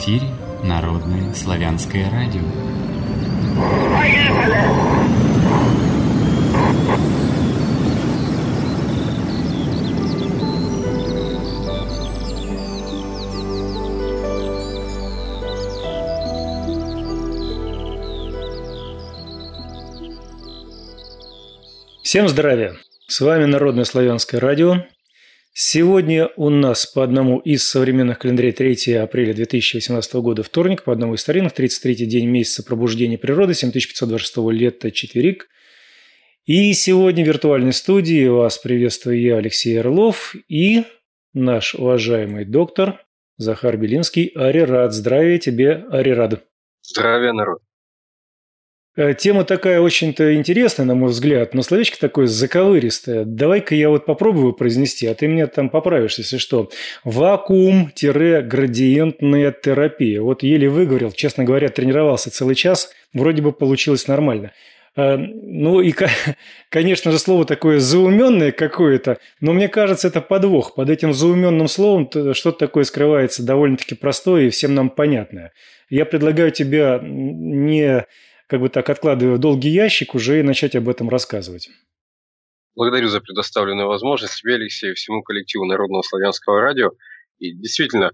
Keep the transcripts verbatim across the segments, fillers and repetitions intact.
эфире Народное славянское радио. Всем здравия! С вами Народное славянское радио. Сегодня у нас по одному из современных календарей третьего апреля две тысячи восемнадцатого года вторник, по одному из старинных тридцать третий день месяца пробуждения природы, семь тысяч пятьсот двадцать шестого лета четверик. И сегодня в виртуальной студии вас приветствую я, Алексей Орлов, и наш уважаемый доктор Захар Белинский. Арират. Здравия тебе, Арират. Здравия, народ. Тема такая очень-то интересная, на мой взгляд, но словечко такое заковыристое. Давай-ка я вот попробую произнести, а ты меня там поправишь, если что. Вакуум-градиентная терапия. Вот еле выговорил, честно говоря, тренировался целый час, вроде бы получилось нормально. Ну и, конечно же, слово такое зауменное какое-то, но мне кажется, это подвох. Под этим зауменным словом что-то такое скрывается довольно-таки простое и всем нам понятное. Я предлагаю тебе не... как бы так откладывая в долгий ящик, уже и начать об этом рассказывать. Благодарю за предоставленную возможность тебе, Алексей, и всему коллективу Народного славянского радио. И действительно,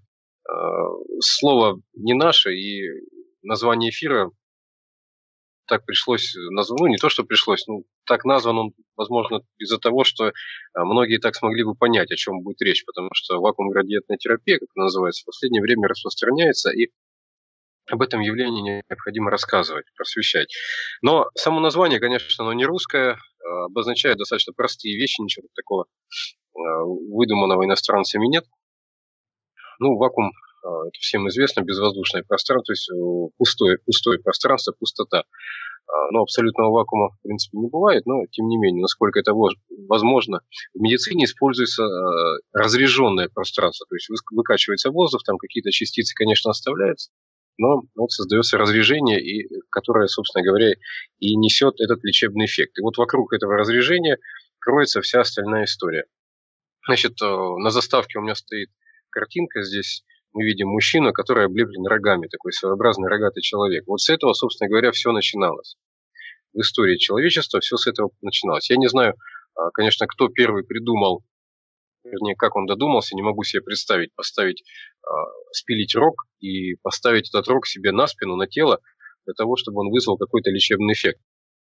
слово не наше, и название эфира так пришлось назвать, ну не то, что пришлось, ну так назван он, возможно, из-за того, что многие так смогли бы понять, о чем будет речь, потому что вакуум-градиентная терапия, как она называется, в последнее время распространяется, и об этом явлении необходимо рассказывать, просвещать. Но само название, конечно, оно не русское, обозначает достаточно простые вещи, ничего такого выдуманного иностранцами нет. Ну, вакуум, это всем известно, безвоздушное пространство, то есть пустое, пустое пространство, пустота. Но абсолютного вакуума, в принципе, не бывает, но, тем не менее, насколько это возможно, в медицине используется разряженное пространство, то есть выкачивается воздух, там какие-то частицы, конечно, оставляются, но вот создается разряжение, и, которое, собственно говоря, и несет этот лечебный эффект. И вот вокруг этого разряжения кроется вся остальная история. Значит, на заставке у меня стоит картинка, здесь мы видим мужчину, который облеплен рогами, такой своеобразный рогатый человек. Вот с этого, собственно говоря, все начиналось. В истории человечества все с этого начиналось. Я не знаю, конечно, кто первый придумал, вернее, как он додумался, не могу себе представить, поставить, э, спилить рог и поставить этот рог себе на спину, на тело, для того, чтобы он вызвал какой-то лечебный эффект.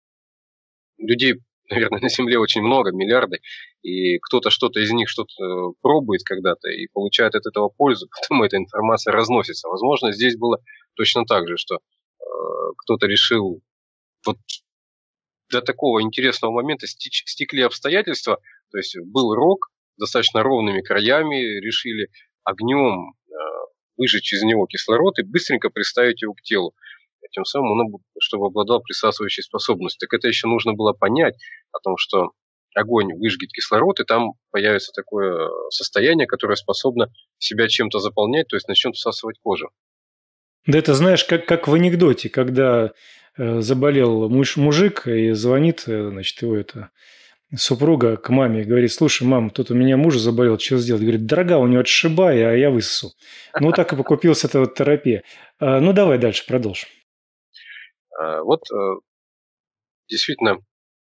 Людей, наверное, на Земле очень много, миллиарды, и кто-то что-то из них что-то пробует когда-то и получает от этого пользу, потом эта информация разносится. Возможно, здесь было точно так же, что э, кто-то решил вот до такого интересного момента стеч, стекли обстоятельства, то есть был рог, достаточно ровными краями, решили огнем э, выжечь из него кислород и быстренько приставить его к телу. Тем самым он, чтобы обладал присасывающей способностью. Так это еще нужно было понять о том, что огонь выжгет кислород, и там появится такое состояние, которое способно себя чем-то заполнять, то есть начнет всасывать кожу. Да это знаешь, как, как в анекдоте, когда э, заболел муж, мужик и звонит, э, значит, его это... супруга к маме говорит: слушай, мам, тут у меня муж заболел, что сделать? Говорит: дорога, у него отшибай, а я высосу. Ну, так и покупилась эта вот терапия. Ну, давай дальше, продолжим. Вот действительно,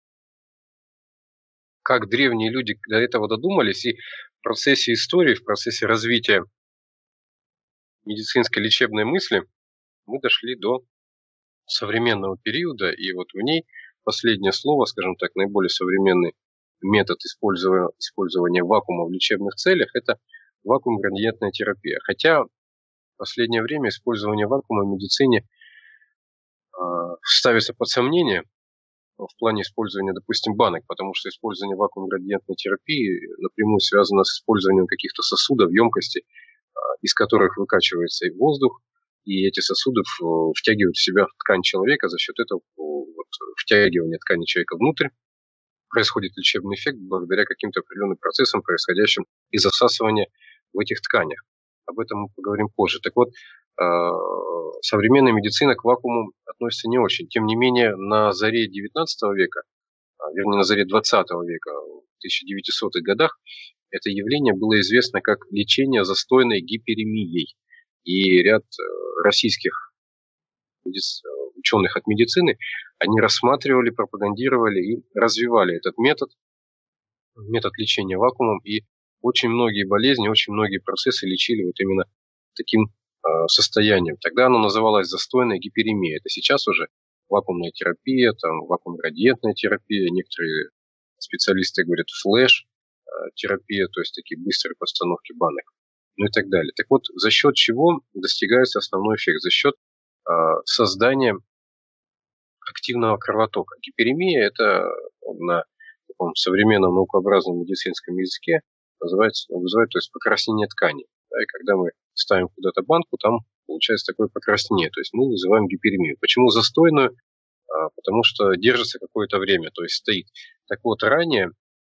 как древние люди до этого додумались, и в процессе истории, в процессе развития медицинской лечебной мысли мы дошли до современного периода, и вот в ней последнее слово, скажем так, наиболее современный метод использования, использования вакуума в лечебных целях – это вакуум-градиентная терапия. Хотя в последнее время использование вакуума в медицине э, ставится под сомнение в плане использования, допустим, банок, потому что использование вакуум-градиентной терапии напрямую связано с использованием каких-то сосудов, емкостей, э, из которых выкачивается и воздух, и эти сосуды втягивают в себя ткань человека, за счет этого вот, втягивания ткани человека внутрь происходит лечебный эффект благодаря каким-то определенным процессам, происходящим из засасывания в этих тканях. Об этом мы поговорим позже. Так вот, современная медицина к вакууму относится не очень. Тем не менее, на заре девятнадцатого века, вернее, на заре двадцатого века, в тысяча девятисотых годах, это явление было известно как лечение застойной гиперемией. И ряд российских ученых от медицины, они рассматривали, пропагандировали и развивали этот метод, метод лечения вакуумом. И очень многие болезни, очень многие процессы лечили вот именно таким э, состоянием. Тогда оно называлось застойная гиперемия. Это сейчас уже вакуумная терапия, там, вакуум-градиентная терапия. Некоторые специалисты говорят флеш-терапия, то есть такие быстрые постановки банок, ну и так далее. Так вот, за счет чего достигается основной эффект? За счет э, создания активного кровотока. Гиперемия – это на таком современном наукообразном медицинском языке называется, вызывает, то есть покраснение тканей. Да, и когда мы ставим куда-то банку, там получается такое покраснение. То есть мы вызываем гиперемию. Почему застойную? А, потому что держится какое-то время, то есть стоит. Так вот, ранее,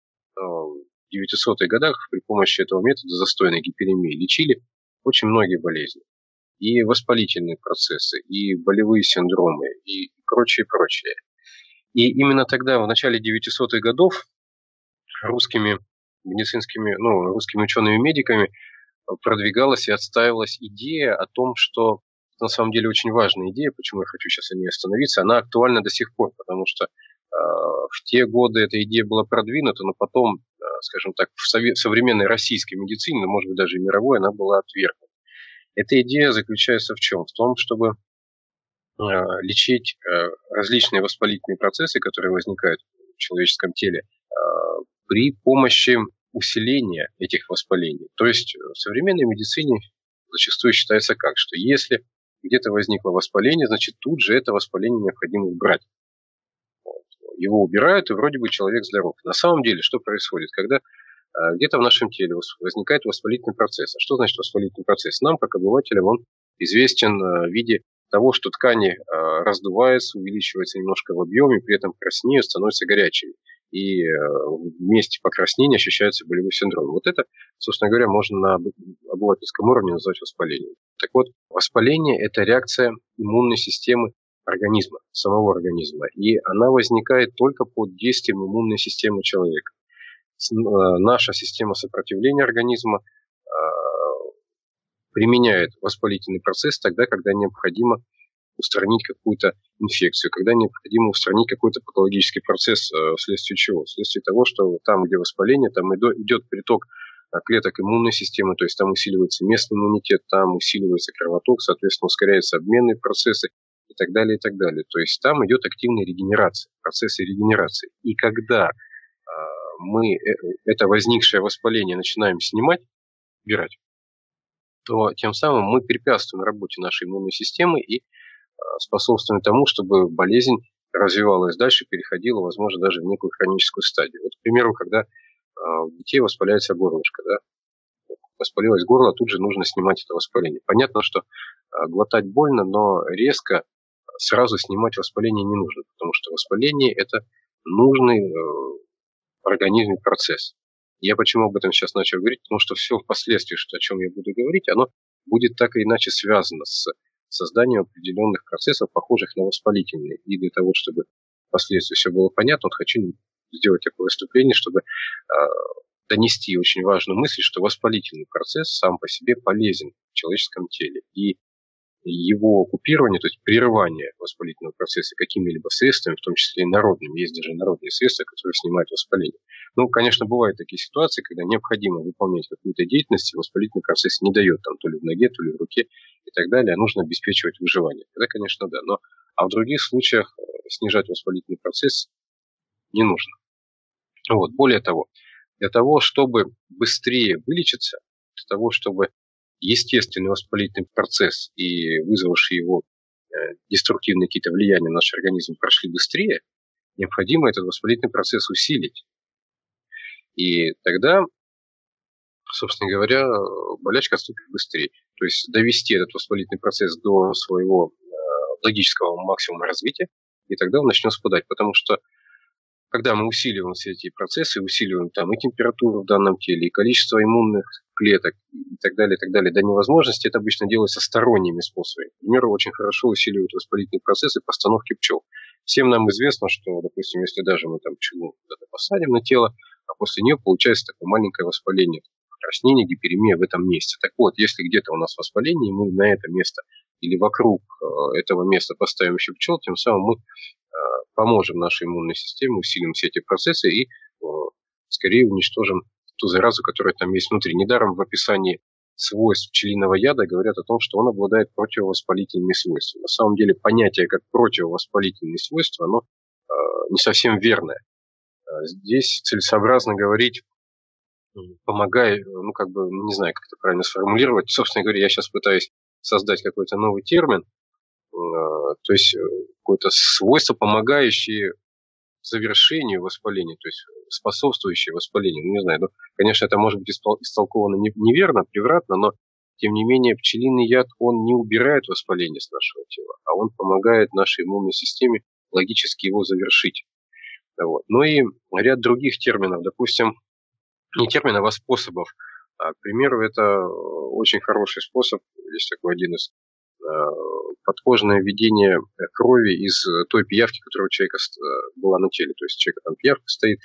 в девятисотых годах, при помощи этого метода застойной гиперемии лечили очень многие болезни. И воспалительные процессы, и болевые синдромы, и прочее, прочее. И именно тогда, в начале девятисотых годов, русскими медицинскими, ну, русскими учеными-медиками продвигалась и отстаивалась идея о том, что на самом деле очень важная идея, почему я хочу сейчас о ней остановиться, она актуальна до сих пор, потому что э, в те годы эта идея была продвинута, но потом, э, скажем так, в сове- современной российской медицине, ну, может быть, даже и мировой, она была отвергнута. Эта идея заключается в чем? В том, чтобы э, лечить э, различные воспалительные процессы, которые возникают в человеческом теле, э, при помощи усиления этих воспалений. То есть в современной медицине зачастую считается как, что если где-то возникло воспаление, значит тут же это воспаление необходимо убрать. Вот. Его убирают, и вроде бы человек здоров. На самом деле, что происходит? Когда э, где-то в нашем теле возникает воспалительный процесс. А что значит воспалительный процесс? Нам, как обывателям, он известен э, в виде того, что ткани э, раздуваются, увеличиваются немножко в объеме, при этом краснеют, становятся горячими. И э, в месте покраснения ощущается болевой синдром. Вот это, собственно говоря, можно на обывательском уровне назвать воспалением. Так вот, воспаление – это реакция иммунной системы организма, самого организма. И она возникает только под действием иммунной системы человека. Наша система сопротивления организма э, применяет воспалительный процесс тогда, когда необходимо устранить какую-то инфекцию, когда необходимо устранить какой-то патологический процесс, вследствие чего? Вследствие того, что там, где воспаление, там идет приток клеток иммунной системы, то есть там усиливается местный иммунитет, там усиливается кровоток, соответственно, ускоряются обменные процессы и так далее, и так далее. То есть там идет активная регенерация, процессы регенерации. И когда э, мы это возникшее воспаление начинаем снимать, убирать, то тем самым мы препятствуем работе нашей иммунной системы и способствуем тому, чтобы болезнь развивалась дальше, переходила, возможно, даже в некую хроническую стадию. Вот, к примеру, когда у детей воспаляется горлышко, да, воспалилось горло, тут же нужно снимать это воспаление. Понятно, что глотать больно, но резко сразу снимать воспаление не нужно, потому что воспаление – это нужный в организме процесс. Я почему об этом сейчас начал говорить? Потому что все впоследствии, что, о чем я буду говорить, оно будет так или иначе связано с созданием определенных процессов, похожих на воспалительные. И для того, чтобы впоследствии все было понятно, вот хочу сделать такое выступление, чтобы э, донести очень важную мысль, что воспалительный процесс сам по себе полезен в человеческом теле. И его купирование, то есть прерывание воспалительного процесса какими-либо средствами, в том числе и народными, есть даже народные средства, которые снимают воспаление. Ну, конечно, бывают такие ситуации, когда необходимо выполнять какую-то деятельность, и воспалительный процесс не дает там то ли в ноге, то ли в руке и так далее, а нужно обеспечивать выживание. Это, конечно, да. Но, а в других случаях снижать воспалительный процесс не нужно. Вот. Более того, для того, чтобы быстрее вылечиться, для того, чтобы естественный воспалительный процесс и вызвавшие его э, деструктивные какие-то влияния на наш организм прошли быстрее, необходимо этот воспалительный процесс усилить. И тогда, собственно говоря, болячка отступит быстрее. То есть довести этот воспалительный процесс до своего э, логического максимума развития, и тогда он начнет спадать. Потому что когда мы усиливаем все эти процессы, усиливаем там и температуру в данном теле, и количество иммунных клеток, и так далее, и так далее, до невозможности, это обычно делается сторонними способами. К примеру, очень хорошо усиливают воспалительные процессы постановки пчел. Всем нам известно, что, допустим, если даже мы там пчелу куда-то посадим на тело, а после нее получается такое маленькое воспаление в покраснение, гиперемия в этом месте. Так вот, если где-то у нас воспаление, мы на это место или вокруг этого места поставим еще пчел, тем самым мы поможем нашей иммунной системе, усилим все эти процессы и скорее уничтожим ту заразу, которая там есть внутри. Недаром в описании свойств пчелиного яда говорят о том, что он обладает противовоспалительными свойствами. На самом деле понятие как противовоспалительные свойства, оно э, не совсем верное. Здесь целесообразно говорить, помогая, ну как бы, не знаю, как это правильно сформулировать. Собственно говоря, я сейчас пытаюсь создать какой-то новый термин, э, то есть какое-то свойство, помогающее завершению воспаления, то есть способствующее воспалению. Ну, не знаю, ну, конечно, это может быть истолковано неверно, превратно, но, тем не менее, пчелиный яд, он не убирает воспаление с нашего тела, а он помогает нашей иммунной системе логически его завершить. Вот. Ну и ряд других терминов, допустим, не терминов, а способов. А, к примеру, это очень хороший способ, есть такой один из подкожное введение крови из той пиявки, которая у человека была на теле. То есть у человека там пиявка стоит,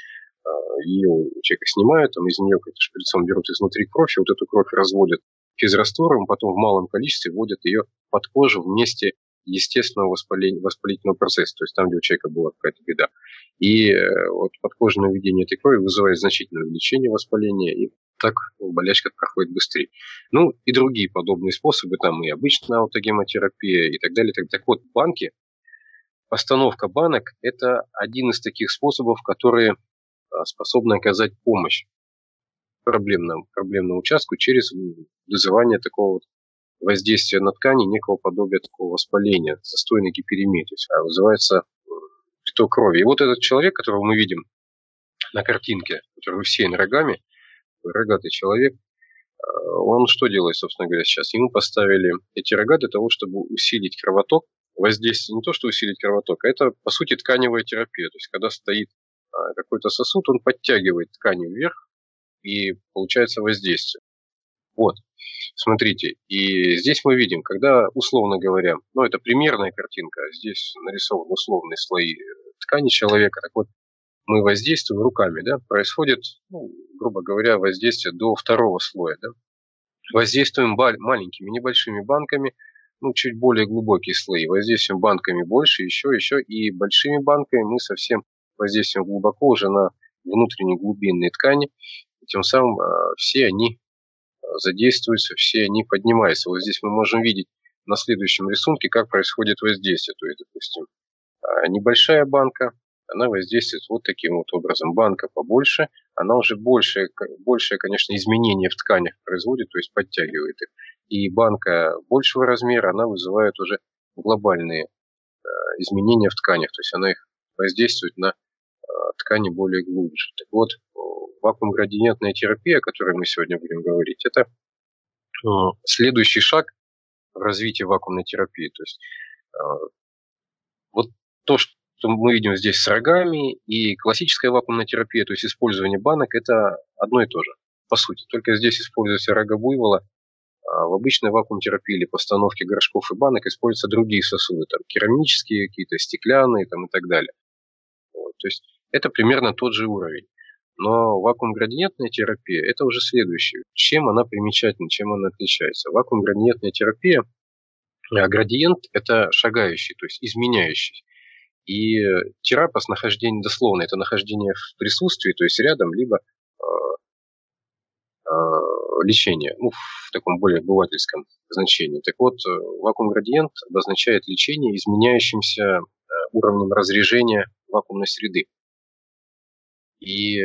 ее у человека снимают, там из нее как-то шприцом берут изнутри кровь, и вот эту кровь разводят физраствором, потом в малом количестве вводят ее под кожу в месте естественного воспаления, воспалительного процесса, то есть там, где у человека была какая-то беда. И вот подкожное введение этой крови вызывает значительное увеличение воспаления, и так болячка проходит быстрее. Ну и другие подобные способы, там и обычная аутогемотерапия и так далее. Так, так вот, банки, постановка банок – это один из таких способов, которые способны оказать помощь проблемному, проблемному участку через вызывание такого вот воздействия на ткани, некого подобия такого воспаления, застойной гиперемии, то есть вызывается приток крови. И вот этот человек, которого мы видим на картинке, который усеян рогами, рогатый человек, он что делает, собственно говоря, сейчас? Ему поставили эти рога для того, чтобы усилить кровоток. Воздействие не то, что усилить кровоток, а это, по сути, тканевая терапия. То есть, когда стоит какой-то сосуд, он подтягивает ткань вверх, и получается воздействие. Вот, смотрите, и здесь мы видим, когда, условно говоря, ну, это примерная картинка, здесь нарисованы условные слои ткани человека, так вот, мы воздействуем руками, да, происходит, ну, грубо говоря, воздействие до второго слоя, да. Воздействуем маленькими, небольшими банками, ну, чуть более глубокие слои, воздействуем банками больше, еще, еще, и большими банками мы совсем воздействуем глубоко уже на внутренние глубинные ткани, и тем самым э, все они задействуются, все они поднимаются. Вот здесь мы можем видеть на следующем рисунке, как происходит воздействие, то есть, допустим, небольшая банка, она воздействует вот таким вот образом. Банка побольше, она уже большее, большее, конечно, изменение в тканях производит, то есть подтягивает их. И банка большего размера, она вызывает уже глобальные э, изменения в тканях, то есть она их воздействует на э, ткани более глубже. Так вот, вакуум-градиентная терапия, о которой мы сегодня будем говорить, это э, следующий шаг в развитии вакуумной терапии. То есть э, вот то, что что мы видим здесь с рогами, и классическая вакуумная терапия, то есть использование банок, это одно и то же, по сути. Только здесь используется рога буйвола, а в обычной вакуумной терапии или постановке горшков и банок используются другие сосуды, там керамические, какие-то стеклянные там, и так далее. Вот, то есть это примерно тот же уровень. Но вакуум-градиентная терапия – это уже следующее. Чем она примечательна, чем она отличается? Вакуум-градиентная терапия, а градиент – это шагающий, то есть изменяющий. И терапос, нахождение, дословно, это нахождение в присутствии, то есть рядом, либо э, э, лечение, ну, в таком более обывательском значении. Так вот, вакуум-градиент обозначает лечение изменяющимся э, уровнем разрежения вакуумной среды. И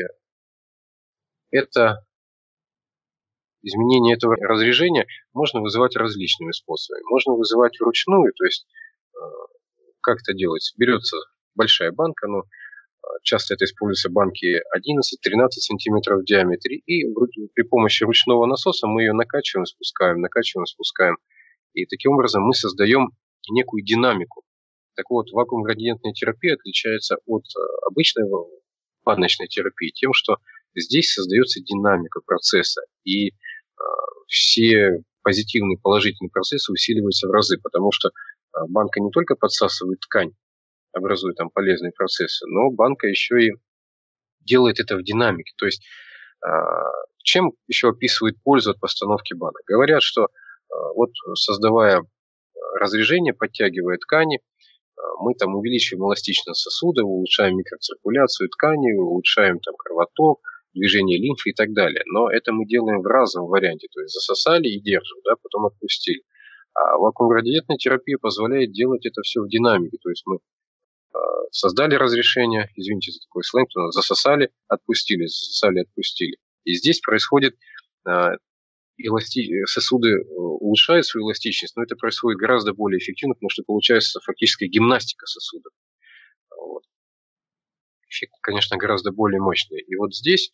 это изменение этого разрежения можно вызывать различными способами. Можно вызывать вручную, то есть э, как это делается? Берется большая банка, но часто это используются банки одиннадцать-тринадцать сантиметров в диаметре, и при помощи ручного насоса мы ее накачиваем, спускаем, накачиваем, спускаем. И таким образом мы создаем некую динамику. Так вот, вакуум-градиентная терапия отличается от обычной баночной терапии тем, что здесь создается динамика процесса, и э, все позитивные, положительные процессы усиливаются в разы, потому что банка не только подсасывает ткань, образует там полезные процессы, но банка еще и делает это в динамике. То есть чем еще описывают пользу от постановки банок? Говорят, что вот создавая разрежение, подтягивая ткани, мы там увеличиваем эластичность сосуда, улучшаем микроциркуляцию ткани, улучшаем там кровоток, движение лимфы и так далее. Но это мы делаем в разовом варианте, то есть засосали и держим, да, потом отпустили. А вакуумградиентная терапия позволяет делать это все в динамике, то есть мы э, создали разрешение, извините за такой сленг, засосали, отпустили, засосали, отпустили. И здесь происходит э, эласти... сосуды улучшают свою эластичность, но это происходит гораздо более эффективно, потому что получается фактически гимнастика сосудов. Вот. Эффект, конечно, гораздо более мощный. И вот здесь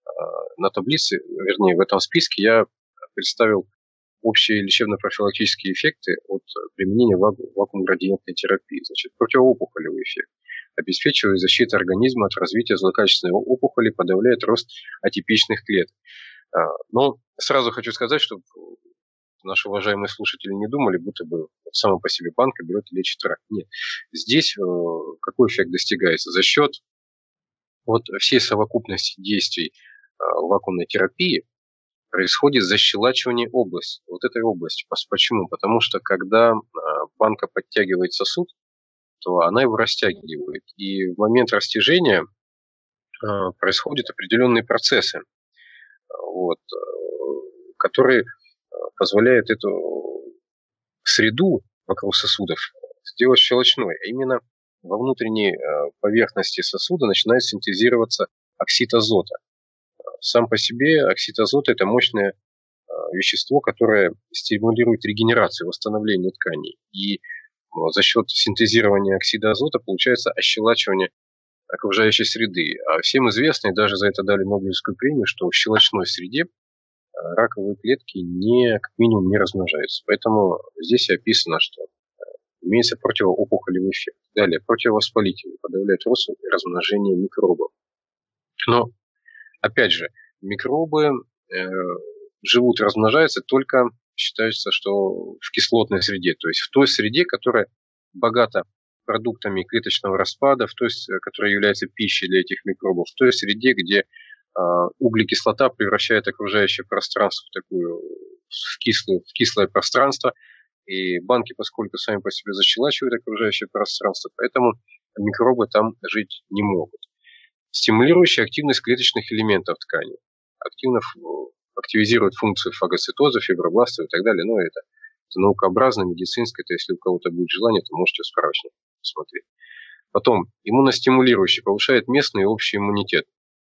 на таблице, вернее, в этом списке я представил общие лечебно-профилактические эффекты от применения вакуум-градиентной терапии. Значит, противоопухолевый эффект. Обеспечивает защиту организма от развития злокачественной опухоли, подавляет рост атипичных клеток. Но сразу хочу сказать, чтобы наши уважаемые слушатели не думали, будто бы сама по себе банка берет и лечит рак. Нет. Здесь какой эффект достигается? За счет вот всей совокупности действий вакуумной терапии происходит защелачивание области, вот этой области. Почему? Потому что когда банка подтягивает сосуд, то она его растягивает. И в момент растяжения происходят определенные процессы, вот, которые позволяют эту среду вокруг сосудов сделать щелочной. А именно во внутренней поверхности сосуда начинает синтезироваться оксид азота. Сам по себе оксид азота – это мощное вещество, которое стимулирует регенерацию, восстановление тканей. И за счет синтезирования оксида азота получается ощелачивание окружающей среды. А всем известно, и даже за это дали Нобелевскую премию, что в щелочной среде раковые клетки не, как минимум не размножаются. Поэтому здесь и описано, что имеется противоопухолевый эффект. Далее, противовоспалительный, подавляет рост и размножение микробов. Но опять же, микробы э, живут и размножаются только, считается, что в кислотной среде, то есть в той среде, которая богата продуктами клеточного распада, в той, которая является пищей для этих микробов, в той среде, где э, углекислота превращает окружающее пространство в такую в кислое, в кислое пространство, и банки, поскольку сами по себе защелачивают окружающее пространство, поэтому микробы там жить не могут. Стимулирующая активность клеточных элементов ткани. Активно активизирует функцию фагоцитоза, фибробластов и так далее. Но это, это наукообразно, медицинское. То если у кого-то будет желание, то можете в справочник посмотреть. Потом, иммуностимулирующий, повышает местный и общий иммунитет.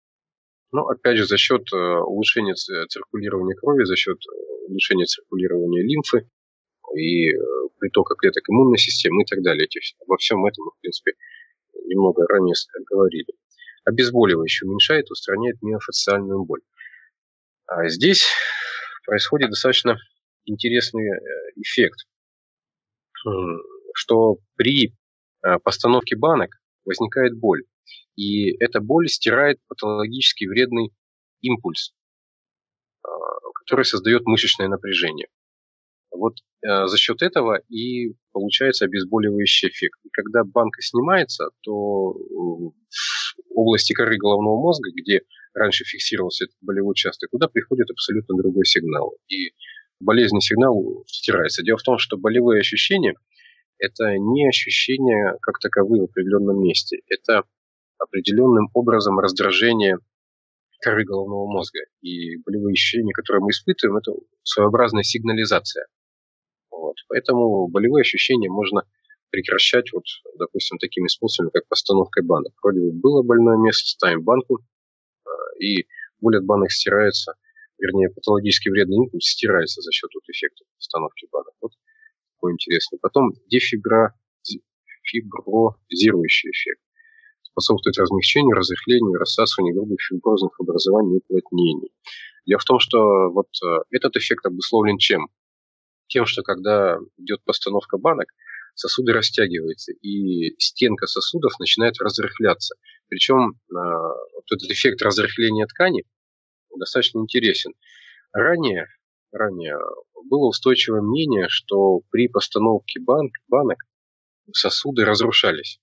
Но опять же, за счет улучшения циркулирования крови, за счет улучшения циркулирования лимфы и притока клеток иммунной системы и так далее. Эти, обо всем этом мы, в принципе, немного ранее говорили. Обезболивающий, уменьшает, устраняет миофасциальную боль. А здесь происходит достаточно интересный эффект, что при постановке банок возникает боль. И эта боль стирает патологически вредный импульс, который создает мышечное напряжение. Вот э, за счет этого и получается обезболивающий эффект. И когда банка снимается, то в области коры головного мозга, где раньше фиксировался этот болевой участок, туда приходит абсолютно другой сигнал. И болезненный сигнал стирается. Дело в том, что болевые ощущения – это не ощущения как таковые в определенном месте. Это определенным образом раздражение коры головного мозга. И болевые ощущения, которые мы испытываем, это своеобразная сигнализация. Вот. Поэтому болевые ощущения можно прекращать, вот, допустим, такими способами, как постановкой банок. Вроде бы было больное место, ставим банку, и боль от банок стирается, вернее, патологически вредный импульс стирается за счет вот эффекта постановки банок. Вот такой интересный. Потом дефиброзирующий эффект. Способствует размягчению, разрыхлению, рассасыванию грубых фиброзных образований и уплотнений. Дело в том, что вот этот эффект обусловлен чем? Тем, что когда идет постановка банок, сосуды растягиваются, и стенка сосудов начинает разрыхляться. Причем вот этот эффект разрыхления ткани достаточно интересен. Ранее, ранее было устойчивое мнение, что при постановке банк, банок сосуды разрушались.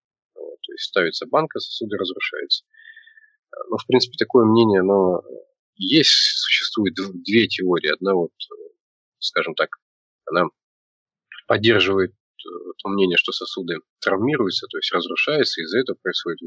То есть ставится банка, сосуды разрушаются. Но, в принципе, такое мнение, оно есть, существует две теории. Одна вот, скажем так, она поддерживает то мнение, что сосуды травмируются, то есть разрушаются, и из-за этого происходит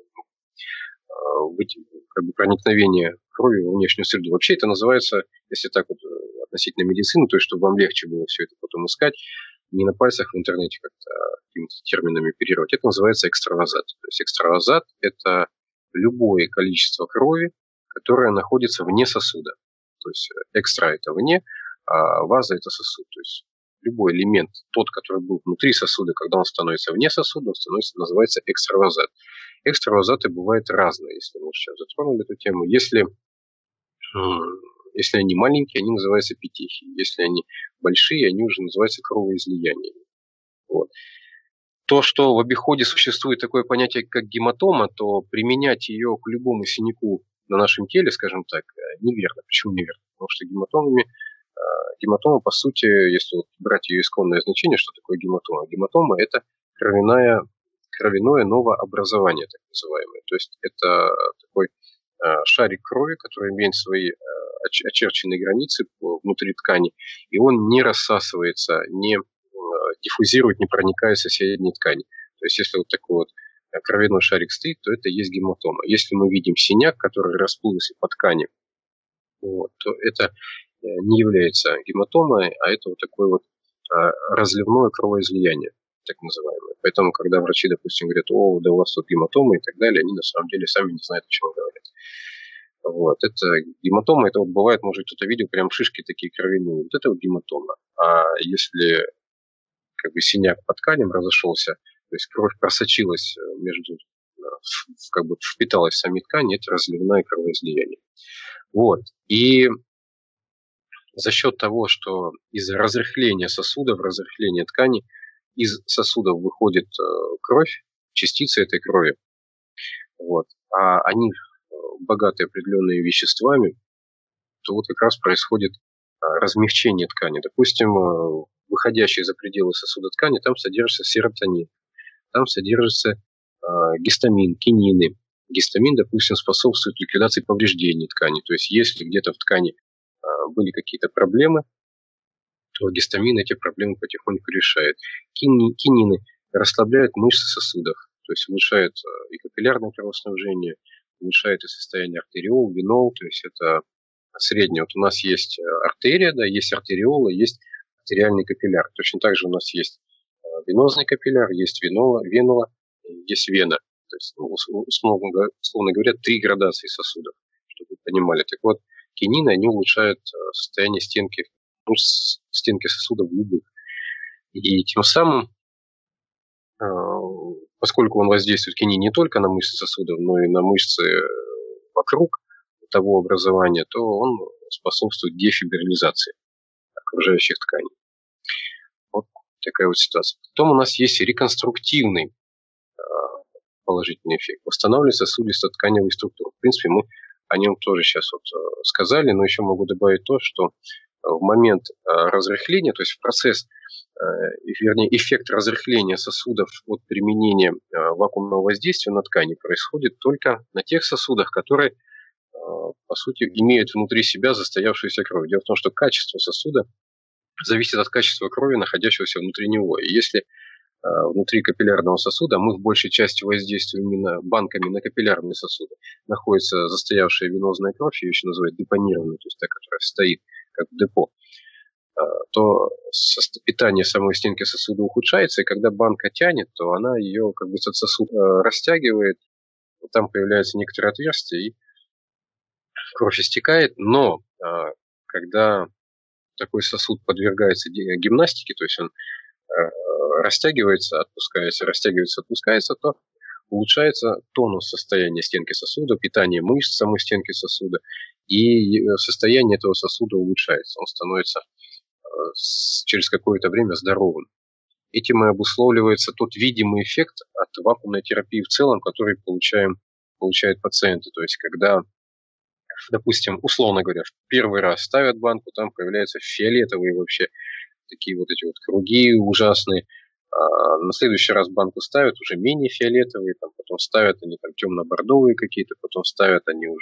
как бы проникновение крови во внешнюю среду. Вообще это называется, если так вот относительно медицины, то есть чтобы вам легче было все это потом искать, не на пальцах в интернете как-то какими-то терминами оперировать. Это называется экстравазат. То есть экстравазат – это любое количество крови, которое находится вне сосуда. То есть экстра – это вне, а ваза – это сосуд. То есть любой элемент, тот, который был внутри сосуда, когда он становится вне сосуда, он становится, называется экстравазат. Экстравазаты бывают разные, если мы сейчас затронули эту тему. Если, если они маленькие, они называются петехи. Если они большие, они уже называются кровоизлияниями. Вот. То, что в обиходе существует такое понятие, как гематома, то применять ее к любому синяку на нашем теле, скажем так, неверно. Почему неверно? Потому что гематомами, гематома, по сути, если вот брать ее исконное значение, что такое гематома? Гематома – это кровяная, кровяное новообразование, так называемое. То есть это такой шарик крови, который имеет свои очерченные границы внутри ткани, и он не рассасывается, не диффузирует, не проникает в соседние ткани. То есть если вот такой вот кровяной шарик стоит, то это и есть гематома. Если мы видим синяк, который расплылся по ткани, вот, то это не является гематомой, а это вот такое вот разливное кровоизлияние, так называемое. Поэтому, когда врачи, допустим, говорят, о, да у вас тут гематома и так далее, они на самом деле сами не знают, о чем говорят. Вот. Это гематома, это вот бывает, может, кто-то видел, прям шишки такие кровяные. Вот это вот гематома. А если как бы синяк по тканям разошелся, то есть кровь просочилась между, как бы впиталась в сами ткани, это разливное кровоизлияние. Вот. И за счет того, что из разрыхления сосудов, разрыхления ткани, из сосудов выходит кровь, частицы этой крови, вот, а они богаты определенными веществами, то вот как раз происходит размягчение ткани. Допустим, выходящие за пределы сосуда ткани, там содержится серотонин, там содержится гистамин, кинины. Гистамин, допустим, способствует ликвидации повреждений ткани. То есть если где-то в ткани были какие-то проблемы, то гистамин эти проблемы потихоньку решает. Кинины расслабляют мышцы сосудов, то есть улучшают и капиллярное кровоснабжение, улучшает и состояние артериол, венол, то есть это среднее. Вот у нас есть артерия, да, есть артериола, есть артериальный капилляр. Точно так же у нас есть венозный капилляр, есть венола, венола, есть вена. То есть, ну, условно, условно говоря, три градации сосудов, чтобы вы понимали. Так вот, кинины, они улучшают состояние стенки, ну, стенки сосудов любых. И тем самым, поскольку он воздействует кинин не только на мышцы сосудов, но и на мышцы вокруг того образования, то он способствует дефибрилизации окружающих тканей. Вот такая вот ситуация. Потом у нас есть реконструктивный положительный эффект. Восстанавливает сосудисто-тканевую структуру. В принципе, мы о нем тоже сейчас вот сказали, но еще могу добавить то, что в момент разрыхления, то есть в процесс, вернее, эффект разрыхления сосудов от применения вакуумного воздействия на ткани происходит только на тех сосудах, которые, по сути, имеют внутри себя застоявшуюся кровь. Дело в том, что качество сосуда зависит от качества крови, находящегося внутри него. И если внутри капиллярного сосуда, мы в большей части воздействуем именно банками на капиллярные сосуды, находится застоявшая венозная кровь, ее еще называют депонированной, то есть та, которая стоит как в депо, то питание самой стенки сосуда ухудшается, и когда банка тянет, то она ее, как бы, этот сосуд растягивает, там появляются некоторые отверстия, и кровь истекает, но когда такой сосуд подвергается гимнастике, то есть он растягивается, отпускается, растягивается, отпускается, то улучшается тонус состояния стенки сосуда, питание мышц самой стенки сосуда, и состояние этого сосуда улучшается. Он становится через какое-то время здоровым. Этим и обусловливается тот видимый эффект от вакуумной терапии в целом, который получаем, получают пациенты. То есть, когда, допустим, условно говоря, в первый раз ставят банку, там появляются фиолетовые вообще такие вот эти вот круги ужасные. А на следующий раз банку ставят уже менее фиолетовые, там, потом ставят они там темно-бордовые какие-то, потом ставят они уже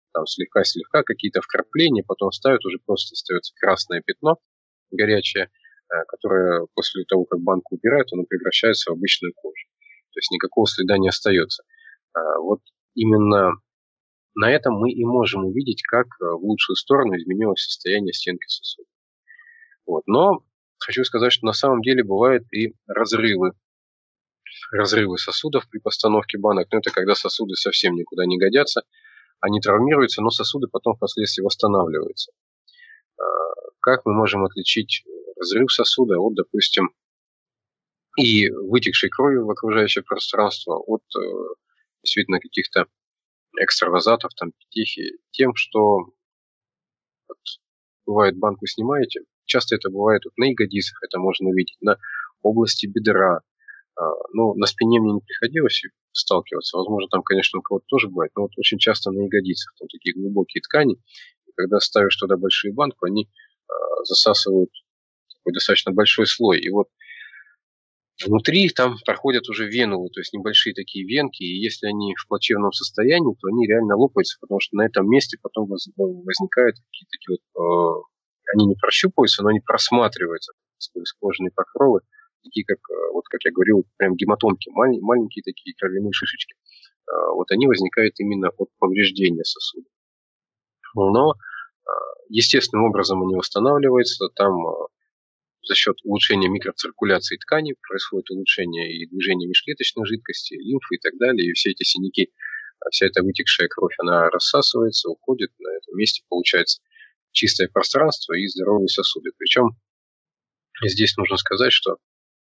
там слегка-слегка какие-то вкрапления, потом ставят, уже просто остается красное пятно горячее, которое после того, как банку убирают, оно превращается в обычную кожу. То есть никакого следа не остается. Вот именно на этом мы и можем увидеть, как в лучшую сторону изменилось состояние стенки сосуда. Вот. Но хочу сказать, что на самом деле бывают и разрывы. Разрывы сосудов при постановке банок. Но это когда сосуды совсем никуда не годятся. Они травмируются, но сосуды потом впоследствии восстанавливаются. Как мы можем отличить разрыв сосуда от, допустим, и вытекшей крови в окружающее пространство от действительно каких-то экстравазатов, там, петехи, тем, что вот, бывает, банку снимаете, часто это бывает вот, на ягодицах, это можно увидеть, на области бедра. Ну, на спине мне не приходилось сталкиваться, возможно, там, конечно, у кого-то тоже бывает, но вот очень часто на ягодицах, там такие глубокие ткани, и когда ставишь туда большую банку, они э, засасывают такой достаточно большой слой, и вот внутри там проходят уже венулы, то есть небольшие такие венки, и если они в плачевном состоянии, то они реально лопаются, потому что на этом месте потом возникают какие-то такие вот, э, они не прощупываются, но они просматриваются сквозь кожаные покровы, такие как, вот как я говорил, прям гематомки, маленькие, маленькие такие кровяные шишечки. Э, вот они возникают именно от повреждения сосуда. Но э, естественным образом они восстанавливаются, там э, за счет улучшения микроциркуляции тканей происходит улучшение и движения межклеточной жидкости, лимфы и так далее. И все эти синяки, вся эта вытекшая кровь, она рассасывается, уходит. На этом месте получается чистое пространство и здоровые сосуды. Причем здесь нужно сказать, что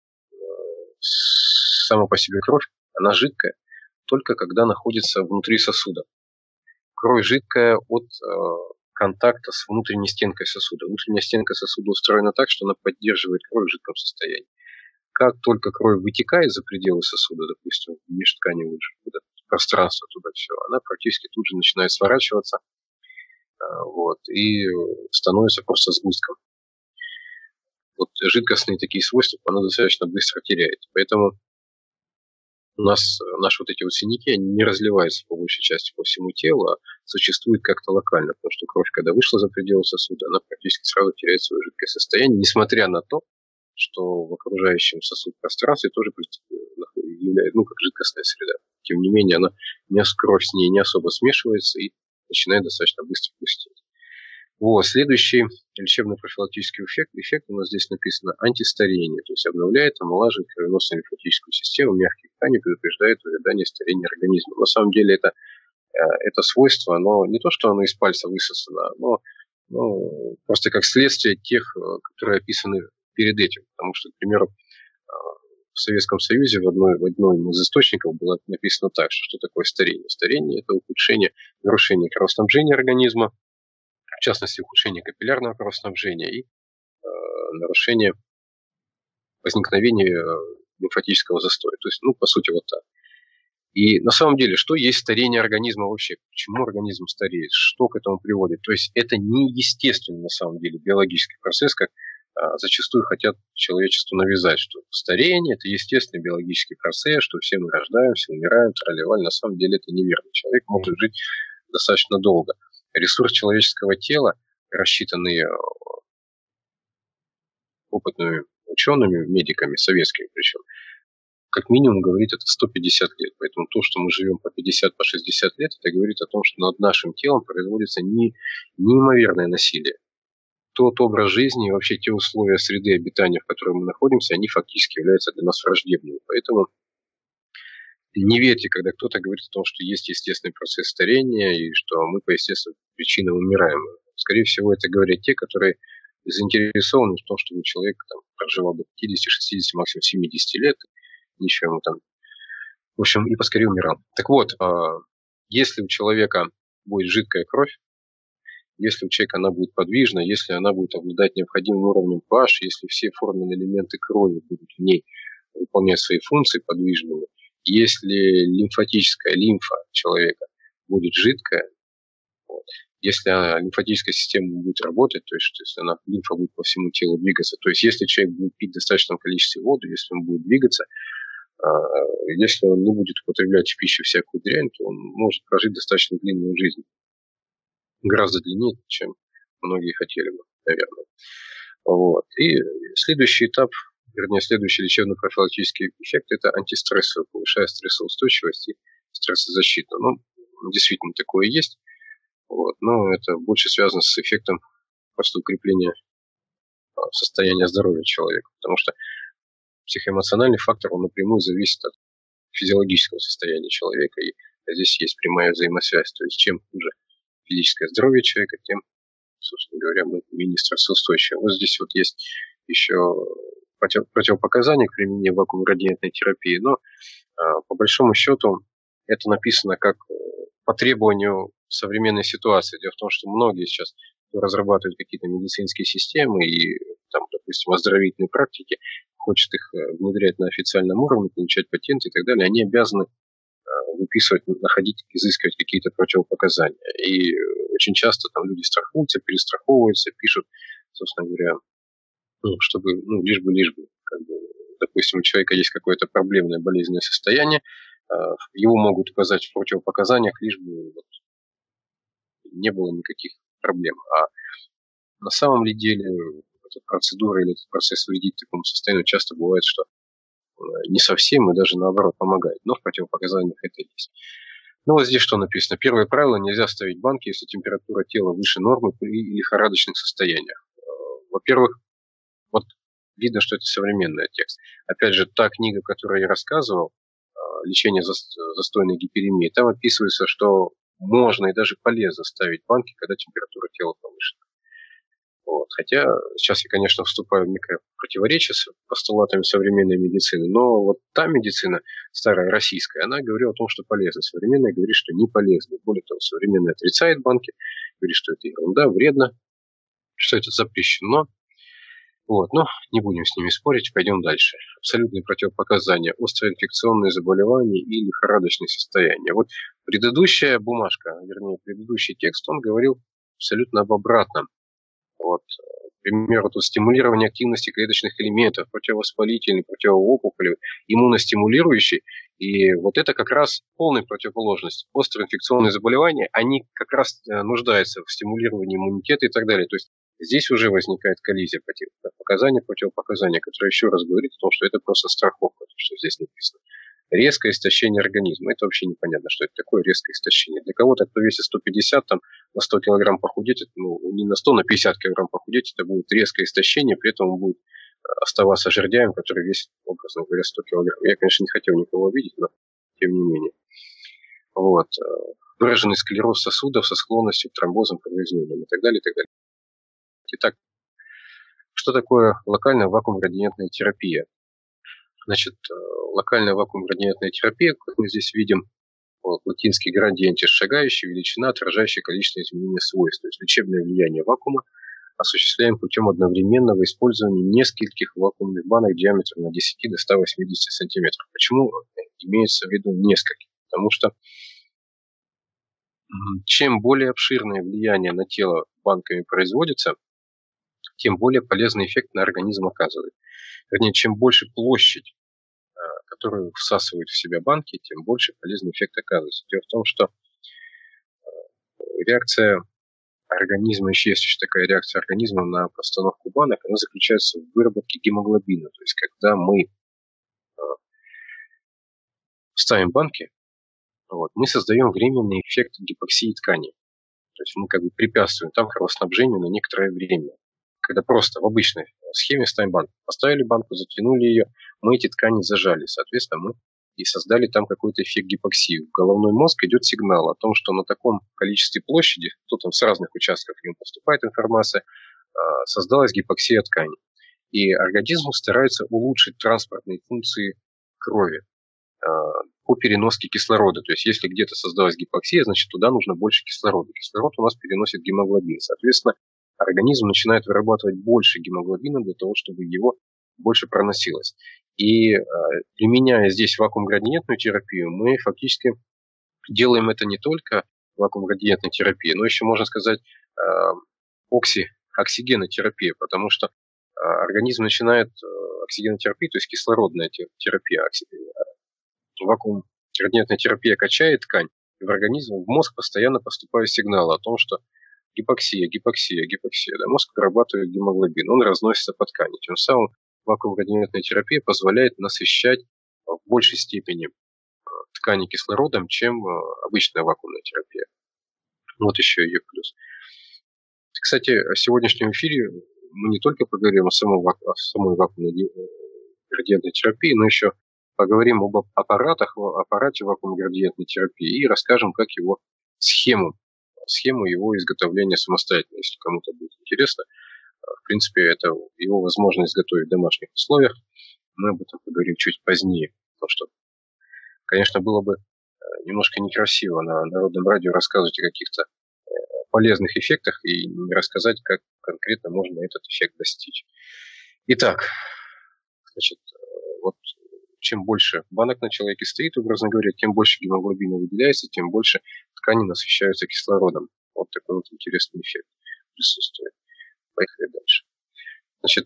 сама по себе кровь, она жидкая только когда находится внутри сосуда. Кровь жидкая от контакта с внутренней стенкой сосуда. Внутренняя стенка сосуда устроена так, что она поддерживает кровь в жидком состоянии. Как только кровь вытекает за пределы сосуда, допустим, в межтканевое пространство туда все, она практически тут же начинает сворачиваться вот, и становится просто сгустком. Вот жидкостные такие свойства она достаточно быстро теряет. Поэтому у нас наши вот эти вот синяки, они не разливаются по большей части по всему телу, а существуют как-то локально, потому что кровь, когда вышла за пределы сосуда, она практически сразу теряет свое жидкое состояние, несмотря на то, что в окружающем сосуд пространстве тоже является, ну, как жидкостная среда. Тем не менее, она, кровь с ней не особо смешивается и начинает достаточно быстро густеть. Вот. Следующий лечебно-профилактический эффект, эффект у нас здесь написано антистарение, то есть обновляет, омолаживает кровеносно-лимфатическую систему, мягкие ткани, предупреждает увядание старения организма. На самом деле это, это свойство, оно не то, что оно из пальца высосано, но ну, просто как следствие тех, которые описаны перед этим. Потому что, к примеру, в Советском Союзе в одной, в одном из источников было написано так, что, что такое старение. Старение – это ухудшение, нарушение кровоснабжения организма, в частности, ухудшение капиллярного кровоснабжения и э, нарушение возникновения лимфатического застоя. То есть, ну, по сути, вот так. И на самом деле, что есть старение организма вообще? Почему организм стареет? Что к этому приводит? То есть, это не естественный, на самом деле, биологический процесс, как а, зачастую хотят человечеству навязать, что старение – это естественный биологический процесс, что все мы рождаемся, умираем, тролливали. На самом деле, это неверно. Человек может жить достаточно долго. Ресурс человеческого тела, рассчитанный опытными учеными, медиками, советскими причем, как минимум говорит это сто пятьдесят лет. Поэтому то, что мы живем по пятьдесят, по шестьдесят лет, это говорит о том, что над нашим телом производится не, неимоверное насилие. Тот образ жизни и вообще те условия среды обитания, в которой мы находимся, они фактически являются для нас враждебными. Поэтому не верьте, когда кто-то говорит о том, что есть естественный процесс старения и что мы по естественным причинам умираем. Скорее всего, это говорят те, которые заинтересованы в том, чтобы человек там, проживал до пятидесяти, шестидесяти, максимум семидесяти лет, ничего ему там, в общем, и поскорее умирал. Так вот, если у человека будет жидкая кровь, если у человека она будет подвижна, если она будет обладать необходимым уровнем pH, если все форменные элементы крови будут в ней выполнять свои функции подвижными, если лимфатическая лимфа человека будет жидкая, вот, если лимфатическая система будет работать, то есть если она, лимфа будет по всему телу двигаться, то есть если человек будет пить в достаточном количестве воды, если он будет двигаться, если он не будет употреблять в пищу всякую дрянь, то он может прожить достаточно длинную жизнь. гораздо длиннее, чем многие хотели бы, наверное. Вот. И следующий этап, вернее, следующий лечебно-профилактический эффект – это антистрессовый, повышает стрессоустойчивость и стрессозащиту. Ну, действительно, такое есть. Вот. Но это больше связано с эффектом просто укрепления состояния здоровья человека. Потому что психоэмоциональный фактор, он напрямую зависит от физиологического состояния человека. И здесь есть прямая взаимосвязь. То есть чем хуже физическое здоровье человека, тем, собственно говоря, мы менее стрессоустойчивы. Вот здесь вот есть еще против, противопоказания к применению вакуумградиентной терапии. Но а, по большому счету это написано как по требованию современной ситуации. Дело в том, что многие сейчас разрабатывают какие-то медицинские системы и, там, допустим, оздоровительные практики, хочет их внедрять на официальном уровне, получать патенты и так далее, они обязаны выписывать, находить, изыскивать какие-то противопоказания. И очень часто там люди страхуются, перестраховываются, пишут, собственно говоря, ну, чтобы, ну, лишь бы, лишь бы, как бы, допустим, у человека есть какое-то проблемное болезненное состояние, его могут указать в противопоказаниях, лишь бы вот, не было никаких проблем. А на самом ли деле эта процедура или этот процесс вредит такому состоянию, часто бывает, что не совсем и даже наоборот помогает. Но в противопоказаниях это есть. Ну вот здесь что написано. Первое правило: нельзя ставить банки, если температура тела выше нормы при лихорадочных состояниях. Во-первых, вот видно, что это современный текст. Опять же, та книга, которую я рассказывал, лечение застойной гиперемии, там описывается, что можно и даже полезно ставить банки, когда температура тела повышена. Вот. Хотя сейчас я, конечно, вступаю в некое противоречие с постулатами современной медицины, но вот та медицина, старая российская, она говорила о том, что полезно. Современная говорит, что не полезно. Более того, современная отрицает банки, говорит, что это ерунда, вредно, что это запрещено. Вот. Но не будем с ними спорить, пойдем дальше. Абсолютные противопоказания: острые инфекционные заболевания и лихорадочные состояния. Вот предыдущая бумажка, вернее, предыдущий текст, он говорил абсолютно об обратном. Вот, к примеру, тут стимулирование активности клеточных элементов, противовоспалительный, противоопухолевый, иммуностимулирующий. И вот это как раз полная противоположность. Острые инфекционные заболевания, они как раз нуждаются в стимулировании иммунитета и так далее. То есть здесь уже возникает коллизия показания, противопоказания, которое еще раз говорит о том, что это просто страховка, что здесь написано. Резкое истощение организма. Это вообще непонятно, что это такое резкое истощение. Для кого-то, кто весит сто пятьдесят, там, на сто килограмм похудеть, ну, не на сто, на пятьдесят килограмм похудеть, это будет резкое истощение, при этом он будет оставаться жердяем, который весит, образно говоря, сто килограмм. Я, конечно, не хотел никого видеть, но тем не менее. Вот. Выраженный склероз сосудов со склонностью к тромбозам, подвижениям и так далее, и так далее. Итак, что такое локальная вакуум-градиентная терапия? Значит, локальная вакуум-градиентная терапия, как мы здесь видим, вот, латинский градиентис, шагающая величина, отражающая количество изменения свойств. То есть лечебное влияние вакуума осуществляем путем одновременного использования нескольких вакуумных банок диаметром от десяти до ста восьмидесяти сантиметров. Почему имеется в виду нескольких? Потому что чем более обширное влияние на тело банками производится, тем более полезный эффект на организм оказывает. Вернее, чем больше площадь, которую всасывают в себя банки, тем больше полезный эффект оказывается. Дело в том, что реакция организма, еще есть еще такая реакция организма на постановку банок, она заключается в выработке гемоглобина. То есть, когда мы ставим банки, вот, мы создаем временный эффект гипоксии тканей. То есть мы как бы препятствуем там кровоснабжению на некоторое время. Когда просто в обычной схеме ставим банку. Поставили банку, затянули ее, мы эти ткани зажали. Соответственно, мы и создали там какой-то эффект гипоксии. В головной мозг идет сигнал о том, что на таком количестве площади, тут там с разных участков к нему поступает информация, создалась гипоксия тканей. И организм старается улучшить транспортные функции крови по переноске кислорода. То есть, если где-то создалась гипоксия, значит, туда нужно больше кислорода. Кислород у нас переносит гемоглобин. Соответственно, организм начинает вырабатывать больше гемоглобина для того, чтобы его больше проносилось. И э, применяя здесь вакуум-градиентную терапию, мы фактически делаем это не только вакуум-градиентной терапией, но еще, можно сказать, э, окси, оксигенотерапия, потому что э, организм начинает э, оксигенотерапию, то есть кислородная терапия, вакуум-градиентная терапия качает ткань, и в организм, в мозг постоянно поступают сигналы о том, что гипоксия, гипоксия, гипоксия. Да, мозг вырабатывает гемоглобин, он разносится по ткани. Тем самым вакуумградиентная терапия позволяет насыщать в большей степени ткани кислородом, чем обычная вакуумная терапия. Вот еще ее плюс. Кстати, в сегодняшнем эфире мы не только поговорим о самой, о самой вакуумной градиентной терапии, но еще поговорим об аппаратах, о аппарате вакуумно-градиентной терапии и расскажем, как его схему, схему его изготовления самостоятельно, если кому-то будет интересно. В принципе, это его возможно изготовить в домашних условиях. Мы об этом поговорим чуть позднее, потому что, конечно, было бы немножко некрасиво на народном радио рассказывать о каких-то полезных эффектах и не рассказать, как конкретно можно этот эффект достичь. Итак, значит, вот чем больше банок на человеке стоит, образно говоря, тем больше гемоглобина выделяется, тем больше ткани насыщаются кислородом. Вот такой вот интересный эффект присутствует. Поехали дальше. Значит,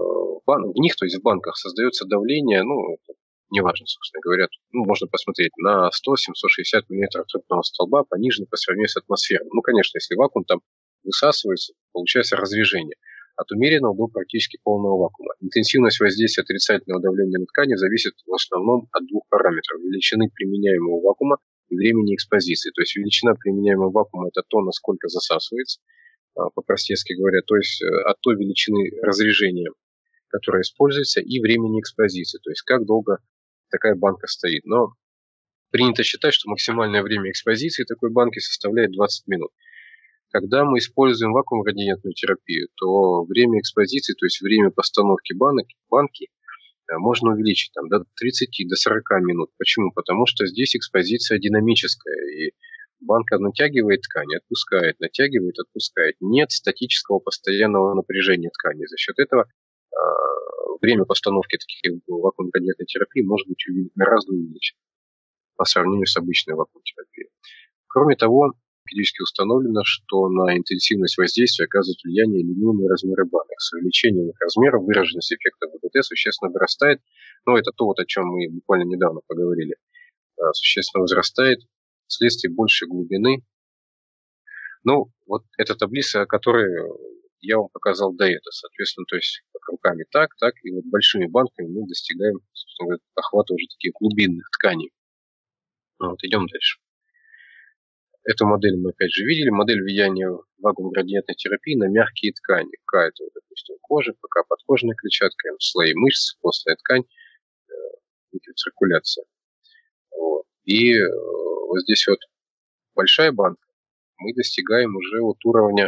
в них, то есть в банках, создается давление, ну, неважно, собственно говоря, ну, можно посмотреть на сто - семьсот шестьдесят миллиметров ртутного столба, пониженный по сравнению с атмосферой. Ну, конечно, если вакуум там высасывается, получается разрежение. От умеренного до практически полного вакуума. Интенсивность воздействия отрицательного давления на ткани зависит в основном от двух параметров: величины применяемого вакуума и времени экспозиции. То есть величина применяемого вакуума – это то, насколько засасывается, по-простецки говоря, то есть от той величины разрежения, которая используется, и времени экспозиции, то есть как долго такая банка стоит. Но принято считать, что максимальное время экспозиции такой банки составляет двадцать минут. Когда мы используем вакуумно-градиентную терапию, то время экспозиции, то есть время постановки банок, банки, можно увеличить там, до тридцати до сорока минут. Почему? Потому что здесь экспозиция динамическая, и банка натягивает ткань, отпускает, натягивает, отпускает. Нет статического постоянного напряжения ткани. За счет этого э, время постановки таких вакуумно-градиентной терапии может быть гораздо увеличено по сравнению с обычной вакуум-терапией. Кроме того, эмпирически установлено, что на интенсивность воздействия оказывает влияние линейные размеры банок. С увеличением их размеров выраженность эффекта ВГТ существенно вырастает. Но это то, вот, о чем мы буквально недавно поговорили. Существенно возрастает вследствие большей глубины. Ну, вот эта таблица, которую я вам показал до этого. Соответственно, то есть как руками так, так, и вот большими банками мы достигаем, собственно, охвата уже таких глубинных тканей. Вот, идем дальше. Эту модель мы опять же видели. Модель влияния вакуумно-градиентной терапии на мягкие ткани. К это, допустим, кожа, ПК подкожная клетчатка, слои мышц, костная ткань, микроциркуляция. Вот. И э, вот здесь вот большая банка. Мы достигаем уже вот уровня,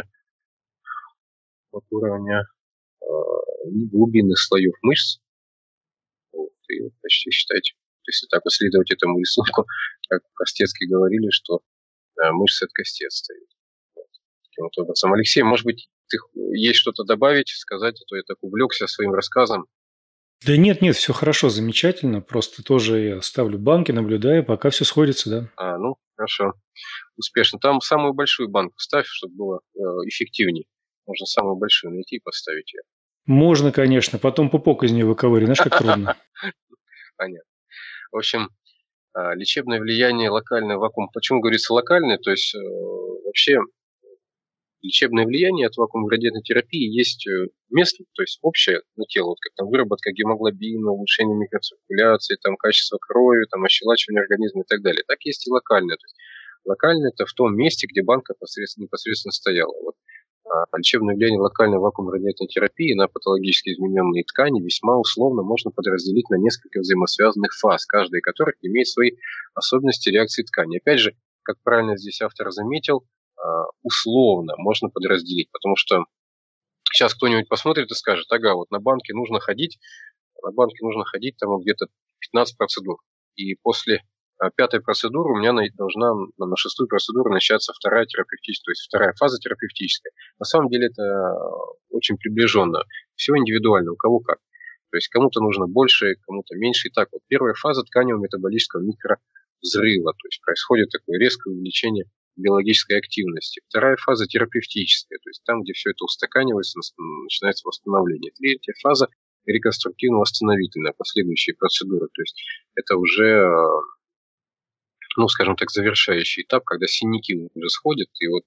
вот уровня э, глубинных слоев мышц. Вот. И почти считайте, если так следовать этому рисунку, как Костецкий говорили, что мышцы от костей отстают. Вот. Таким вот образом. Алексей, может быть, ты есть что-то добавить, сказать, а то я так увлекся своим рассказом. Да нет, нет, все хорошо, замечательно. Просто тоже я ставлю банки, наблюдаю, пока все сходится, да. А, ну, хорошо. Успешно. Там самую большую банку ставь, чтобы было э, эффективнее. Можно самую большую найти и поставить ее. Можно, конечно. Потом пупок из нее выковыривать. Знаешь, как трудно. Понятно. В общем, лечебное влияние локальное вакуум. Почему говорится локальное? То есть э, вообще лечебное влияние от вакуумно-градиентной терапии есть место, то есть общее на тело, вот как там выработка гемоглобина, улучшение микроциркуляции, там качество крови, там ощелачивание организма и так далее. Так есть и локальное. То есть локальное это в том месте, где банка непосредственно, непосредственно стояла. Вот. А лечебное влияние локальной вакуумно-градиентной терапии на патологически измененные ткани весьма условно можно подразделить на несколько взаимосвязанных фаз, каждая из которых имеет свои особенности реакции ткани. Опять же, как правильно здесь автор заметил, условно можно подразделить, потому что сейчас кто-нибудь посмотрит и скажет: ага, вот на банке нужно ходить, на банке нужно ходить там где-то пятнадцать процедур, и после пятой процедуры у меня должна на шестую процедуру начаться вторая терапевтическая, то есть вторая фаза терапевтическая. На самом деле это очень приближенно. Все индивидуально, у кого как. То есть кому-то нужно больше, кому-то меньше. Итак, вот первая фаза тканевого метаболического микровзрыва, то есть происходит такое резкое увеличение биологической активности. Вторая фаза терапевтическая, то есть там, где все это устаканивается, начинается восстановление. Третья фаза реконструктивно-восстановительная, последующие процедуры. То есть это уже, ну, скажем так, завершающий этап, когда синяки уже сходят, и вот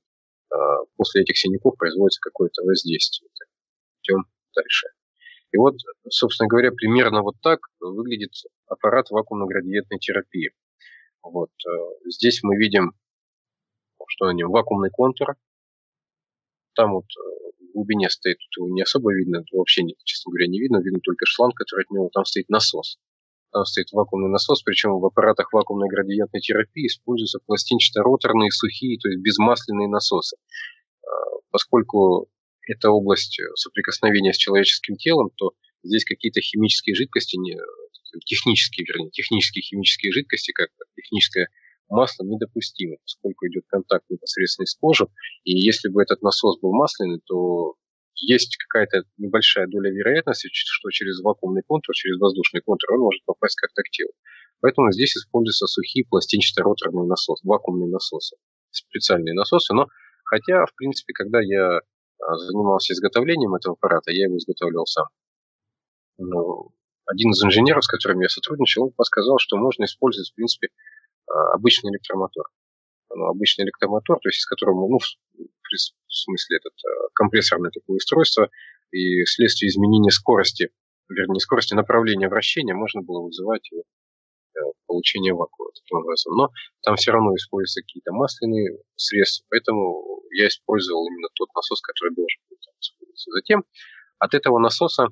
после этих синяков производится какое-то воздействие. Идем дальше. И вот, собственно говоря, примерно вот так выглядит аппарат вакуумно-градиентной терапии. Вот. Здесь мы видим, что на нем вакуумный контур. Там вот в глубине стоит, тут его не особо видно, вообще, честно говоря, не видно. Видно только шланг, который от него, там стоит насос. Там стоит вакуумный насос, причем в аппаратах вакуумной градиентной терапии используются пластинчато-роторные, сухие, то есть безмасляные насосы. Поскольку это область соприкосновения с человеческим телом, то здесь какие-то химические жидкости, не, технические, вернее, технические химические жидкости, как техническое масло, недопустимы, поскольку идет контакт непосредственно с кожей. И если бы этот насос был масляный, то есть какая-то небольшая доля вероятности, что через вакуумный контур, через воздушный контур он может попасть как-то к телу. Поэтому здесь используются сухие пластинчато-роторные насосы, вакуумные насосы, специальные насосы. Но хотя, в принципе, когда я занимался изготовлением этого аппарата, я его изготавливал сам. Но один из инженеров, с которым я сотрудничал, он подсказал, что можно использовать, в принципе, обычный электромотор. Ну, обычный электромотор, то есть из которого, ну, в смысле, этот компрессорное такое устройство, и вследствие изменения скорости, вернее, скорости направления вращения, можно было вызывать его получение вакуума таким образом. Но там все равно используются какие-то масляные средства, поэтому я использовал именно тот насос, который должен был использоваться. Затем от этого насоса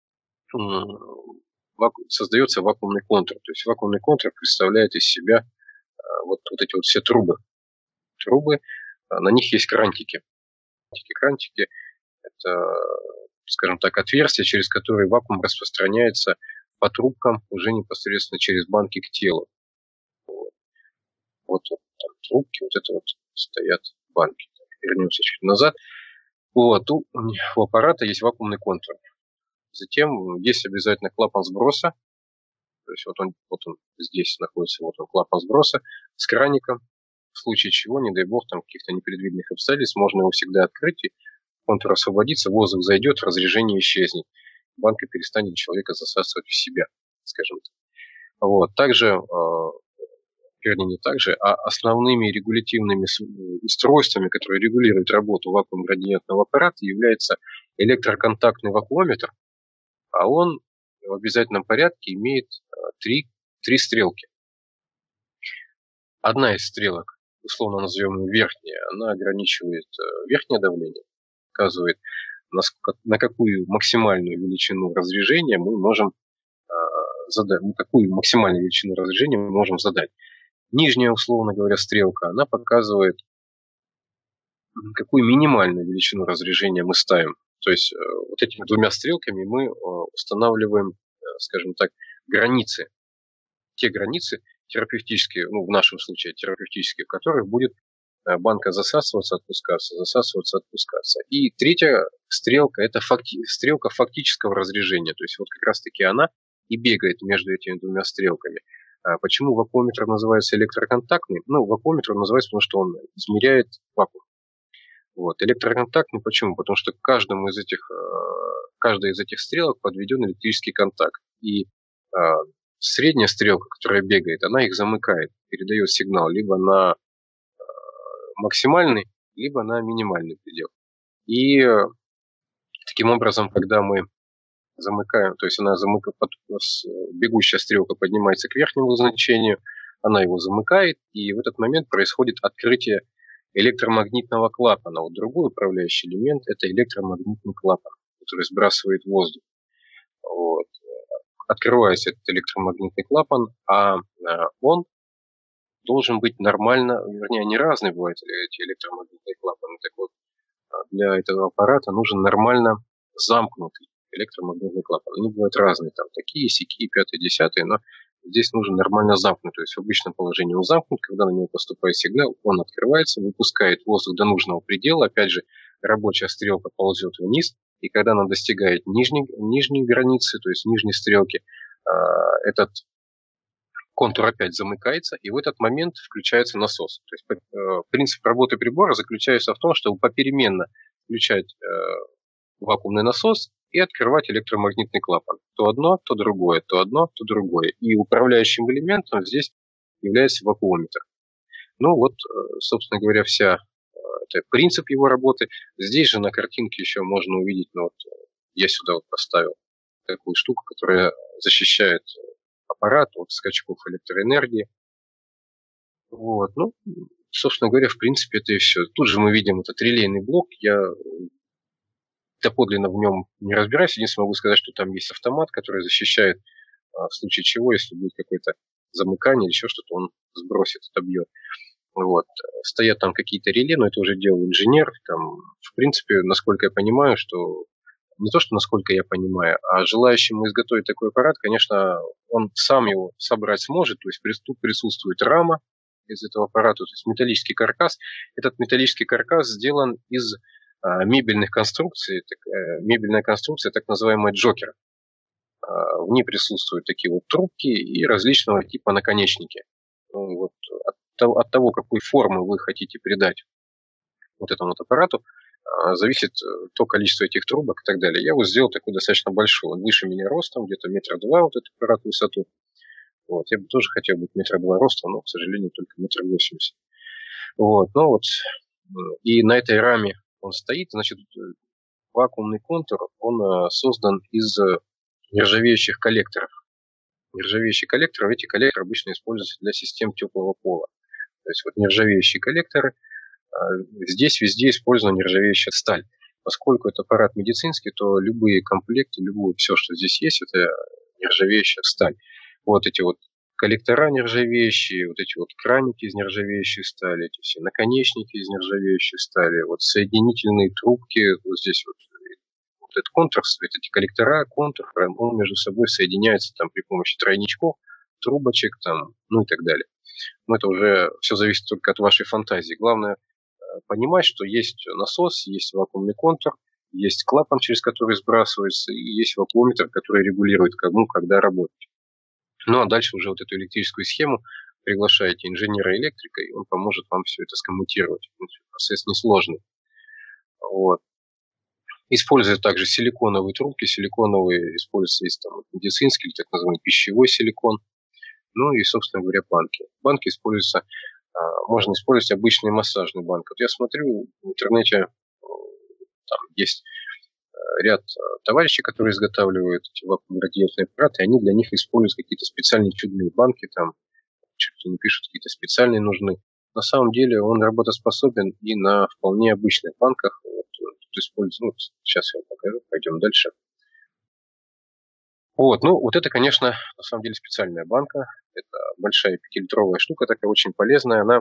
создается вакуумный контур. То есть вакуумный контур представляет из себя вот, вот эти вот все трубы. Трубы, на них есть крантики. Крантики – это, скажем так, отверстия, через которые вакуум распространяется по трубкам уже непосредственно через банки к телу. Вот, вот, вот там трубки, вот это вот стоят банки. Вернемся чуть назад. Вот, у, у аппарата есть вакуумный контур. Затем есть обязательно клапан сброса. То есть вот он, вот он здесь находится, вот он клапан сброса с краником. В случае чего, не дай бог, там каких-то непредвиденных обстоятельств, можно его всегда открыть, и контур освободится, воздух зайдет, разрежение исчезнет. Банка перестанет человека засасывать в себя, скажем так. Вот. Также, э, вернее, не так же, а основными регулятивными устройствами, которые регулируют работу вакуум-градиентного аппарата, является электроконтактный вакуометр, а он в обязательном порядке имеет три, три стрелки. Одна из стрелок, условно назовем ее верхняя, она ограничивает верхнее давление, показывает, на какую максимальную величину разрежения мы можем задать, на какую максимальную величину разрежения мы можем задать. Нижняя, условно говоря, стрелка, она показывает, какую минимальную величину разрежения мы ставим. То есть вот этими двумя стрелками мы устанавливаем, скажем так, границы. Те границы терапевтические, ну в нашем случае терапевтические, в которых будет банка засасываться, отпускаться, засасываться, отпускаться. И третья стрелка – это факти- стрелка фактического разрежения. То есть вот как раз-таки она и бегает между этими двумя стрелками. А почему вакуометр называется электроконтактный? Ну, вакуометр называется, потому что он измеряет вакуум. Вот. Электроконтактный почему? Потому что к каждому из этих, каждой из этих стрелок подведен электрический контакт. И средняя стрелка, которая бегает, она их замыкает, передает сигнал либо на максимальный, либо на минимальный предел. И таким образом, когда мы замыкаем, то есть она замыкает, бегущая стрелка поднимается к верхнему значению, она его замыкает, и в этот момент происходит открытие электромагнитного клапана. Вот другой управляющий элемент – это электромагнитный клапан, который сбрасывает воздух. Вот. Открывается этот электромагнитный клапан, а он должен быть нормально, вернее, они разные бывают, эти электромагнитные клапаны. Так вот, для этого аппарата нужен нормально замкнутый электромагнитный клапан. Они бывают разные, там такие, сякие, пятые, десятые, но здесь нужен нормально замкнутый. То есть в обычном положении он замкнут, когда на него поступает сигнал, он открывается, выпускает воздух до нужного предела. Опять же, рабочая стрелка ползет вниз, и когда она достигает нижней, нижней границы, то есть нижней стрелки, этот контур опять замыкается, и в этот момент включается насос. То есть принцип работы прибора заключается в том, чтобы попеременно включать вакуумный насос и открывать электромагнитный клапан. То одно, то другое, то одно, то другое. И управляющим элементом здесь является вакуометр. Ну вот, собственно говоря, вся это принцип его работы. Здесь же на картинке еще можно увидеть, ну вот я сюда вот поставил такую штуку, которая защищает аппарат от скачков электроэнергии. Вот, ну, собственно говоря, в принципе, это и все. Тут же мы видим этот релейный блок. Я доподлинно в нем не разбираюсь. Единственное, могу сказать, что там есть автомат, который защищает, в случае чего, если будет какое-то замыкание или еще что-то, он сбросит, отобьет. Вот. Стоят там какие-то реле, но это уже делал инженер. Там, в принципе, насколько я понимаю, что не то, что насколько я понимаю, а желающему изготовить такой аппарат, конечно, он сам его собрать сможет. То есть тут присутствует рама из этого аппарата, то есть металлический каркас. Этот металлический каркас сделан из а, мебельных конструкций, так, а, мебельная конструкция, так называемая джокер. А, в ней присутствуют такие вот трубки и различного типа наконечники. Ну, вот, от, того, от того, какой формы вы хотите придать вот этому вот аппарату, а, зависит то количество этих трубок и так далее. Я вот сделал такой достаточно большой, он выше меня ростом, где-то метра два вот этот аппарат в высоту. Вот, я бы тоже хотел быть метра два роста, но, к сожалению, только метр восемьдесят. Вот, ну вот, и на этой раме он стоит, значит, вакуумный контур, он создан из нержавеющих коллекторов. Нержавеющие коллекторы, эти коллекторы обычно используются для систем теплого пола. То есть вот нержавеющие коллекторы, здесь везде использована нержавеющая сталь. Поскольку это аппарат медицинский, то любые комплекты, любое все, что здесь есть, это нержавеющая сталь. Вот эти вот коллектора нержавеющие, вот эти вот краники из нержавеющей стали, эти все наконечники из нержавеющей стали, вот соединительные трубки, вот здесь вот, вот этот контур, эти коллектора, контур, он между собой соединяется там при помощи тройничков, трубочек там, ну и так далее. Но это уже все зависит только от вашей фантазии. Главное понимать, что есть насос, есть вакуумный контур, есть клапан, через который сбрасывается, и есть вакуометр, который регулирует, кому, когда работать. Ну, а дальше уже вот эту электрическую схему приглашаете инженера-электрика, и он поможет вам все это скоммутировать. Процесс несложный. Вот. Используют также силиконовые трубки. Силиконовые используются, есть там медицинский или так называемый пищевой силикон. Ну и, собственно говоря, банки. Банки используются, можно использовать обычные массажные банки. Вот я смотрю в интернете, там есть ряд товарищей, которые изготавливают эти вакуумно-радиационные аппараты, и они для них используют какие-то специальные чудные банки, там чуть ли не пишут, какие-то специальные нужны. На самом деле он работоспособен и на вполне обычных банках. Вот, тут используют, ну, сейчас я вам покажу, пойдем дальше. Вот, ну, вот это, конечно, на самом деле специальная банка. Это большая пятилитровая штука, такая очень полезная. Она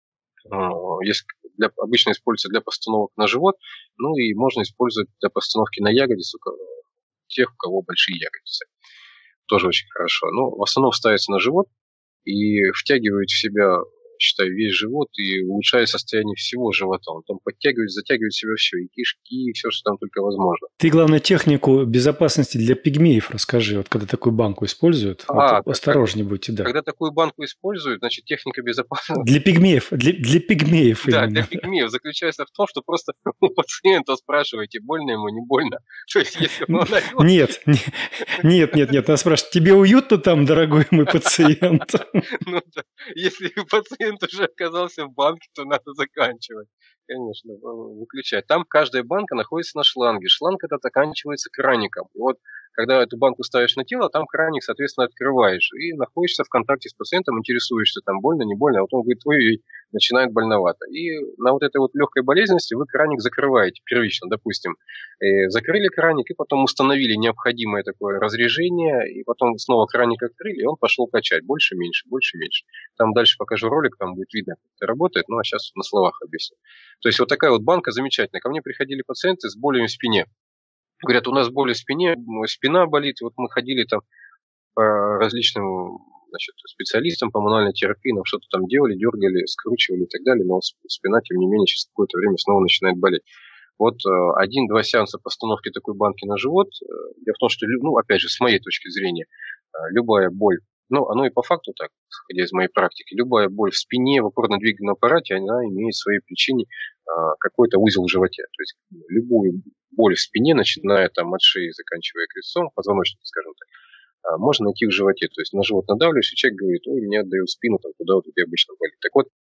э, есть для, обычно используется для постановок на живот, ну и можно использовать для постановки на ягодицы тех, у кого большие ягодицы. Тоже очень хорошо. Но в основном ставится на живот и втягивает в себя, считаю, весь живот и улучшает состояние всего живота. Он там подтягивает, затягивает в себя все, и кишки, и все, что там только возможно. Ты, главное, технику безопасности для пигмеев расскажи. Вот когда такую банку используют, а, вот осторожнее как, будьте, да. Когда такую банку используют, значит, техника безопасности... Для пигмеев, для, для пигмеев Да, именно. для пигмеев заключается в том, что просто у пациента спрашиваете, больно ему, не больно. То есть, если он орет... Нет, нет, нет, нет, нас спрашивают, тебе уютно там, дорогой мой пациент? Ну да, если пациент уже оказался в банке, то надо заканчивать. Конечно, выключать. Там каждая банка находится на шланге. Шланг этот оканчивается краником. И вот когда эту банку ставишь на тело, там краник, соответственно, открываешь. И находишься в контакте с пациентом, интересуешься, там больно, не больно. А вот он говорит, ой-ой, начинает больновато. И на вот этой вот легкой болезненности вы краник закрываете первично, допустим. И закрыли краник, и потом установили необходимое такое разрежение, и потом снова краник открыли, и он пошел качать. Больше, меньше, больше, меньше. Там дальше покажу ролик, там будет видно, как это работает. Ну, а сейчас на словах объясню. То есть вот такая вот банка замечательная. Ко мне приходили пациенты с болями в спине. Говорят, у нас боли в спине, спина болит. Вот мы ходили там по различным, значит, специалистам по мануальной терапии, нам что-то там делали, дергали, скручивали и так далее. Но спина, тем не менее, через какое-то время снова начинает болеть. Вот один-два сеанса постановки такой банки на живот. Дело в том, что, ну, опять же, с моей точки зрения, любая боль, ну, оно и по факту так, исходя из моей практики, любая боль в спине, в опорно-двигательном аппарате, она имеет в своей причине а, какой-то узел в животе. То есть любую боль в спине, начиная там от шеи, заканчивая крестцом, позвоночник, скажем так, а, можно найти в животе. То есть на живот надавливаешь, и человек говорит, ой, меня отдает спину, там туда вот где обычно болит. Так вот,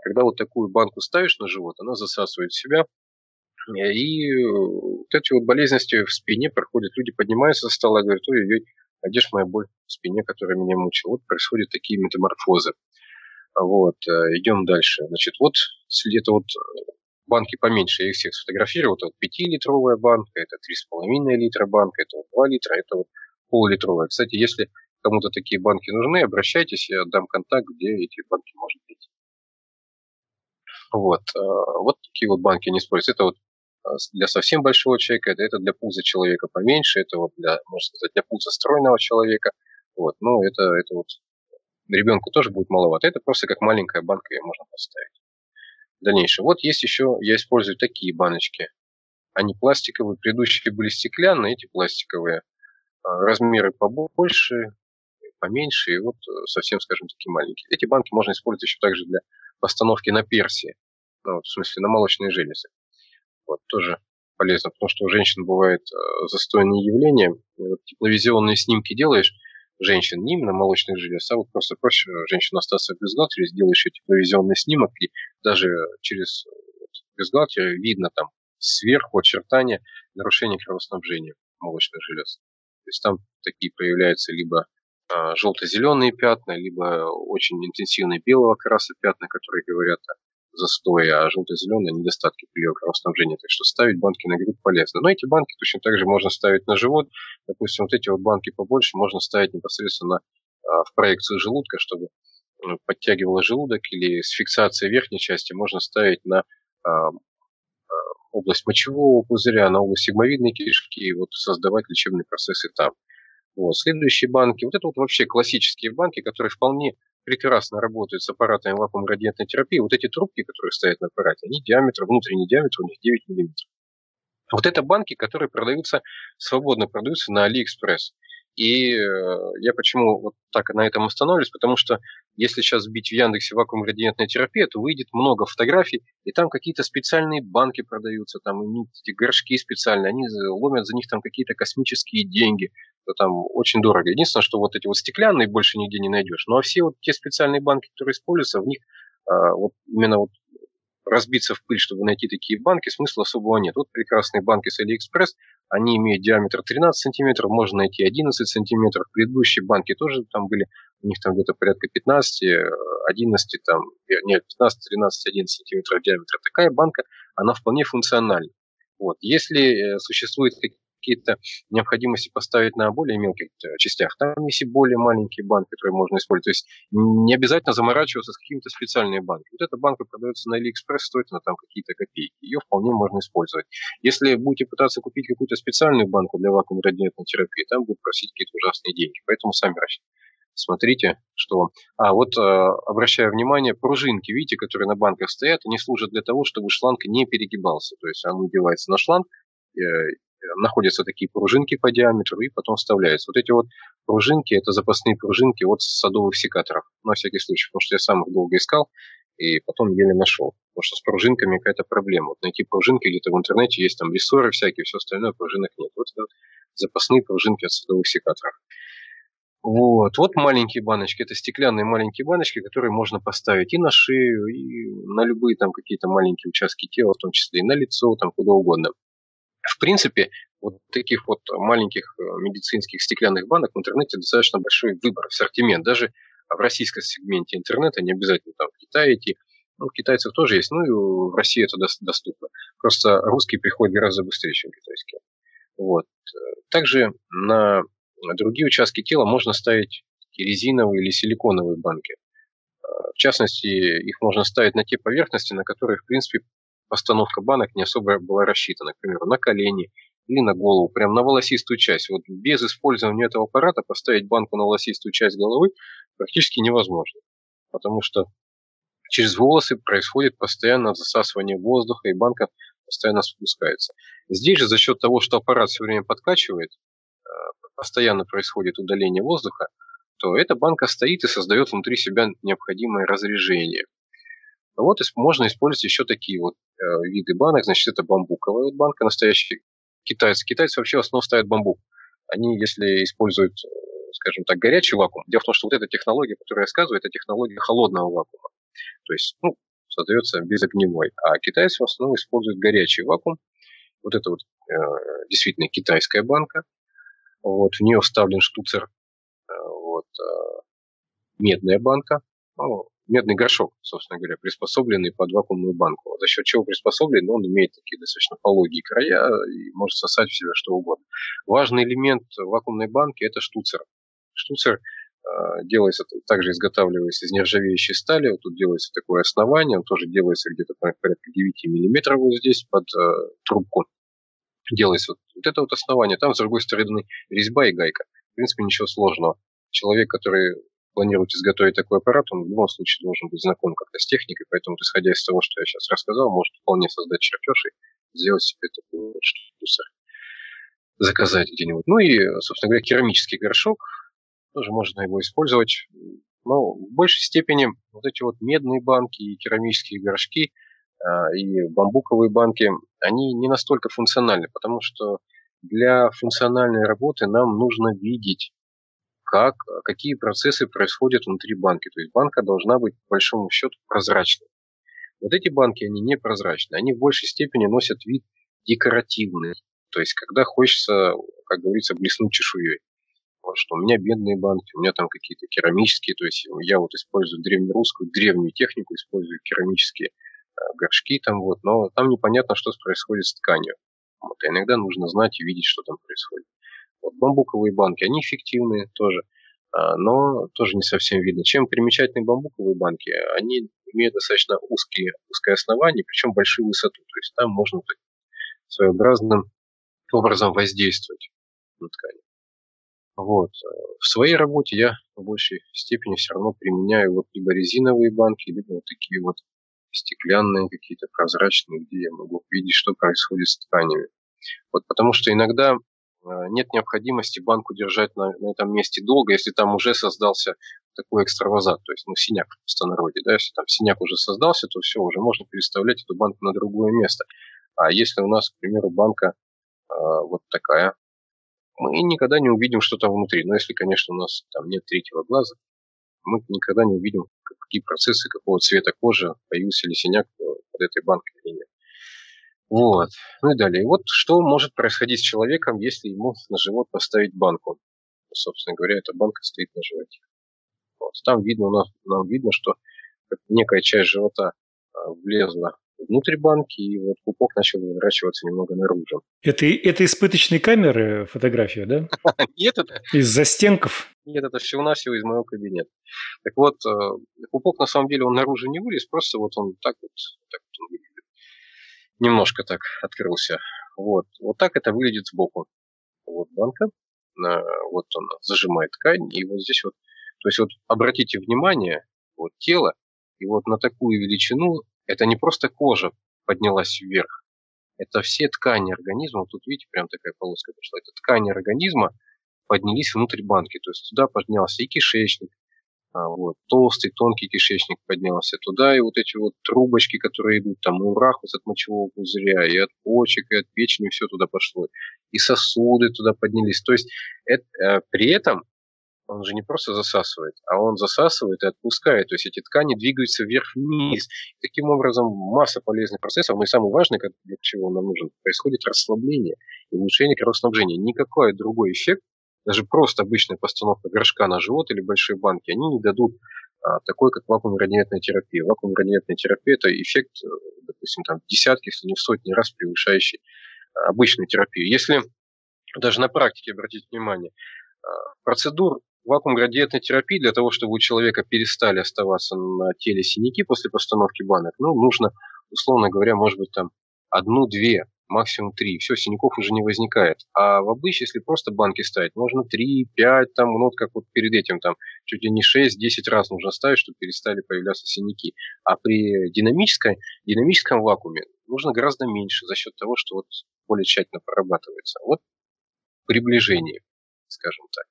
Когда вот такую банку ставишь на живот, она засасывает в себя, и вот эти вот болезненности в спине проходят. Люди поднимаются со стола и говорят: ой-ой-ой, а где ж моя боль в спине, которая меня мучила? Вот происходят такие метаморфозы. Вот, идем дальше. Значит, вот это вот банки поменьше, я их всех сфотографировал. Это вот пятилитровая банка, это три с половиной литра банка, это вот два литра, это вот полулитровая. Кстати, если кому-то такие банки нужны, обращайтесь, я дам контакт, где эти банки можно найти. Вот, вот такие вот банки не используются. Это вот для совсем большого человека, это, это для пуза человека поменьше, это вот для, можно сказать, для пуза стройного человека. Вот, ну, это, это вот ребенку тоже будет маловато. Это просто как маленькая банка, ее можно поставить. Дальнейшее. Вот есть еще, я использую такие баночки. Они пластиковые, предыдущие были стеклянные, эти пластиковые. Размеры побольше, поменьше, и вот совсем, скажем, такие маленькие. Эти банки можно использовать еще также для постановки на перси, ну, вот, в смысле на молочные железы. Вот, тоже полезно, потому что у женщин бывает э, застойные явления. Вот, тепловизионные снимки делаешь женщин не именно молочных желез, а вот просто проще женщину остаться в бюстгальтере, сделаешь ее тепловизионный снимок, и даже через вот, бюстгальтер видно там сверху очертания нарушения кровоснабжения молочных желез. То есть там такие появляются либо а, желто-зеленые пятна, либо очень интенсивные белого окраса пятна, которые говорят о застое, а желто-зеленые недостатки при кровоснабжения. Так что ставить банки на грудь полезно. Но эти банки точно так же можно ставить на живот. Допустим, вот эти вот банки побольше можно ставить непосредственно а, в проекцию желудка, чтобы ну, подтягивало желудок, или с фиксацией верхней части можно ставить на а, область мочевого пузыря, на область сигмовидной кишки, и вот создавать лечебные процессы там. Вот. Следующие банки, вот это вот вообще классические банки, которые вполне прекрасно работают с аппаратами вакуум-градиентной терапии. Вот эти трубки, которые стоят на аппарате, они диаметр, внутренний диаметр у них девять миллиметров. Вот это банки, которые продаются, свободно продаются на Алиэкспресс. И э, я почему вот так на этом остановлюсь, потому что если сейчас вбить в Яндексе вакуум-градиентная терапия, то выйдет много фотографий, и там какие-то специальные банки продаются, там эти горшки специальные, они ломят за них там какие-то космические деньги, то там очень дорого. Единственное, что вот эти вот стеклянные больше нигде не найдешь. Ну а все вот те специальные банки, которые используются, в них э, вот именно вот разбиться в пыль, чтобы найти такие банки, смысла особого нет. Вот прекрасные банки с Алиэкспресс, они имеют диаметр тринадцать сантиметров, можно найти одиннадцать сантиметров. Предыдущие банки тоже там были, у них там где-то порядка пятнадцать, одиннадцать, там, нет, пятнадцать, тринадцать, одиннадцать сантиметров диаметра. Такая банка, она вполне функциональна. Вот. Если существует какие-то необходимости поставить на более мелких частях, там есть и более маленькие банки, которые можно использовать. То есть не обязательно заморачиваться с какими-то специальными банками. Вот эта банка продается на Алиэкспресс, стоит она там какие-то копейки. Ее вполне можно использовать. Если будете пытаться купить какую-то специальную банку для вакуум-градиентной терапии, там будут просить какие-то ужасные деньги. Поэтому сами смотрите, что вам. А вот э, обращаю внимание, пружинки, видите, которые на банках стоят, они служат для того, чтобы шланг не перегибался. То есть он надевается на шланг, э, находятся такие пружинки по диаметру и потом вставляются. Вот эти вот пружинки, это запасные пружинки от садовых секаторов. На всякий случай, потому что я сам их долго искал и потом еле нашел. Потому что с пружинками какая-то проблема. Вот найти пружинки где-то в интернете, есть там рессоры всякие, все остальное, пружинок нет. Вот это вот запасные пружинки от садовых секаторов. Вот. Вот маленькие баночки, это стеклянные маленькие баночки, которые можно поставить и на шею, и на любые там какие-то маленькие участки тела, в том числе и на лицо, там куда угодно. В принципе, вот таких вот маленьких медицинских стеклянных банок в интернете достаточно большой выбор, ассортимент. Даже в российском сегменте интернета, не обязательно там в Китае идти, ну, у китайцев тоже есть, ну и в России это доступно. Просто русский приходит гораздо быстрее, чем китайский. Вот. Также на другие участки тела можно ставить резиновые или силиконовые банки. В частности, их можно ставить на те поверхности, на которые, в принципе, постановка банок не особо была рассчитана. К примеру, на колени или на голову, прям на волосистую часть. Вот без использования этого аппарата поставить банку на волосистую часть головы практически невозможно. Потому что через волосы происходит постоянное засасывание воздуха, и банка постоянно спускается. Здесь же за счет того, что аппарат все время подкачивает, постоянно происходит удаление воздуха, то эта банка стоит и создает внутри себя необходимое разрежение. Вот можно использовать еще такие вот э, виды банок. Значит, это бамбуковая вот банка, настоящая китайцы. Китайцы вообще в основном ставят бамбук. Они, если используют, скажем так, горячий вакуум, дело в том, что вот эта технология, которую я рассказываю, это технология холодного вакуума. То есть, ну, создается безогневой. А китайцы в основном используют горячий вакуум. Вот это вот э, действительно китайская банка. Вот, в нее вставлен штуцер. Э, вот, э, медная банка. Ну, медный горшок, собственно говоря, приспособленный под вакуумную банку. За счет чего приспособлен? Он имеет такие достаточно пологие края и может сосать в себя что угодно. Важный элемент вакуумной банки – это штуцер. Штуцер э, делается, также изготавливается из нержавеющей стали. Вот тут делается такое основание, он тоже делается где-то порядка девять миллиметров вот здесь под э, трубку. Делается вот, вот это вот основание. Там, с другой стороны, резьба и гайка. В принципе, ничего сложного. Человек, который планирует изготовить такой аппарат, он в любом случае должен быть знаком как-то с техникой, поэтому, исходя из того, что я сейчас рассказал, может вполне создать чертеж и сделать себе такой вот штуцер, заказать где-нибудь. Ну и, собственно говоря, керамический горшок, тоже можно его использовать. Но в большей степени вот эти вот медные банки и керамические горшки и бамбуковые банки, они не настолько функциональны, потому что для функциональной работы нам нужно видеть, как, какие процессы происходят внутри банки. То есть банка должна быть, по большому счету, прозрачной. Вот эти банки, они не прозрачны. Они в большей степени носят вид декоративный. То есть, когда хочется, как говорится, блеснуть чешуей. Вот, что у меня бедные банки, у меня там какие-то керамические. То есть, я вот использую древнерусскую, древнюю технику, использую керамические э, горшки там вот. Но там непонятно, что происходит с тканью. Вот, а иногда нужно знать и видеть, что там происходит. Вот бамбуковые банки, они эффективные тоже, но тоже не совсем видно. Чем примечательны бамбуковые банки? Они имеют достаточно узкие, узкое основание, причем большую высоту. То есть там можно своеобразным образом воздействовать на ткань. Вот. В своей работе я в большей степени все равно применяю вот либо резиновые банки, либо вот такие вот стеклянные, какие-то прозрачные, где я могу видеть, что происходит с тканями. Вот, потому что иногда нет необходимости банку держать на, на этом месте долго, если там уже создался такой экстравазат, то есть ну, синяк в простонародье. Да? Если там синяк уже создался, то все, уже можно переставлять эту банку на другое место. А если у нас, к примеру, банка э, вот такая, мы никогда не увидим, что там внутри. Но если, конечно, у нас там нет третьего глаза, мы никогда не увидим, какие процессы, какого цвета кожи, появился ли синяк под этой банкой или нет. Вот. Ну и далее. Вот что может происходить с человеком, если ему на живот поставить банку. Собственно говоря, эта банка стоит на животе. Вот. Там видно, у нас, нам видно, что некая часть живота влезла внутрь банки, и вот пупок начал выворачиваться немного наружу. Это, это испыточные камеры фотография, да? Нет, это... Из застенков? Нет, это всего-навсего из моего кабинета. Так вот, пупок на самом деле он наружу не вылез, просто вот он так вот, так вот он выглядит. Немножко так открылся. Вот. Вот так это выглядит сбоку. Вот банка. Вот он зажимает ткань. И вот здесь вот. То есть вот обратите внимание, вот тело, и вот на такую величину, это не просто кожа поднялась вверх. Это все ткани организма. Вот тут видите, прям такая полоска пошла. Это ткани организма поднялись внутрь банки. То есть туда поднялся и кишечник. А, вот, толстый, тонкий кишечник поднялся туда, и вот эти вот трубочки, которые идут там и у рахус от мочевого пузыря, и от почек, и от печени, все туда пошло. И сосуды туда поднялись. То есть это, э, при этом он же не просто засасывает, а он засасывает и отпускает. То есть эти ткани двигаются вверх-вниз. Таким образом масса полезных процессов, но и самое важное, для чего он нам нужен, происходит расслабление и улучшение кровоснабжения. Никакой другой эффект, даже просто обычная постановка горшка на живот или большой банки, они не дадут а, такой, как вакуумно-радиатная терапия. Вакуумно-радиатная терапия – это эффект, допустим, там, в десятки, если не в сотни раз превышающий а, обычную терапию. Если даже на практике обратить внимание, а, процедур вакуум-радиатной терапии для того, чтобы у человека перестали оставаться на теле синяки после постановки банок, ну, нужно, условно говоря, может быть, там одну-две, максимум три. Все, синяков уже не возникает. А в обычае, если просто банки ставить, можно три-пять, там, ну, как вот перед этим, там, чуть ли не шесть-десять раз нужно ставить, чтобы перестали появляться синяки. А при динамической, динамическом вакууме нужно гораздо меньше за счет того, что вот более тщательно прорабатывается. Вот приближение, скажем так.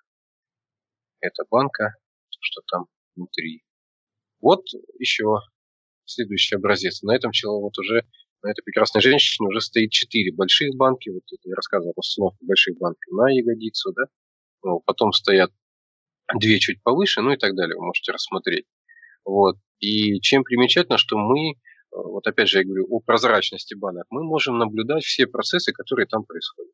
Это банка, что там внутри. Вот еще следующий образец. На этом человек вот уже на этой прекрасной женщине уже стоит четыре больших банки. Вот это я рассказывал, установка больших банок на ягодицу, да. Ну, потом стоят две чуть повыше, ну и так далее. Вы можете рассмотреть. Вот. И чем примечательно, что мы вот опять же я говорю о прозрачности банок, мы можем наблюдать все процессы, которые там происходят.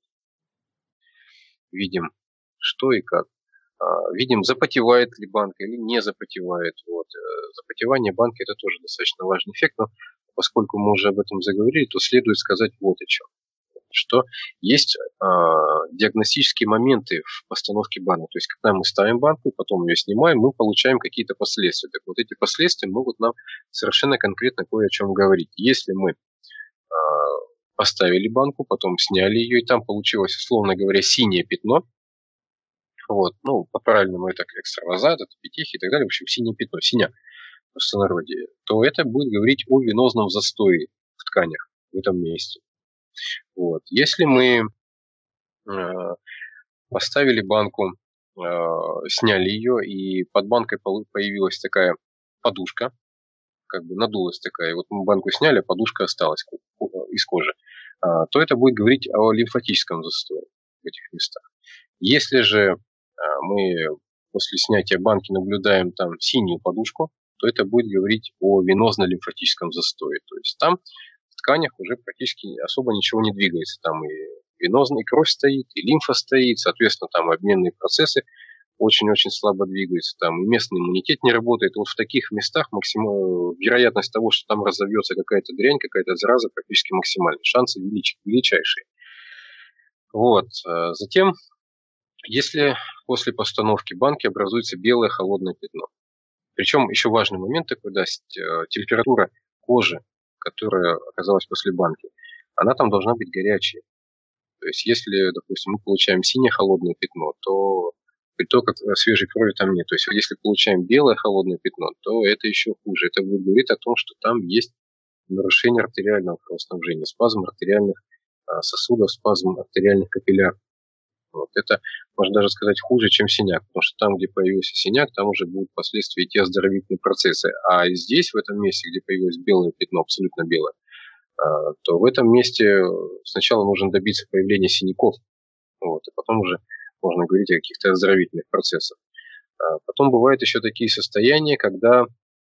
Видим, что и как. Видим, запотевает ли банка или не запотевает. Вот. Запотевание банки – это тоже достаточно важный эффект, но поскольку мы уже об этом заговорили, то следует сказать вот о чем. Что есть э, диагностические моменты в постановке банок. То есть, когда мы ставим банку, потом ее снимаем, мы получаем какие-то последствия. Так вот, эти последствия могут нам совершенно конкретно кое о чем говорить. Если мы э, поставили банку, потом сняли ее, и там получилось, условно говоря, синее пятно, вот, ну, по-правильному это экстравазат, это петехи и так далее, в общем, синее пятно, синяк в простонародье, то это будет говорить о венозном застое в тканях в этом месте. Вот. Если мы э, поставили банку, э, сняли ее, и под банкой появилась такая подушка, как бы надулась такая, и вот мы банку сняли, а подушка осталась из кожи, э, то это будет говорить о лимфатическом застое в этих местах. Если же э, мы после снятия банки наблюдаем там синюю подушку, то это будет говорить о венозно-лимфатическом застое. То есть там в тканях уже практически особо ничего не двигается. Там и венозная кровь стоит, и лимфа стоит, соответственно, там обменные процессы очень-очень слабо двигаются, там и местный иммунитет не работает. Вот в таких местах максимум... вероятность того, что там разовьется какая-то дрянь, какая-то зараза, практически максимальная. Шансы велич... величайшие. Вот. Затем, если после постановки банки образуется белое холодное пятно. Причем еще важный момент такой, да, температура кожи, которая оказалась после банки, она там должна быть горячей. То есть, если, допустим, мы получаем синее холодное пятно, то при том, как свежей крови там нет. То есть, если получаем белое холодное пятно, то это еще хуже. Это будет говорить о том, что там есть нарушение артериального кровоснабжения, спазм артериальных сосудов, спазм артериальных капилляров. Вот. Это, можно даже сказать, хуже, чем синяк, потому что там, где появился синяк, там уже будут впоследствии идти оздоровительные процессы. А здесь, в этом месте, где появилось белое пятно, абсолютно белое, то в этом месте сначала нужно добиться появления синяков, вот, и потом уже можно говорить о каких-то оздоровительных процессах. Потом бывают еще такие состояния, когда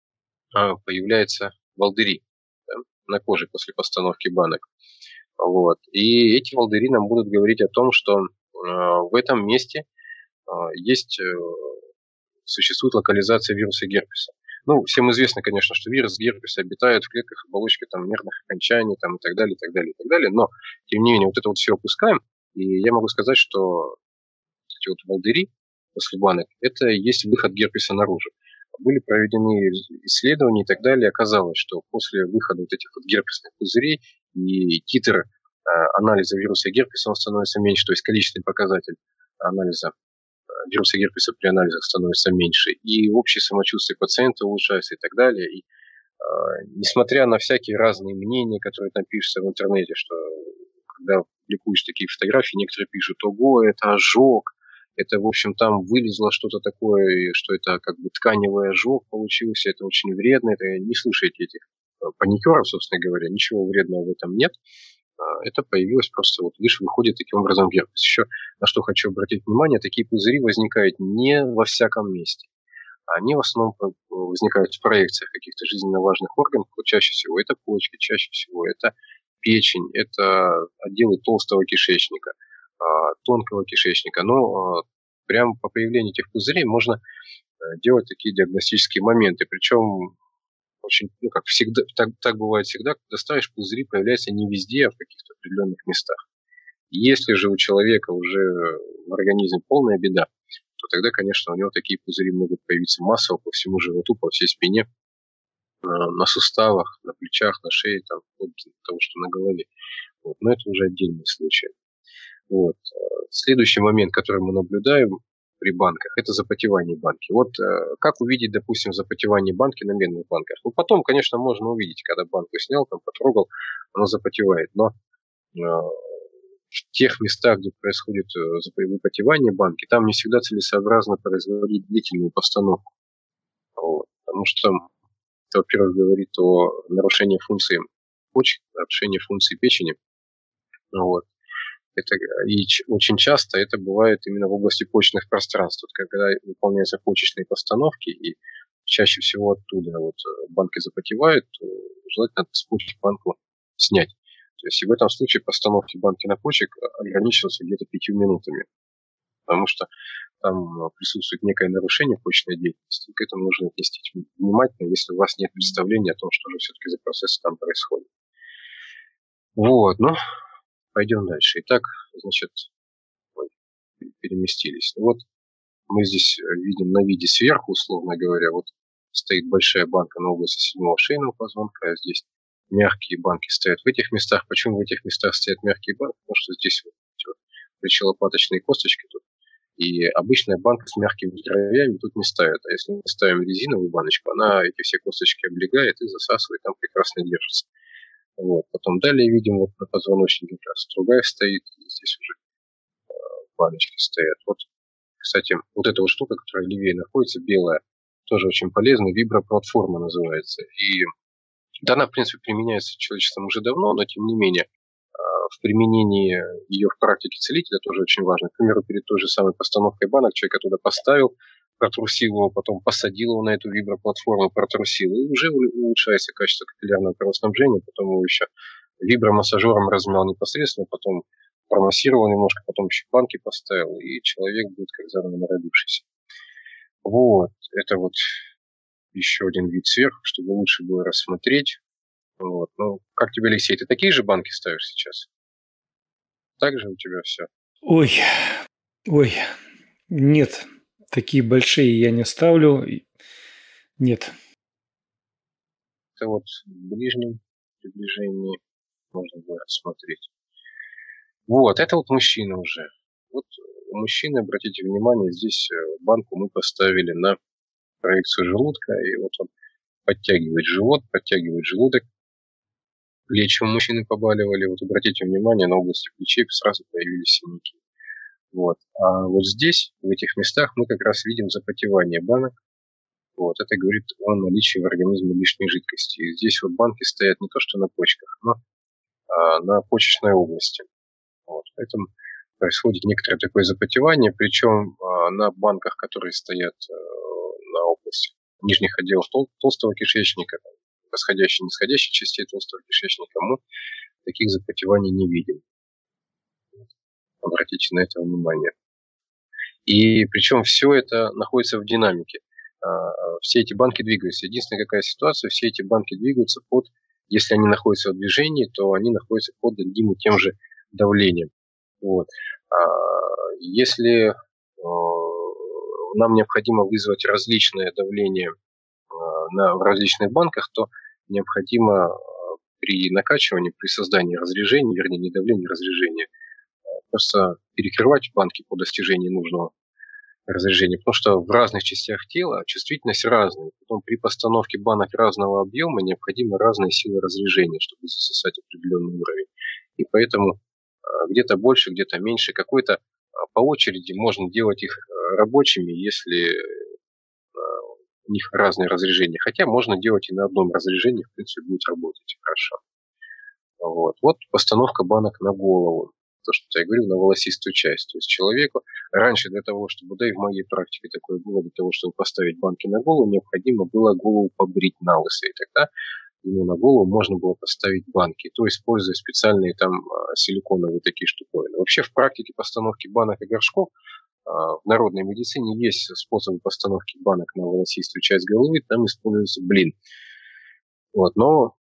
появляются волдыри, да, на коже после постановки банок. Вот. И эти волдыри нам будут говорить о том, что в этом месте есть, существует локализация вируса герпеса. Ну, всем известно, конечно, что вирус герпеса обитает в клетках оболочки там, нервных окончаний там, и так далее, и так далее, и так далее. Но, тем не менее, вот это вот все опускаем, и я могу сказать, что эти вот волдыри после банок, это и есть выход герпеса наружу. Были проведены исследования и так далее, оказалось, что после выхода вот этих вот герпесных пузырей и титр анализа вируса герпеса он становится меньше, то есть количественный показатель анализа вируса герпеса при анализах становится меньше, и общее самочувствие пациента улучшается и так далее. И э, несмотря на всякие разные мнения, которые там пишутся в интернете, что когда публикуешь такие фотографии, некоторые пишут: ого, это ожог, это, в общем, там вылезло что-то такое, что это как бы тканевый ожог получился, это очень вредно, это не слушайте этих паникеров, собственно говоря, ничего вредного в этом нет. Это появилось просто, вот видишь, выходит таким образом герпес. Еще на что хочу обратить внимание, такие пузыри возникают не во всяком месте. Они в основном возникают в проекциях каких-то жизненно важных органов. Вот чаще всего это почки, чаще всего это печень, это отделы толстого кишечника, тонкого кишечника. Но прямо по появлению этих пузырей можно делать такие диагностические моменты. Причем очень, ну, как всегда, так, так бывает всегда, когда ставишь пузыри, появляются не везде, а в каких-то определенных местах. Если же у человека уже в организме полная беда, то тогда, конечно, у него такие пузыри могут появиться массово по всему животу, по всей спине, на суставах, на плечах, на шее, там, вплоть до того, что на голове. Вот. Но это уже отдельный случай. Вот. Следующий момент, который мы наблюдаем при банках, это запотевание банки. Вот э, как увидеть, допустим, запотевание банки на медных банках? Ну, потом, конечно, можно увидеть, когда банку снял, там, потрогал, она запотевает. Но э, в тех местах, где происходит э, запотевание банки, там не всегда целесообразно производить длительную постановку. Вот. Потому что, это, во-первых, говорит о нарушении функции почек, нарушении функции печени. Вот. Это, и очень часто это бывает именно в области почечных пространств. Вот когда выполняются почечные постановки, и чаще всего оттуда вот банки запотевают, то желательно с почек банку снять. То есть и в этом случае постановки банки на почек ограничиваются где-то пятью минутами. Потому что там присутствует некое нарушение почечной деятельности. К этому нужно отнестись внимательно, если у вас нет представления о том, что же все-таки за процесс там происходит. Вот, ну, пойдем дальше. Итак, значит, ой, переместились. Вот мы здесь видим на виде сверху, условно говоря, вот стоит большая банка на области седьмого шейного позвонка, а здесь мягкие банки стоят в этих местах. Почему в этих местах стоят мягкие банки? Потому что здесь вот, вот плечелопаточные косточки тут. И обычная банка с мягкими здоровьями тут не ставят. А если мы ставим резиновую баночку, она эти все косточки облегает и засасывает, там прекрасно держится. Вот. Потом далее видим, вот на позвоночнике как раз другая стоит, здесь уже э, баночки стоят. Вот, кстати, вот эта вот штука, которая левее находится, белая, тоже очень полезная, виброплатформа называется. И да, она, в принципе, применяется человечеством уже давно, но тем не менее, в применении ее в практике целителя тоже очень важно. К примеру, перед той же самой постановкой банок человека туда поставил, протрусил его, потом посадил его на эту виброплатформу, протрусил, и уже улучшается качество капиллярного кровоснабжения, потом его еще вибромассажером размял непосредственно, потом промассировал немножко, потом еще банки поставил, и человек будет как заново народившийся. Вот, это вот еще один вид сверху, чтобы лучше было рассмотреть. Вот. Ну, как тебе, Алексей, ты такие же банки ставишь сейчас? Так же у тебя все? Ой, ой, нет, такие большие я не ставлю, нет. Это вот в ближнем приближении можно было рассмотреть. Вот, это вот мужчина уже. Вот у мужчины, обратите внимание, здесь банку мы поставили на проекцию желудка, и вот он подтягивает живот, подтягивает желудок. Плечи у мужчины побаливали. Вот обратите внимание, на области плечей сразу появились синяки. Вот. А вот здесь, в этих местах, мы как раз видим запотевание банок. Вот. Это говорит о наличии в организме лишней жидкости. И здесь вот банки стоят не то что на почках, но а, на почечной области. Вот. Поэтому происходит некоторое такое запотевание, причем а, на банках, которые стоят а, на области нижних отделов тол- толстого кишечника, восходящей и нисходящей частей толстого кишечника, мы таких запотеваний не видим. Обратите на это внимание. И причем все это находится в динамике. Все эти банки двигаются. Единственная какая ситуация, все эти банки двигаются под, если они находятся в движении, то они находятся под одним и тем же давлением. Вот. Если нам необходимо вызвать различное давление на, в различных банках, то необходимо при накачивании, при создании разрежения, вернее, не давления, а разрежения, просто перекрывать банки по достижению нужного разрежения, потому что в разных частях тела чувствительность разная. Потом при постановке банок разного объема необходимы разные силы разрежения, чтобы засосать определенный уровень. И поэтому где-то больше, где-то меньше, какой-то по очереди можно делать их рабочими, если у них разные разрежения. Хотя можно делать и на одном разрежении, в принципе, будет работать хорошо. Вот, вот постановка банок на голову. То, что я говорю, на волосистую часть. То есть человеку раньше для того, чтобы, да и в моей практике такое было, для того, чтобы поставить банки на голову, необходимо было голову побрить на лысо. И тогда ему на голову можно было поставить банки, то используя специальные там силиконовые такие штуковины. Вообще в практике постановки банок и горшков в народной медицине есть способы постановки банок на волосистую часть головы, там используется блин. Вот, но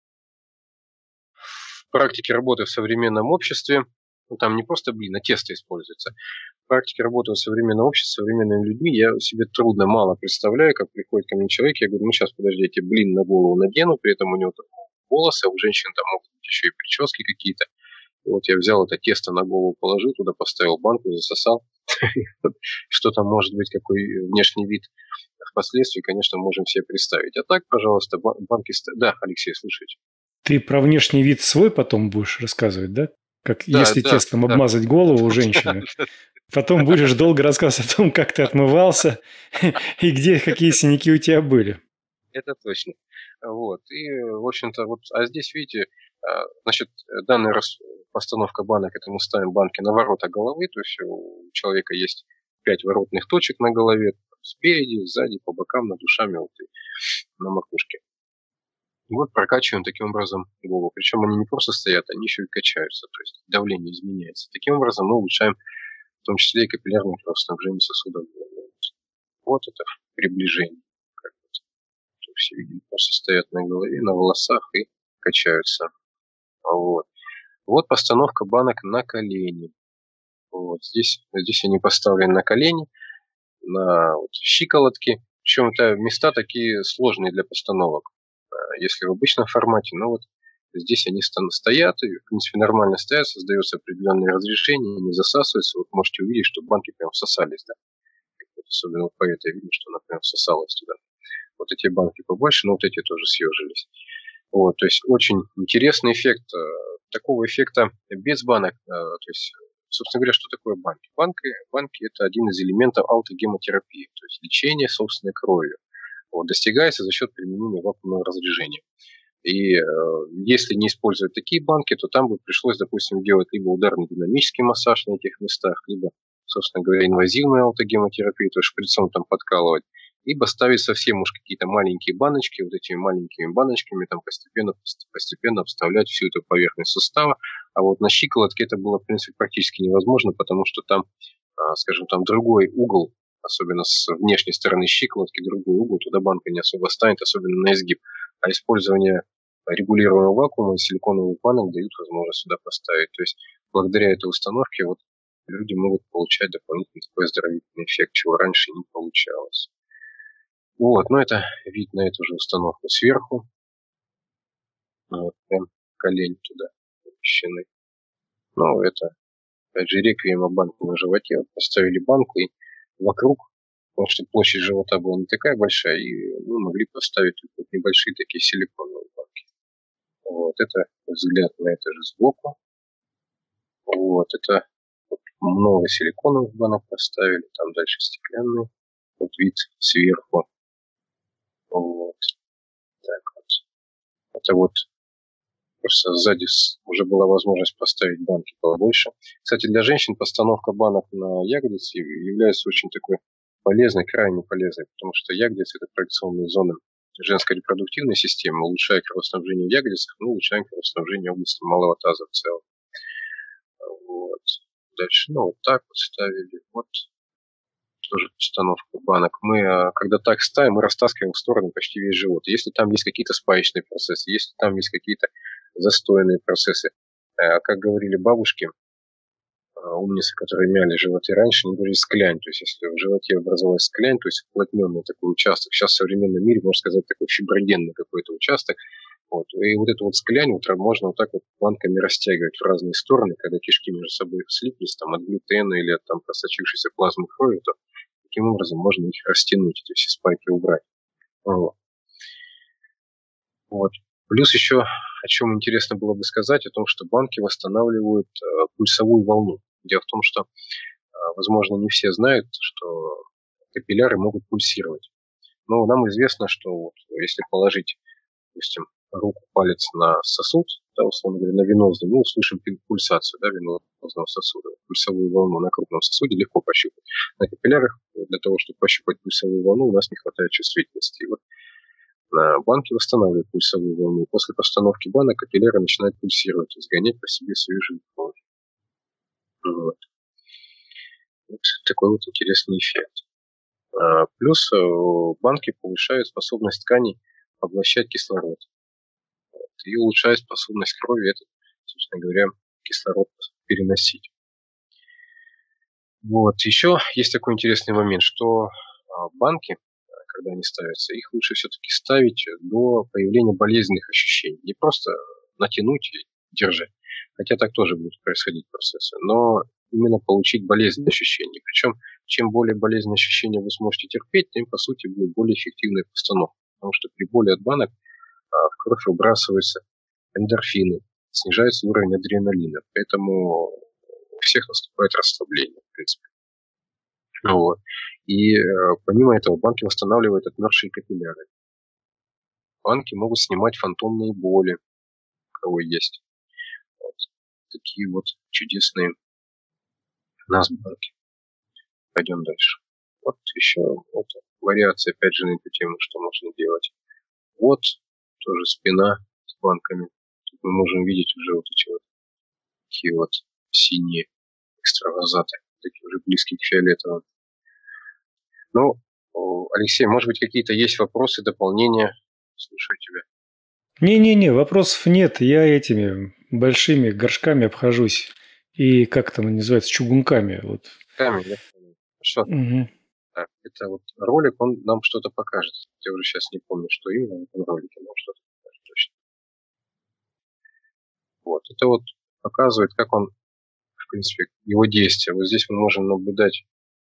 в практике работы в современном обществе, ну, там не просто блин, а тесто используется. В практике работы в современном обществе с современными людьми я себе трудно, мало представляю, как приходит ко мне человек, я говорю, ну сейчас, подождите, блин на голову надену, при этом у него там волосы, а у женщин там могут быть еще и прически какие-то. И вот я взял это тесто на голову, положил туда, поставил банку, засосал. Что там может быть, какой внешний вид впоследствии, конечно, можем себе представить. А так, пожалуйста, банки... Да, Алексей, слушайте. Ты про внешний вид свой потом будешь рассказывать, да? Как да, если да, тестом да. обмазать голову у женщины. Потом будешь долго рассказывать о том, как ты отмывался и где, какие синяки у тебя были. Это точно. Вот. И, в общем-то, вот, а здесь, видите, значит, данная постановка банок, это мы ставим банки на ворота головы, то есть у человека есть пять воротных точек на голове, спереди, сзади, по бокам, над ушами, вот и на макушке. Вот прокачиваем таким образом голову. Причем они не просто стоят, они еще и качаются. То есть давление изменяется. Таким образом мы улучшаем в том числе и капиллярное кровоснабжение сосудов. Вот это приближение. Как вот, чтобы все видели, просто стоят на голове, на волосах и качаются. Вот. Вот постановка банок на колени. Вот здесь, здесь они поставлены на колени, на вот щиколотки. Причем это места такие сложные для постановок. Если в обычном формате, но вот здесь они стоят, и, в принципе, нормально стоят, создается определенное разрешение, не засасывается. Вот можете увидеть, что банки прям всосались, да. Вот, особенно по этой видно, что она прям всосалась туда. Вот эти банки побольше, но вот эти тоже съежились. Вот, то есть очень интересный эффект. Такого эффекта без банок, то есть, собственно говоря, что такое банки? Банки, банки это один из элементов аутогемотерапии, то есть лечение собственной кровью. Вот, достигается за счет применения вакуумного разрежения. И э, если не использовать такие банки, то там бы пришлось, допустим, делать либо ударный динамический массаж на этих местах, либо, собственно говоря, инвазивную аутогемотерапию, то есть шприцом там подкалывать, либо ставить совсем уж какие-то маленькие баночки, вот этими маленькими баночками там постепенно, постепенно обставлять всю эту поверхность сустава. А вот на щиколотке это было, в принципе, практически невозможно, потому что там, э, скажем, там другой угол, особенно с внешней стороны щиколотки, другой угол, туда банка не особо станет, особенно на изгиб. А использование регулируемого вакуума и силиконовых банок дают возможность сюда поставить. То есть благодаря этой установке вот люди могут получать дополнительный такой оздоровительный эффект, чего раньше не получалось. Вот, но это вид на эту же установку сверху. Вот, прям колени туда помещены. Ну, это, опять же, реквием банку на животе. Вот поставили банку и вокруг, потому что площадь живота была не такая большая, и мы могли поставить вот небольшие такие силиконовые банки. Вот это взгляд на это же сбоку. Вот это вот много силиконовых банок поставили, там дальше стеклянные. Вот вид сверху. Вот. Так вот. Это вот просто сзади уже была возможность поставить банки побольше. Кстати, для женщин постановка банок на ягодицы является очень такой полезной, крайне полезной, потому что ягодицы – это проекционные зоны женской репродуктивной системы. Улучшая кровоснабжение в ягодицах, мы улучшаем кровоснабжение области малого таза в целом. Вот. Дальше, ну, вот так вот ставили. Вот тоже постановка банок. Мы, когда так ставим, мы растаскиваем в сторону почти весь живот. Если там есть какие-то спаечные процессы, если там есть какие-то застойные процессы, как говорили бабушки, умницы, которые мяли животы раньше, они говорили склянь. То есть, если в животе образовалась склянь, то есть уплотненный такой участок, сейчас в современном мире, можно сказать, такой фиброгенный какой-то участок, вот. И вот эту вот склянь вот можно вот так вот банками растягивать в разные стороны, когда кишки между собой слиплись там, от глютена или от там, просочившейся плазмы крови, то таким образом можно их растянуть, эти все спайки убрать. Вот. Вот. Плюс еще, о чем интересно было бы сказать, о том, что банки восстанавливают э, пульсовую волну. Дело в том, что, э, возможно, не все знают, что капилляры могут пульсировать. Но нам известно, что вот, если положить, допустим, руку, палец на сосуд, да, условно говоря, на венозный, мы услышим пульсацию, да, венозного сосуда, пульсовую волну на крупном сосуде легко пощупать. На капиллярах для того, чтобы пощупать пульсовую волну, у нас не хватает чувствительности. И вот банки восстанавливают пульсовую волну. После постановки банок капилляры начинают пульсировать, изгонять по себе свою жизнь кровь. Вот. Вот такой вот интересный эффект. А, плюс банки повышают способность тканей поглощать кислород. Вот, и улучшают способность крови, это, собственно говоря, кислород переносить. Вот. Еще есть такой интересный момент, что банки, когда они ставятся, их лучше все-таки ставить до появления болезненных ощущений. Не просто натянуть и держать. Хотя так тоже будут происходить процессы. Но именно получить болезненные ощущения. Причем, чем более болезненные ощущения вы сможете терпеть, тем, по сути, будет более эффективная постановка. Потому что при боли от банок в кровь выбрасываются эндорфины, снижается уровень адреналина. Поэтому у всех наступает расслабление, в принципе. Вот. И э, помимо этого банки восстанавливают отмершие капилляры. Банки могут снимать фантомные боли, у кого есть. Вот. Такие вот чудесные у нас банки. Пойдем дальше. Вот еще вот, вариация, опять же, на эту тему, что можно делать. Вот тоже спина с банками. Тут мы можем видеть уже вот эти вот такие вот синие экстравазаты, такие уже близкие к фиолетовым. Ну, Алексей, может быть, какие-то есть вопросы, дополнения? Слушаю тебя. Не-не-не, вопросов нет. Я этими большими горшками обхожусь. И как там называется, чугунками. Вот. Камень, да? Что? Угу. Так, это вот ролик, он нам что-то покажет. Я уже сейчас не помню, что именно в этом ролике нам что-то покажет точно. Вот, это вот показывает, как он, в принципе, его действия. Вот здесь мы можем наблюдать,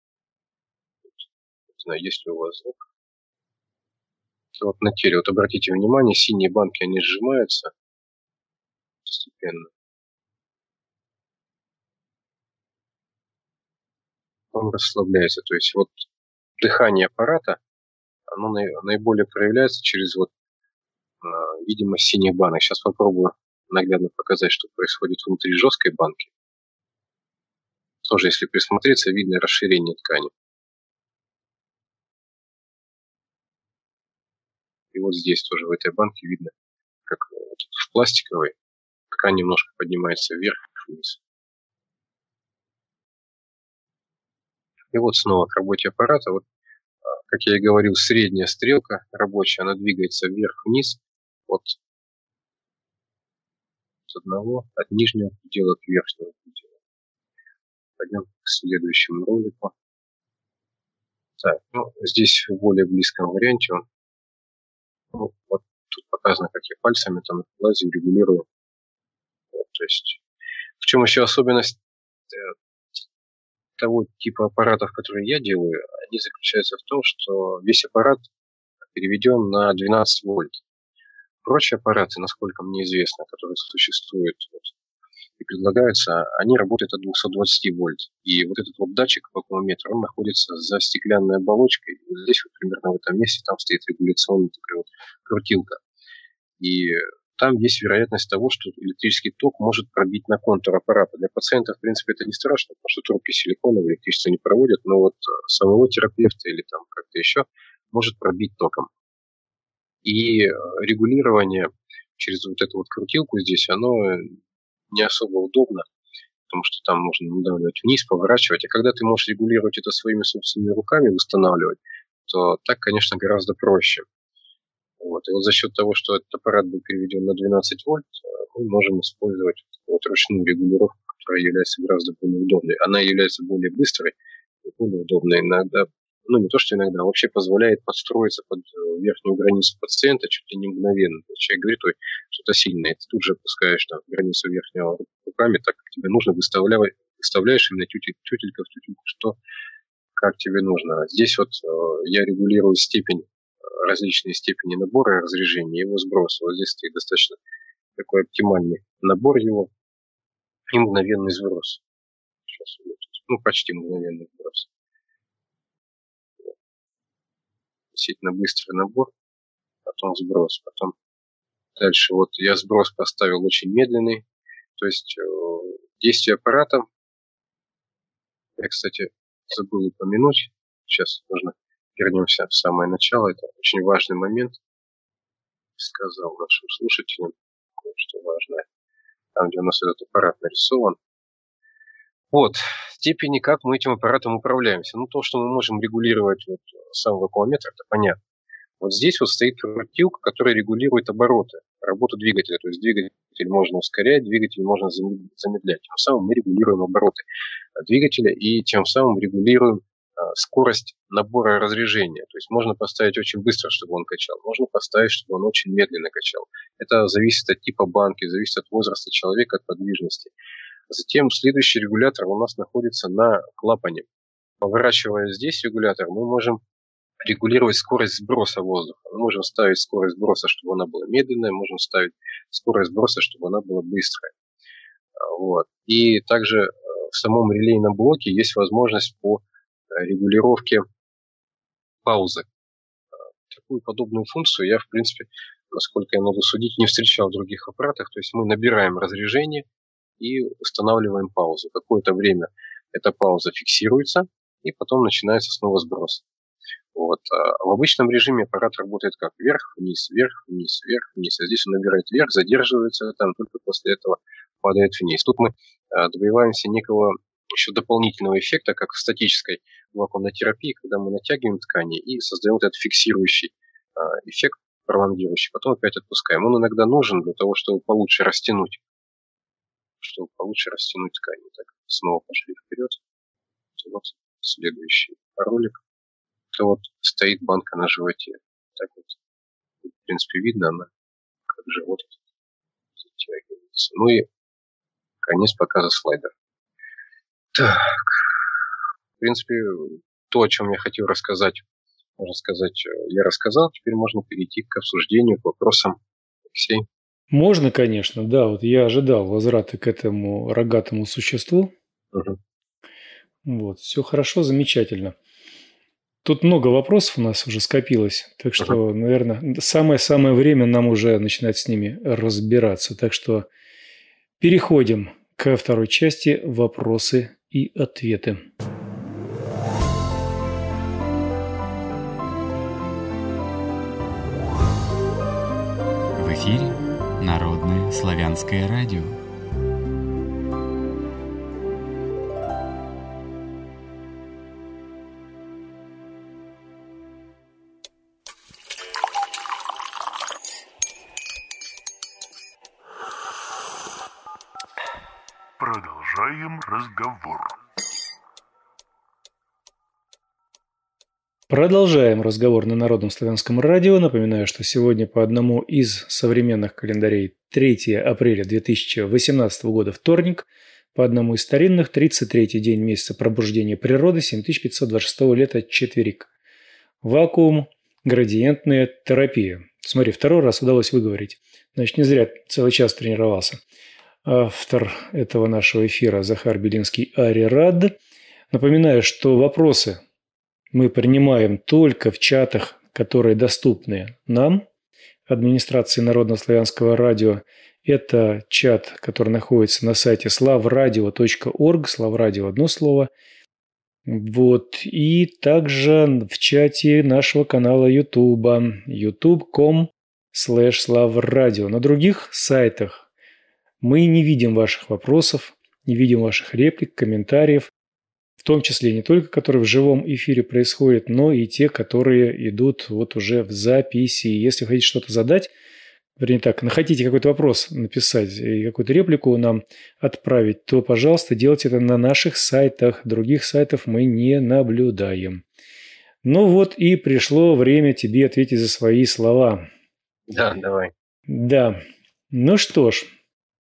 не знаю, есть ли у вас звук. Вот на теле, вот обратите внимание, синие банки, они сжимаются постепенно. Он расслабляется. То есть вот дыхание аппарата, оно наиболее проявляется через вот э, видимость синих банок. Сейчас попробую наглядно показать, что происходит внутри жесткой банки. Тоже, если присмотреться, видно расширение ткани. И вот здесь тоже, в этой банке, видно, как вот в пластиковой ткань немножко поднимается вверх и вниз. И вот снова к работе аппарата. Вот, как я и говорил, средняя стрелка рабочая, она двигается вверх-вниз от, от одного, от нижнего предела к верхнему пределу. Пойдем к следующему ролику. Так, ну, здесь в более близком варианте он, ну, вот тут показано, как я пальцами там лазю, регулирую. Вот, то есть, в чем еще особенность э, того типа аппаратов, которые я делаю, они заключаются в том, что весь аппарат переведен на двенадцать вольт. Прочие аппараты, насколько мне известно, которые существуют вот, и предлагаются, они работают от двухсот двадцати вольт. И вот этот вот датчик вакуумометр, он находится за стеклянной оболочкой. И вот здесь вот примерно в этом месте там стоит регуляционная такая вот крутилка. И там есть вероятность того, что электрический ток может пробить на контур аппарата. Для пациента, в принципе, это не страшно, потому что трубки силиконовые электричество не проводят, но вот самого терапевта или там как-то еще может пробить током. И регулирование через вот эту вот крутилку здесь, оно не особо удобно, потому что там нужно надавливать вниз, поворачивать. А когда ты можешь регулировать это своими собственными руками, восстанавливать, то так, конечно, гораздо проще. Вот. И вот за счет того, что этот аппарат был переведен на двенадцать вольт, мы можем использовать вот ручную регулировку, которая является гораздо более удобной. Она является более быстрой и более удобной. Иногда, ну не то, что иногда, а вообще позволяет подстроиться под верхнюю границу пациента чуть ли не мгновенно. Человек говорит, ой, что-то сильное, ты тут же опускаешь там границу верхнего руками, так как тебе нужно, выставляешь, выставляешь именно тютель, тютелька в тютельку, что как тебе нужно. Здесь вот э, я регулирую степень, различные степени набора и разряжения, его сброса. Вот здесь стоит достаточно такой оптимальный набор его и мгновенный сброс. Сейчас, ну, почти мгновенный сброс. Действительно быстрый набор, потом сброс, потом дальше вот я сброс поставил очень медленный, то есть э, действие аппарата, я, кстати, забыл упомянуть, сейчас нужно вернемся в самое начало, это очень важный момент, сказал нашим слушателям кое-что важное, там, где у нас этот аппарат нарисован. Вот, степени, как мы этим аппаратом управляемся. Ну, то, что мы можем регулировать вот, сам вакуометр, это понятно. Вот здесь вот стоит крутилка, которая регулирует обороты, работу двигателя. То есть двигатель можно ускорять, двигатель можно замедлять. Тем самым мы регулируем обороты двигателя и тем самым регулируем а, скорость набора разряжения. То есть можно поставить очень быстро, чтобы он качал. Можно поставить, чтобы он очень медленно качал. Это зависит от типа банки, зависит от возраста человека, от подвижности. Затем следующий регулятор у нас находится на клапане. Поворачивая здесь регулятор, мы можем регулировать скорость сброса воздуха. Мы можем ставить скорость сброса, чтобы она была медленная, можем ставить скорость сброса, чтобы она была быстрая. Вот. И также в самом релейном блоке есть возможность по регулировке паузы. Такую подобную функцию я, в принципе, насколько я могу судить, не встречал в других аппаратах. То есть мы набираем разряжение и устанавливаем паузу. Какое-то время эта пауза фиксируется, и потом начинается снова сброс. Вот. А в обычном режиме аппарат работает как? Вверх, вниз, вверх, вниз, вверх, вниз. А здесь он набирает вверх, задерживается там, только после этого падает вниз. Тут мы а, добиваемся некого еще дополнительного эффекта, как в статической вакуумной терапии, когда мы натягиваем ткани и создаем вот этот фиксирующий а, эффект, пролонгирующий, потом опять отпускаем. Он иногда нужен для того, чтобы получше растянуть, чтобы получше растянуть ткани. Так, снова пошли вперед. Вот следующий ролик. Это вот стоит банка на животе. Так вот, в принципе, видно она, как живот затягивается. Ну и конец показа слайдер. Так, в принципе, то, о чем я хотел рассказать, можно сказать, я рассказал. Теперь можно перейти к обсуждению, к вопросам. Алексей? Можно, конечно, да. Вот я ожидал возврата к этому рогатому существу. Угу. Вот, все хорошо, замечательно. Тут много вопросов у нас уже скопилось, так что, uh-huh. наверное, самое-самое время нам уже начинать с ними разбираться. Так что переходим ко второй части «Вопросы и ответы». В эфире Народное славянское радио. Продолжаем разговор. Продолжаем разговор на Народном славянском радио. Напоминаю, что сегодня по одному из современных календарей третьего апреля две тысячи восемнадцатого года вторник, по одному из старинных тридцать третий день месяца пробуждения природы семь тысяч пятьсот двадцать шестого лета четверик. Вакуум, градиентная терапия. Смотри, второй раз удалось выговорить. Значит, не зря целый час тренировался. Автор этого нашего эфира Захар Белинский Арирад. Напоминаю, что вопросы мы принимаем только в чатах, которые доступны нам, администрации Народно-славянского радио. Это чат, который находится на сайте славрадио точка орг, славрадио одно слово. Вот. И также в чате нашего канала YouTube, ютуб точка ком слэш славрадио. На других сайтах мы не видим ваших вопросов, не видим ваших реплик, комментариев, в том числе не только которые в живом эфире происходят, но и те, которые идут вот уже в записи. Если хотите что-то задать, вернее так, хотите какой-то вопрос написать и какую-то реплику нам отправить, то, пожалуйста, делайте это на наших сайтах. Других сайтов мы не наблюдаем. Ну вот и пришло время тебе ответить за свои слова. Да, давай. Да. Ну что ж.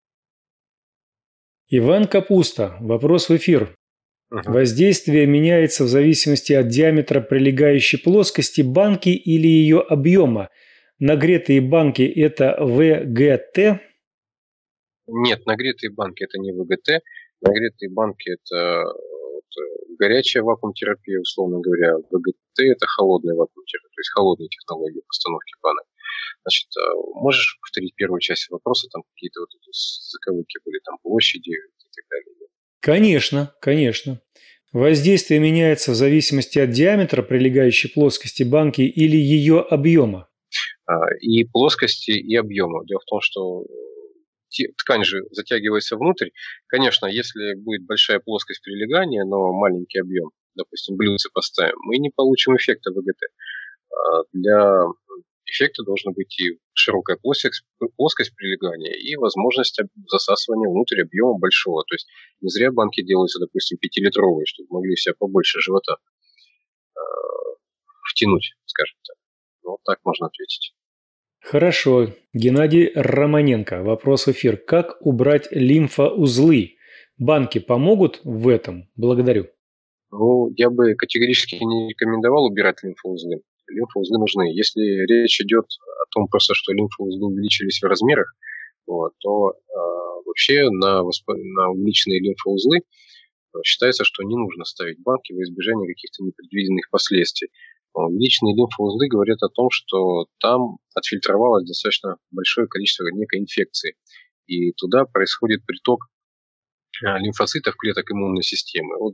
Иван Капуста. Вопрос в эфир. Угу. Воздействие меняется в зависимости от диаметра прилегающей плоскости банки или ее объема. Нагретые банки – это вэ гэ тэ? Нет, нагретые банки – это не вэ гэ тэ. Нагретые банки – это вот, горячая вакуум-терапия, условно говоря. вэ гэ тэ – это холодная вакуум-терапия, то есть холодные технологии постановки банок. Значит, можешь повторить первую часть вопроса, там какие-то вот эти заковыки были, там площади и так далее? Конечно, конечно. Воздействие меняется в зависимости от диаметра прилегающей плоскости банки или ее объема. И плоскости, и объема. Дело в том, что ткань же затягивается внутрь. Конечно, если будет большая плоскость прилегания, но маленький объем, допустим, блюдце поставим, мы не получим эффекта вэ гэ тэ. Для эффекта должна быть и широкая плоскость, плоскость прилегания и возможность засасывания внутрь объема большого. То есть не зря банки делаются, допустим, пятилитровые, чтобы могли в себя побольше живота э, втянуть, скажем так. Вот так можно ответить. Хорошо. Геннадий Романенко. Вопрос в эфир. Как убрать лимфоузлы? Банки помогут в этом? Благодарю. Ну, я бы категорически не рекомендовал убирать лимфоузлы. Лимфоузлы нужны. Если речь идет о том просто, что лимфоузлы увеличились в размерах, вот, то э, вообще на, восп... на увеличенные лимфоузлы считается, что не нужно ставить банки во избежание каких-то непредвиденных последствий. Увеличенные лимфоузлы говорят о том, что там отфильтровалось достаточно большое количество некой инфекции. И туда происходит приток лимфоцитов, клеток иммунной системы. Вот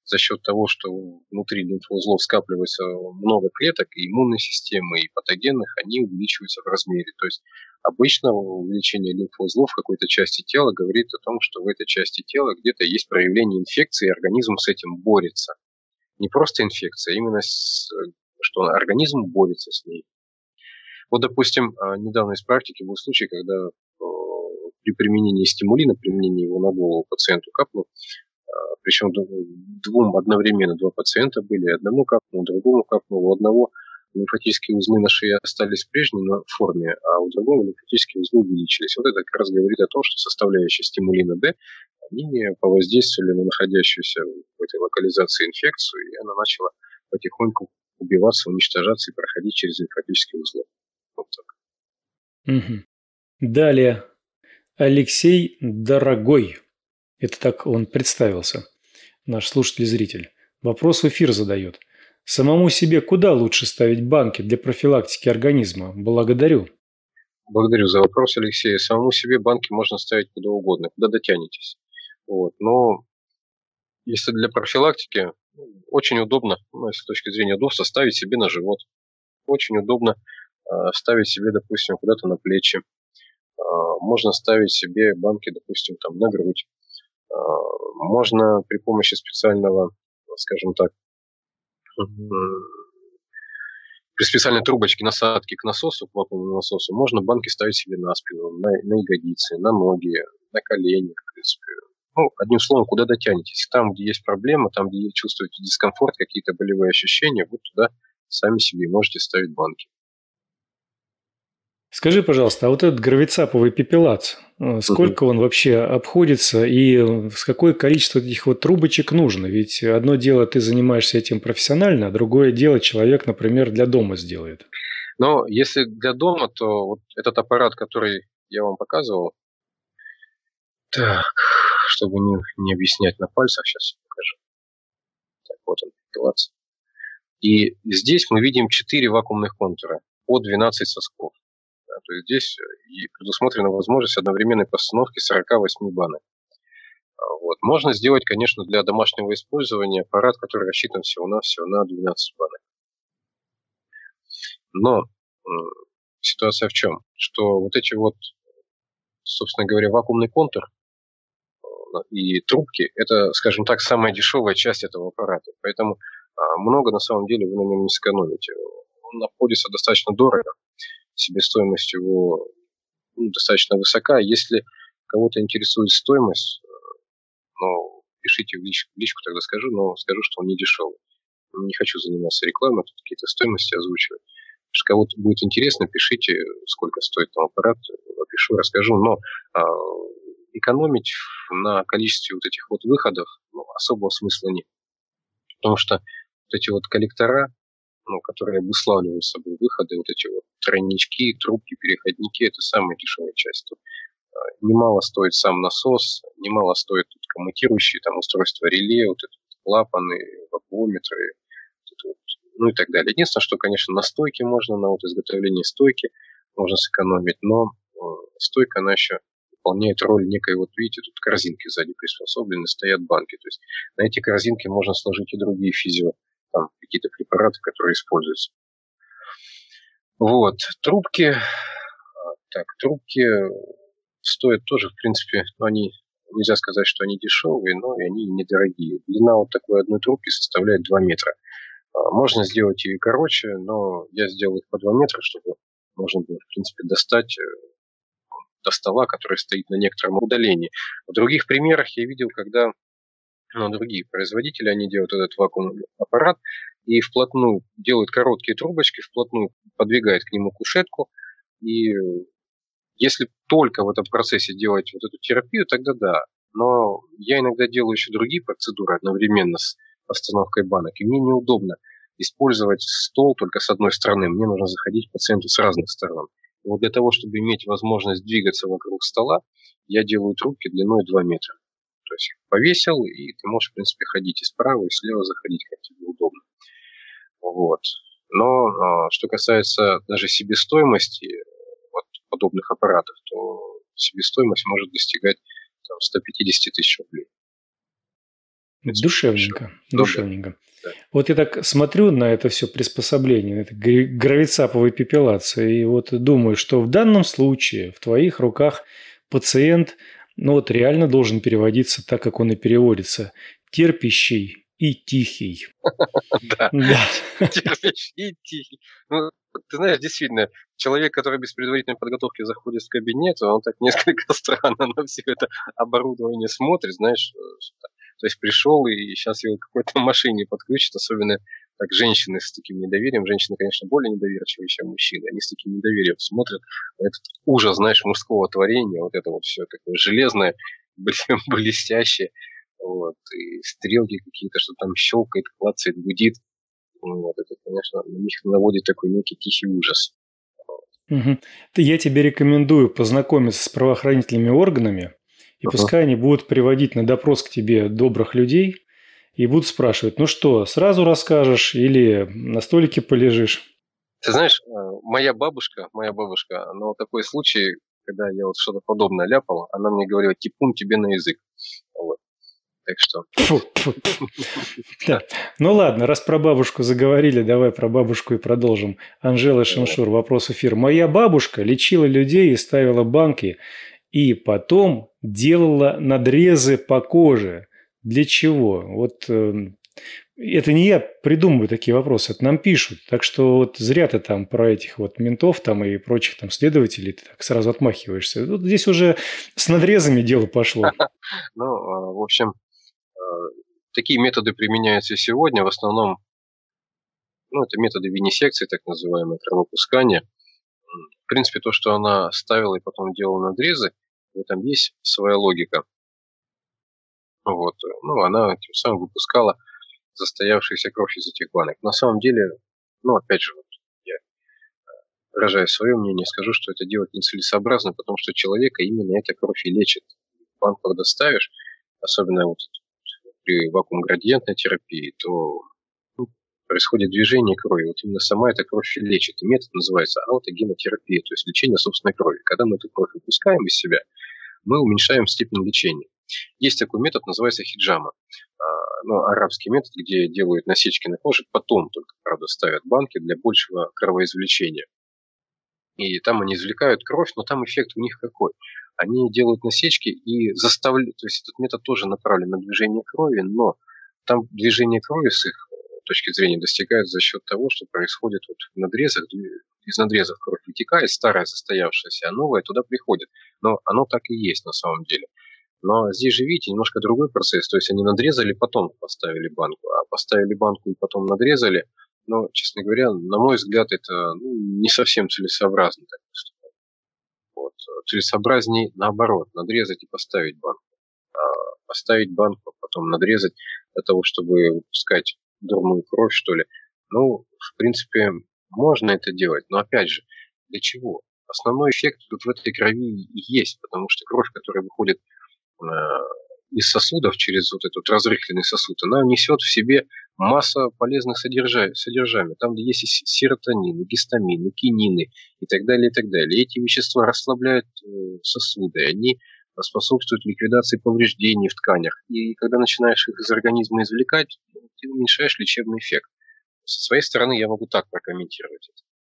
за счет того, что внутри лимфоузлов скапливается много клеток, и иммунной системы, и патогенных, они увеличиваются в размере. То есть обычно увеличение лимфоузлов в какой-то части тела говорит о том, что в этой части тела где-то есть проявление инфекции, и организм с этим борется. Не просто инфекция, а именно с, что организм борется с ней. Вот, допустим, недавно из практики был случай, когда при применении стимулина, применении его на голову пациенту капнул, причем двум одновременно, два пациента были, одному капнул, другому капнул, у одного лимфатические узлы на шее остались в прежней форме, а у другого лимфатические узлы увеличились. Вот это как раз говорит о том, что составляющие стимулина D, они повоздействовали на находящуюся в этой локализации инфекцию, и она начала потихоньку убиваться, уничтожаться и проходить через лимфатические узлы. Вот так. Угу. Далее. Алексей Дорогой. Это так он представился, наш слушатель и зритель. Вопрос в эфир задает. Самому себе куда лучше ставить банки для профилактики организма? Благодарю. Благодарю за вопрос, Алексей. Самому себе банки можно ставить куда угодно, куда дотянетесь. Вот. Но если для профилактики, очень удобно, ну, с точки зрения удобства, ставить себе на живот. Очень удобно э, ставить себе, допустим, куда-то на плечи. Э, можно ставить себе банки, допустим, там, на грудь. Э, можно при помощи специального, скажем так, при специальной трубочке насадки к насосу, к вакуумному насосу, можно банки ставить себе на спину, на, на ягодицы, на ноги, на колени, в принципе. Ну, одним словом, куда дотянетесь. Там, где есть проблема, там, где чувствуете дискомфорт, какие-то болевые ощущения, вот туда сами себе можете ставить банки. Скажи, пожалуйста, а вот этот гравицаповый пепелац, сколько он вообще обходится и с какое количество этих вот трубочек нужно? Ведь одно дело, ты занимаешься этим профессионально, а другое дело человек, например, для дома сделает. Но если для дома, то вот этот аппарат, который я вам показывал, так, чтобы не, не объяснять на пальцах, сейчас покажу. Так, вот он, пепелац. И здесь мы видим четыре вакуумных контура по двенадцать сосков. То есть здесь предусмотрена возможность одновременной постановки сорок восемь банок. Вот. Можно сделать, конечно, для домашнего использования аппарат, который рассчитан всего-навсего на двенадцать банок. Но э, ситуация в чем? Что вот эти вот, собственно говоря, вакуумный контур э, и трубки, это, скажем так, самая дешевая часть этого аппарата. Поэтому э, много на самом деле вы на нем не сэкономите. Он обходится достаточно дорого. Себестоимость его ну, достаточно высока. Если кого-то интересует стоимость, ну, пишите в личку, в личку, тогда скажу, но скажу, что он не дешевый. Не хочу заниматься рекламой, тут какие-то стоимости озвучивать. Если кого-то будет интересно, пишите, сколько стоит там аппарат, опишу, расскажу. Но а, экономить на количестве вот этих вот выходов ну, особого смысла нет. Потому что вот эти вот коллектора, ну, которые обуславливают собой выходы, вот эти вот тройнички, трубки, переходники, это самая дешевая часть. Тут, а, немало стоит сам насос, немало стоит тут коммутирующие там устройства реле, вот это вот клапаны, вакуометры, вот, ну и так далее. Единственное, что, конечно, на стойке можно, на вот изготовлении стойки можно сэкономить, но э, стойка, она еще выполняет роль некой, вот видите, тут корзинки сзади приспособлены, стоят банки. То есть на эти корзинки можно сложить и другие физио, там какие-то препараты, которые используются. Вот, трубки, так, трубки стоят тоже, в принципе, ну, они, нельзя сказать, что они дешевые, но и они недорогие. Длина вот такой одной трубки составляет два метра. Можно сделать ее и короче, но я сделал их по два метра, чтобы можно было, в принципе, достать до стола, который стоит на некотором удалении. В других примерах я видел, когда ну, другие производители, они делают этот вакуумный аппарат и вплотную делают короткие трубочки, вплотную подвигают к нему кушетку. И если только в этом процессе делать вот эту терапию, тогда да. Но я иногда делаю еще другие процедуры одновременно с постановкой банок. И мне неудобно использовать стол только с одной стороны. Мне нужно заходить к пациенту с разных сторон. И вот для того, чтобы иметь возможность двигаться вокруг стола, я делаю трубки длиной два метра. То есть их повесил, и ты можешь, в принципе, ходить и справа, и слева заходить, как тебе удобно. Вот. Но а, что касается даже себестоимости вот, подобных аппаратов, то себестоимость может достигать там, сто пятьдесят тысяч рублей. Душевненько, душевненько. Да. Вот я так смотрю на это все приспособление, на это гравицаповые пепелации, и вот думаю, что в данном случае в твоих руках пациент, ну вот реально должен переводиться так, как он и переводится. Терпящий и тихий. Да, терпящий и тихий. Ну, ты знаешь, действительно, человек, который без предварительной подготовки заходит в кабинет, он так несколько странно на все это оборудование смотрит, знаешь, то есть пришел и сейчас его к какой-то машине подключат, особенно так женщины с таким недоверием. Женщины, конечно, более недоверчивые, чем мужчины. Они с таким недоверием смотрят на этот ужас, знаешь, мужского творения. Вот это вот все такое железное, блестящее. Вот, и стрелки какие-то, что там щелкает, клацает, гудит. Вот, это, конечно, на них наводит такой некий тихий ужас. Угу. Я тебе рекомендую познакомиться с правоохранительными органами, и uh-huh. пускай они будут приводить на допрос к тебе добрых людей и будут спрашивать, ну что, сразу расскажешь или на столике полежишь? Ты знаешь, моя бабушка, моя бабушка, ну, вот такой случай, когда я вот что-то подобное ляпал, она мне говорила, типун тебе на язык. Вот. Так что... Да. Ну ладно, раз про бабушку заговорили, давай про бабушку и продолжим. Анжела Шимшур, вопрос эфир. Моя бабушка лечила людей и ставила банки, и потом делала надрезы по коже. Для чего? Вот э, это не я придумываю такие вопросы, это нам пишут. Так что вот зря ты там про этих вот ментов там и прочих там следователей ты так сразу отмахиваешься. Вот здесь уже с надрезами дело пошло. Ну, в общем, такие методы применяются сегодня. В основном, ну, это методы винисекции, так называемое кровопускание. В принципе, то, что она ставила и потом делала надрезы, в этом есть своя логика. Вот. Ну, она тем самым выпускала застоявшуюся кровь из этих банок. На самом деле, ну, опять же, вот я, выражая свое мнение, скажу, что это делать нецелесообразно, потому что человека именно эта кровь и лечит. Банку, когда ставишь, особенно вот при вакуум-градиентной терапии, то ну, происходит движение крови. Вот именно сама эта кровь и лечит. И метод называется аутогенотерапия, то есть лечение собственной крови. Когда мы эту кровь выпускаем из себя, мы уменьшаем степень лечения. Есть такой метод, называется хиджама. Ну, арабский метод, где делают насечки на коже, потом только, правда, ставят банки для большего кровоизвлечения. И там они извлекают кровь, но там эффект у них какой? Они делают насечки и заставляют, то есть этот метод тоже направлен на движение крови, но там движение крови с их точки зрения достигает за счет того, что происходит вот в надрезах, из надрезов кровь вытекает, старая застоявшаяся, а новая туда приходит. Но оно так и есть на самом деле. Но здесь же, видите, немножко другой процесс. То есть они надрезали, потом поставили банку. А поставили банку и потом надрезали. Но, честно говоря, на мой взгляд, это ну, не совсем целесообразно. Так поступать. Вот. Целесообразнее наоборот. Надрезать и поставить банку. А поставить банку, а потом надрезать для того, чтобы выпускать дурную кровь, что ли. Ну, в принципе, можно это делать. Но, опять же, для чего? Основной эффект тут в этой крови есть. Потому что кровь, которая выходит из сосудов через вот этот разрыхленный сосуд, она несет в себе масса полезных содержаний. Там, где есть серотонин, гистамин, кинины и так далее, и так далее. И эти вещества расслабляют сосуды, они способствуют ликвидации повреждений в тканях. И когда начинаешь их из организма извлекать, ты уменьшаешь лечебный эффект. Со своей стороны я могу так прокомментировать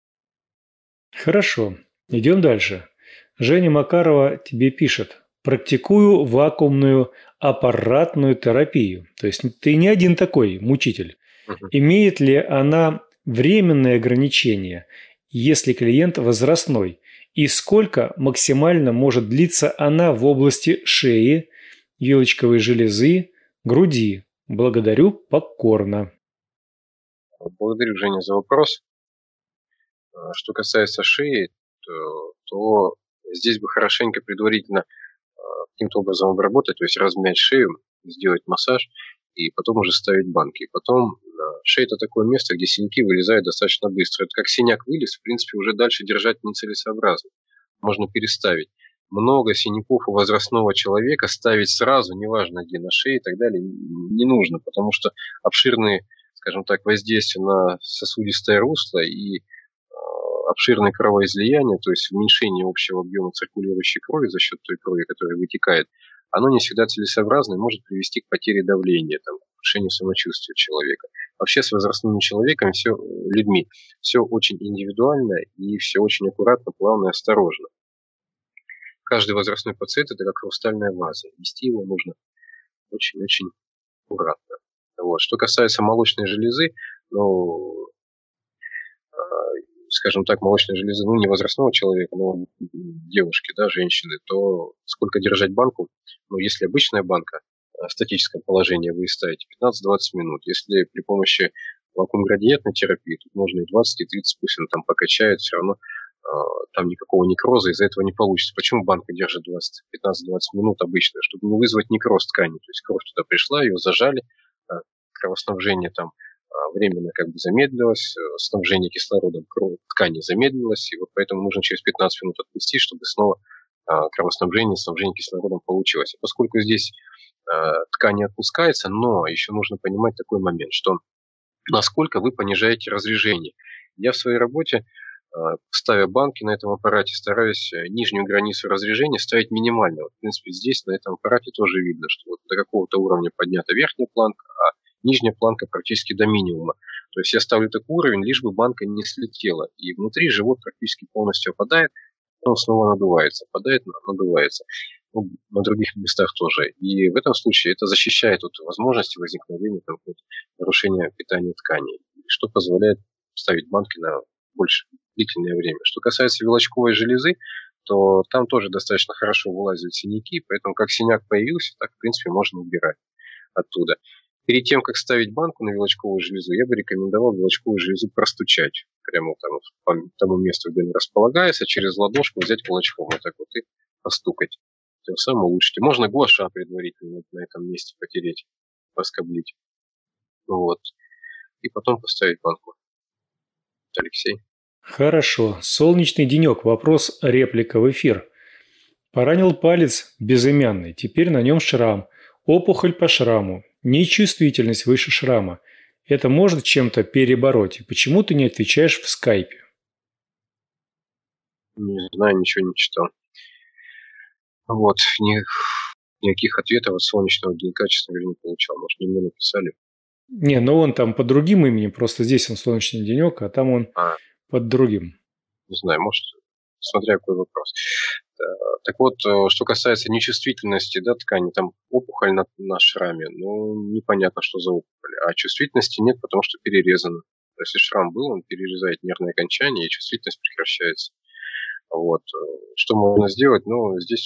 это. Хорошо. Идем дальше. Женя Макарова тебе пишет. Практикую вакуумную аппаратную терапию. То есть ты не один такой мучитель. Uh-huh. Имеет ли она временные ограничения, если клиент возрастной? И сколько максимально может длиться она в области шеи, вилочковой железы, груди? Благодарю покорно. Благодарю, Женя, за вопрос. Что касается шеи, то, то здесь бы хорошенько предварительно каким-то образом обработать, то есть размять шею, сделать массаж и потом уже ставить банки. Потом шея – это такое место, где синяки вылезают достаточно быстро. Это как синяк вылез, в принципе, уже дальше держать нецелесообразно. Можно переставить. Много синяков у возрастного человека ставить сразу, неважно где, на шее и так далее, не нужно, потому что обширные, скажем так, воздействия на сосудистое русло и обширное кровоизлияние, то есть уменьшение общего объема циркулирующей крови за счет той крови, которая вытекает, оно не всегда целесообразно и может привести к потере давления, там, к ухудшению самочувствия человека. Вообще с возрастными человеком, все, людьми, все очень индивидуально и все очень аккуратно, плавно и осторожно. Каждый возрастной пациент – это как хрустальная ваза. Вести его нужно очень-очень аккуратно. Вот. Что касается молочной железы, ну, скажем так, молочной железы, ну, не возрастного человека, но девушки, да, женщины, то сколько держать банку? Ну, если обычная банка, в статическом положении вы ставите пятнадцать-двадцать минут. Если при помощи вакуум-градиентной терапии, тут можно и двадцать, и тридцать, пусть она там покачает, все равно э, там никакого некроза из-за этого не получится. Почему банка держит пятнадцать-двадцать минут обычно? Чтобы не вызвать некроз ткани. То есть кровь туда пришла, ее зажали, э, кровоснабжение там временно как бы замедлилось, снабжение кислородом ткани замедлилось, и вот поэтому нужно через пятнадцать минут отпустить, чтобы снова а, кровоснабжение, снабжение кислородом получилось. А поскольку здесь а, ткань не отпускается, но еще нужно понимать такой момент, что насколько вы понижаете разрежение. Я в своей работе, а, ставя банки на этом аппарате, стараюсь нижнюю границу разрежения ставить минимально. Вот, в принципе, здесь на этом аппарате тоже видно, что вот до какого-то уровня поднята верхняя планка, а нижняя планка практически до минимума. То есть я ставлю такой уровень, лишь бы банка не слетела. И внутри живот практически полностью опадает, он снова надувается. Опадает, надувается. Ну, на других местах тоже. И в этом случае это защищает от возможности возникновения там, вот, нарушения питания тканей, что позволяет ставить банки на больше длительное время. Что касается вилочковой железы, то там тоже достаточно хорошо вылазят синяки, поэтому как синяк появился, так в принципе можно убирать оттуда. Перед тем, как ставить банку на вилочковую железу, я бы рекомендовал вилочковую железу простучать. Прямо там, по тому месту, где она располагается, через ладошку взять кулачком вот так вот и постукать. Тем самым улучшите. Можно гуаша предварительно на этом месте потереть, поскоблить. Вот. И потом поставить банку. Алексей. Хорошо. Солнечный денек. Вопрос, реплика в эфир. Поранил палец безымянный. Теперь на нем шрам. Опухоль по шраму. Нечувствительность выше шрама. Это может чем-то перебороть? И почему ты не отвечаешь в скайпе? Не знаю, ничего не читал. Вот. Ни, никаких ответов от солнечного денька, честно говоря, не получал. Может, не мне написали? Не, ну он там под другим именем. Просто здесь он солнечный денек, а там он а. под другим. Не знаю, может, смотря какой вопрос. Так вот, что касается нечувствительности, да, ткани, там опухоль на, на шраме, ну, непонятно, что за опухоль. А чувствительности нет, потому что перерезано. Если шрам был, он перерезает нервные окончания, и чувствительность прекращается. Вот. Что можно сделать? Ну, здесь,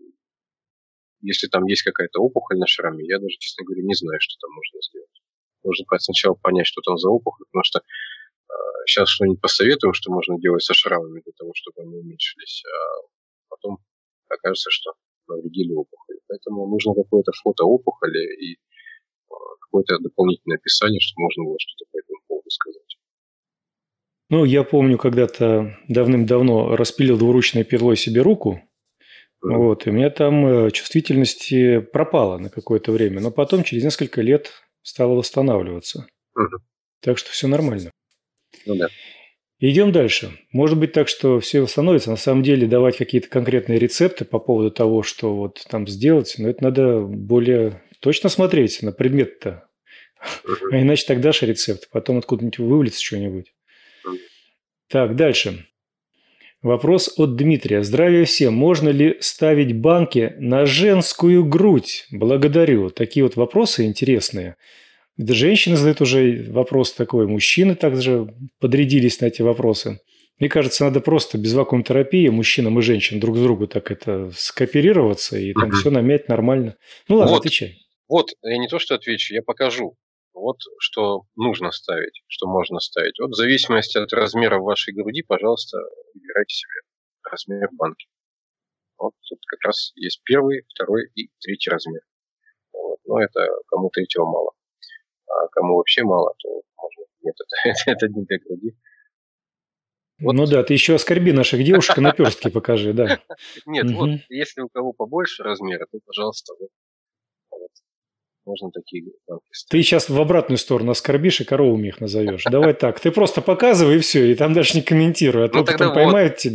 если там есть какая-то опухоль на шраме, я даже, честно говоря, не знаю, что там можно сделать. Нужно сначала понять, что там за опухоль, потому что э, сейчас что-нибудь посоветуем, что можно делать со шрамами для того, чтобы они уменьшились, а потом окажется, что навредили опухоли. Поэтому нужно какое-то фото опухоли и какое-то дополнительное описание, чтобы можно было что-то по этому поводу сказать. Ну, я помню, когда-то давным-давно распилил двуручной пилой себе руку, mm-hmm. вот, и у меня там чувствительность пропала на какое-то время, но потом через несколько лет стала восстанавливаться. Mm-hmm. Так что все нормально. Ну да. Идем дальше. Может быть так, что все восстановится. На самом деле давать какие-то конкретные рецепты по поводу того, что вот там сделать, но это надо более точно смотреть на предмет-то. Uh-huh. А иначе так дашь рецепт, потом откуда-нибудь вывалится что-нибудь. Uh-huh. Так, дальше. Вопрос от Дмитрия. Здравия всем. Можно ли ставить банки на женскую грудь? Благодарю. Такие вот вопросы интересные. Да, женщины задают уже вопрос такой, мужчины также подрядились на эти вопросы. Мне кажется, надо просто без вакуум-терапии мужчинам и женщинам друг с другу так это скооперироваться и там mm-hmm. все намять нормально. Ну ладно, вот, отвечай. Вот, я не то что отвечу, я покажу. Вот что нужно ставить, что можно ставить. Вот в зависимости от размера вашей груди, пожалуйста, выбирайте себе размер банки. Вот тут как раз есть первый, второй и третий размер. Вот. Но это кому третьего мало. А кому вообще мало, то можно. Нет, это, это не для груди. Вот. Ну да, ты еще оскорби наших девушек и наперстки покажи, да. Нет, вот, если у кого побольше размера, то, пожалуйста, вот, можно такие банки ставить. Ты сейчас в обратную сторону оскорбишь и коровами их назовешь. Давай так, ты просто показывай и все, и там даже не комментируй, а то потом поймают тебя.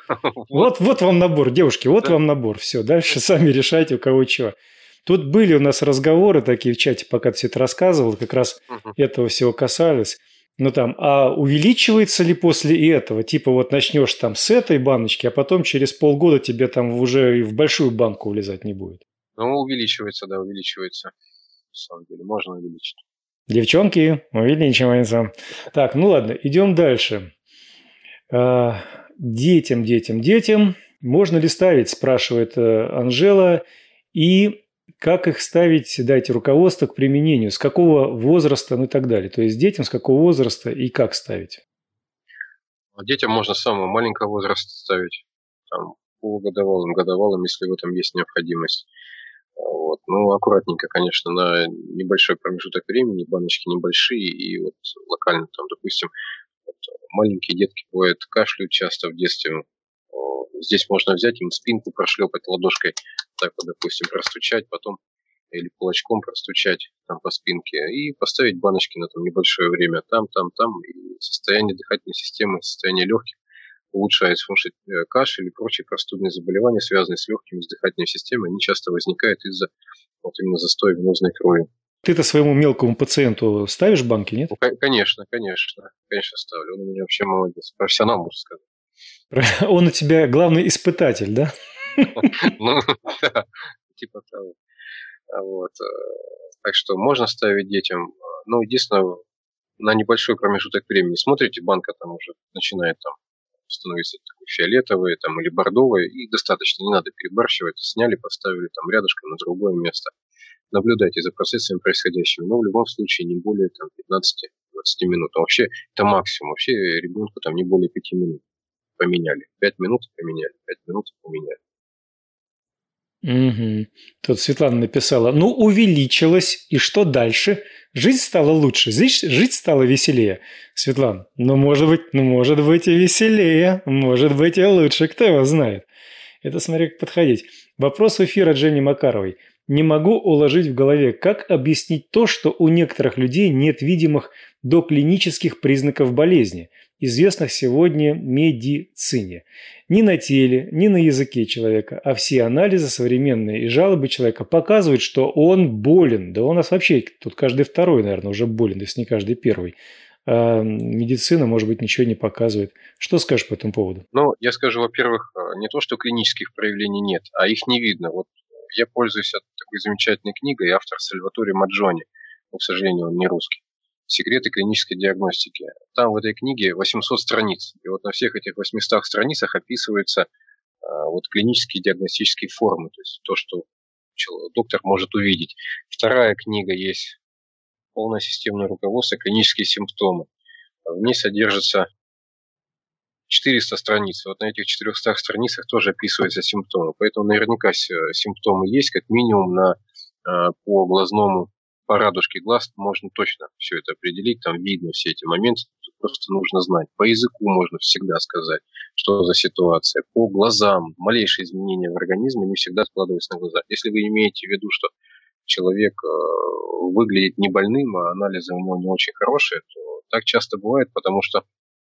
Вот, вот вам набор, девушки, вот вам набор. Все, дальше сами решайте, у кого чего. Тут были у нас разговоры такие в чате, пока ты все это рассказывал, как раз этого всего касались. Ну там, а увеличивается ли после этого? Типа вот начнешь там с этой баночки, а потом через полгода тебе там уже и в большую банку влезать не будет. Ну, увеличивается, да, увеличивается. На самом деле, можно увеличить. Девчонки, увеличивается. Так, ну ладно, идем дальше. А, детям, детям, детям. Можно ли ставить, спрашивает Анжела. И как их ставить, дайте руководство к применению, с какого возраста, ну и так далее. То есть детям с какого возраста и как ставить? Детям можно с самого маленького возраста ставить, там, полугодовалым, годовалым, если в этом есть необходимость. Вот. Ну, аккуратненько, конечно, на небольшой промежуток времени, баночки небольшие, и вот локально там, допустим, вот, маленькие детки бывают кашляют часто в детстве. Здесь можно взять им спинку, прошлепать ладошкой, так вот, допустим, простучать, потом или кулачком простучать там по спинке и поставить баночки на там небольшое время там, там, там. И состояние дыхательной системы, состояние легких улучшается, потому что кашель и прочие простудные заболевания, связанные с легкими, с дыхательной системой, они часто возникают из-за вот именно застоя венозной крови. Ты-то своему мелкому пациенту ставишь банки, нет? Ну, конечно, конечно, конечно ставлю. Он у меня вообще молодец, профессионал, можно сказать. Он у тебя главный испытатель, да? Ну, да, типа того. Вот. Так что можно ставить детям. Ну, единственное, на небольшой промежуток времени смотрите, банка там уже начинает там становиться такой фиолетовый там, или бордовый, и достаточно, не надо перебарщивать. Сняли, поставили там рядышком на другое место. Наблюдайте за процессами происходящими, но в любом случае не более там, пятнадцать-двадцать минут. А вообще это максимум. Вообще ребенку там не более пяти минут поменяли. пять минут поменяли, пять минут поменяли. Угу. Тут Светлана написала, ну, увеличилось, и что дальше? Жизнь стала лучше, жить стало веселее. Светлана, ну, может быть, ну, может быть и веселее, может быть и лучше, кто его знает. Это смотри, как подходить. Вопрос эфира Жени Макаровой. Не могу уложить в голове, как объяснить то, что у некоторых людей нет видимых доклинических признаков болезни, известных сегодня медицине. Ни на теле, ни на языке человека, а все анализы современные и жалобы человека показывают, что он болен. Да у нас вообще тут каждый второй, наверное, уже болен, если не каждый первый. А медицина, может быть, ничего не показывает. Что скажешь по этому поводу? Ну, я скажу, во-первых, не то, что клинических проявлений нет, а их не видно. Вот я пользуюсь такой замечательной книгой, автор Сальваторе Маджони, но, к сожалению, он не русский. «Секреты клинической диагностики». Там в этой книге восемьсот страниц. И вот на всех этих восьмистах страницах описываются а, вот клинические диагностические формы. То есть то, что доктор может увидеть. Вторая книга есть «Полное системное руководство. Клинические симптомы». В ней содержится четыреста страниц. Вот на этих четырехстах страницах тоже описываются симптомы. Поэтому наверняка симптомы есть, как минимум на, а, по глазному по радужке глаз можно точно все это определить, там видно все эти моменты, просто нужно знать. По языку можно всегда сказать, что за ситуация. По глазам малейшие изменения в организме не всегда складываются на глаза. Если вы имеете в виду, что человек э, выглядит не больным, а анализы у него не очень хорошие, то так часто бывает, потому что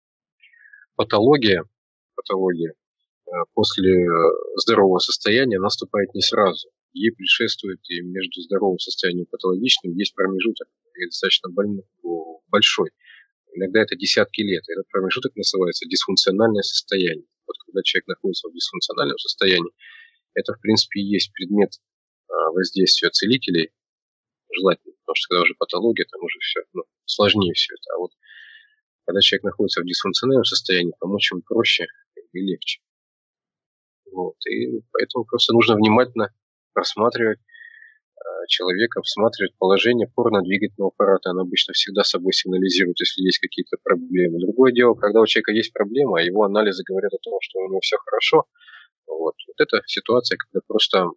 патология, патология э, после здорового состояния наступает не сразу. Ей предшествует и между здоровым состоянием и патологичным есть промежуток достаточно большой. Иногда это десятки лет. Этот промежуток называется дисфункциональное состояние. Вот когда человек находится в дисфункциональном состоянии, это, в принципе, и есть предмет воздействия целителей, желательно, потому что когда уже патология, там уже все ну, сложнее все это. А вот когда человек находится в дисфункциональном состоянии, помочь ему проще и легче. Вот. И поэтому просто нужно внимательно рассматривать э, человека, всматривать положение опорно-двигательного аппарата. Она обычно всегда собой сигнализирует, если есть какие-то проблемы. Другое дело, когда у человека есть проблема, а его анализы говорят о том, что у него все хорошо. Вот, вот это ситуация, когда просто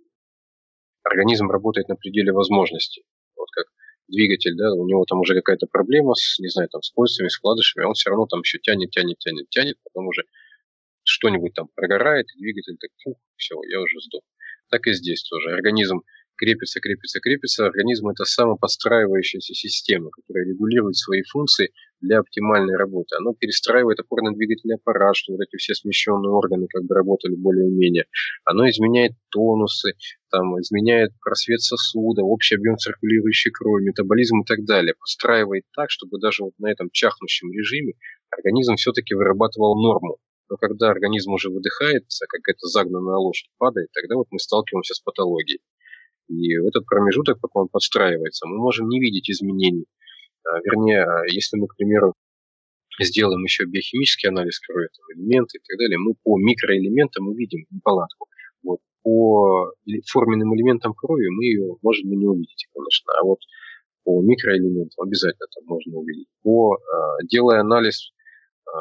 организм работает на пределе возможностей. Вот как двигатель, да, у него там уже какая-то проблема с, не знаю, там, с кольцами, с вкладышами, он все равно там еще тянет, тянет, тянет, тянет, потом уже что-нибудь там прогорает, и двигатель так, фух, все, я уже сдох. Так и здесь тоже. Организм крепится, крепится, крепится. Организм – это самоподстраивающаяся система, которая регулирует свои функции для оптимальной работы. Оно перестраивает опорно-двигательный аппарат, чтобы эти все смещенные органы как бы работали более-менее. Оно изменяет тонусы, там, изменяет просвет сосуда, общий объем циркулирующей крови, метаболизм и так далее. Подстраивает так, чтобы даже вот на этом чахнущем режиме организм все-таки вырабатывал норму. Но когда организм уже выдыхается, как эта загнанная лошадь падает, тогда вот мы сталкиваемся с патологией. И в этот промежуток, пока он подстраивается, мы можем не видеть изменений. А, вернее, если мы, к примеру, сделаем еще биохимический анализ крови, там, элементы и так далее, мы по микроэлементам увидим неполадку. Вот. По форменным элементам крови мы ее можем и не увидеть, конечно. А вот по микроэлементам обязательно там можно увидеть. По, а, делая анализ а,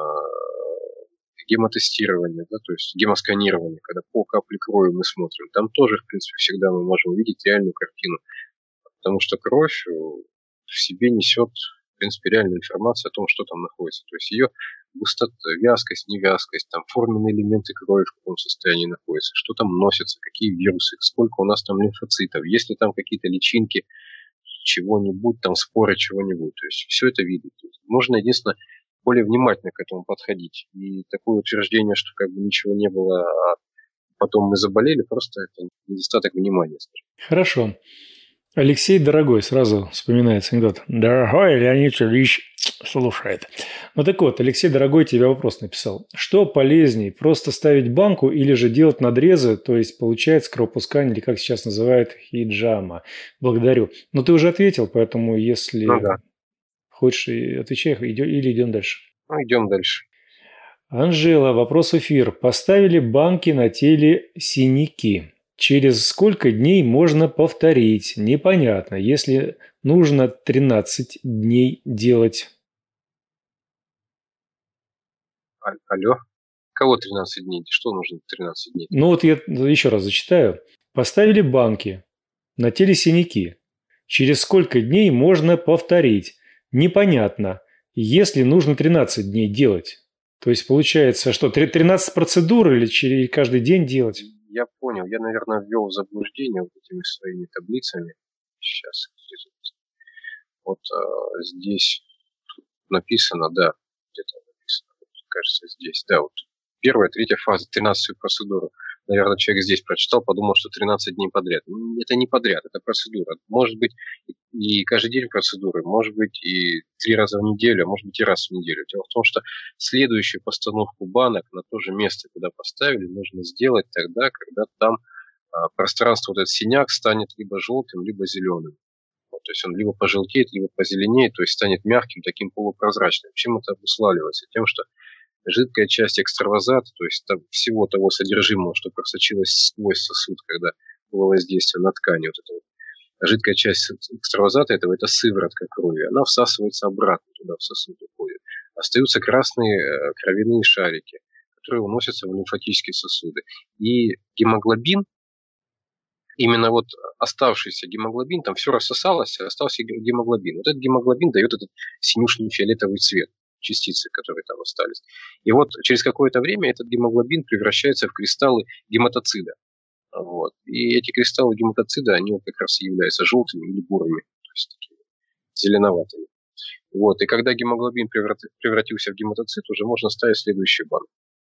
гемотестирования, да, то есть гемосканирования, когда по капле крови мы смотрим, там тоже, в принципе, всегда мы можем увидеть реальную картину. Потому что кровь в себе несет, в принципе, реальную информацию о том, что там находится. То есть ее густота, вязкость, невязкость, там форменные элементы крови в каком состоянии находятся, что там носится, какие вирусы, сколько у нас там лимфоцитов, есть ли там какие-то личинки, чего-нибудь, там споры чего-нибудь. То есть все это видно. То есть можно, единственное, более внимательно к этому подходить. И такое утверждение, что как бы ничего не было, а потом мы заболели, просто это недостаток внимания, скажем. Хорошо. Алексей Дорогой, сразу вспоминается анекдот. Дорогой Леонид Ильич слушает. Ну так вот, Алексей Дорогой тебе вопрос написал. Что полезней, просто ставить банку или же делать надрезы, то есть получается кровопускание, или как сейчас называют, хиджама? Благодарю. Но ты уже ответил, поэтому если Ну да. хочешь, отвечай или идем дальше. Ну, идем дальше. Анжела, вопрос в эфир. Поставили банки на теле синяки. Через сколько дней можно повторить? Непонятно. Если нужно тринадцать дней делать. Алло? Кого тринадцать дней? Что нужно тринадцать дней? Ну вот я еще раз зачитаю. Поставили банки на теле синяки. Через сколько дней можно повторить? Непонятно. Если нужно тринадцать дней делать. То есть получается, что тринадцать процедур или через каждый день делать? Я понял. Я, наверное, ввел в заблуждение вот этими своими таблицами. Сейчас. Вот а, здесь написано, да, где-то написано, кажется, здесь. Да, вот первая, третья фаза, тринадцатую процедуру. Наверное, человек здесь прочитал, подумал, что тринадцать дней подряд. Это не подряд, это процедура. Может быть, и каждый день процедуры, может быть, и три раза в неделю, а может быть, и раз в неделю. Дело в том, что следующую постановку банок на то же место, куда поставили, нужно сделать тогда, когда там а, пространство, вот этот синяк, станет либо желтым, либо зеленым. Вот, то есть он либо пожелтеет, либо позеленеет, то есть станет мягким, таким полупрозрачным. Чем это обуславливается? Тем, что жидкая часть экстравазата, то есть там, всего того содержимого, что просочилось сквозь сосуд, когда было воздействие на ткань, вот эта вот жидкая часть экстравазата этого, это сыворотка крови, она всасывается обратно туда, в сосуд уходит. Остаются красные э, кровяные шарики, которые уносятся в лимфатические сосуды. И гемоглобин, именно вот оставшийся гемоглобин, там все рассосалось, остался гемоглобин. Вот этот гемоглобин дает этот синюшный фиолетовый цвет, частицы, которые там остались. И вот через какое-то время этот гемоглобин превращается в кристаллы гематоцида. Вот. И эти кристаллы гематоцида, они вот как раз и являются желтыми или бурыми, то есть такими зеленоватыми. Вот. И когда гемоглобин превратился в гематоцит, уже можно ставить следующую банку.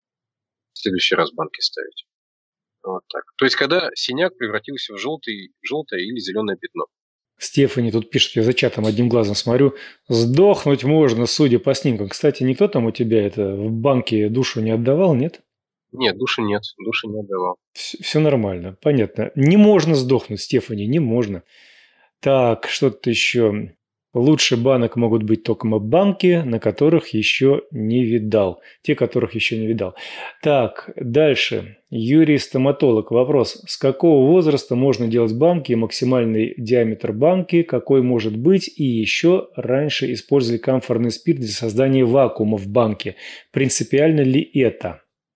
В следующий раз банки ставить. Вот так. То есть когда синяк превратился в желтый, желтое или зеленое пятно. Стефани тут пишет, я за чатом одним глазом смотрю, сдохнуть можно, судя по снимкам. Кстати, никто там у тебя это в банке душу не отдавал, нет? Нет, души нет, души не отдавал. Все, все нормально, понятно. Не можно сдохнуть, Стефани, не можно. Так, что-то еще. Лучше банок могут быть только банки, на которых еще не видал. Те, которых еще не видал. Так, дальше. Юрий стоматолог. Вопрос. С какого возраста можно делать банки? Максимальный диаметр банки какой может быть? И еще раньше использовали камфорный спирт для создания вакуума в банке. Принципиально ли это?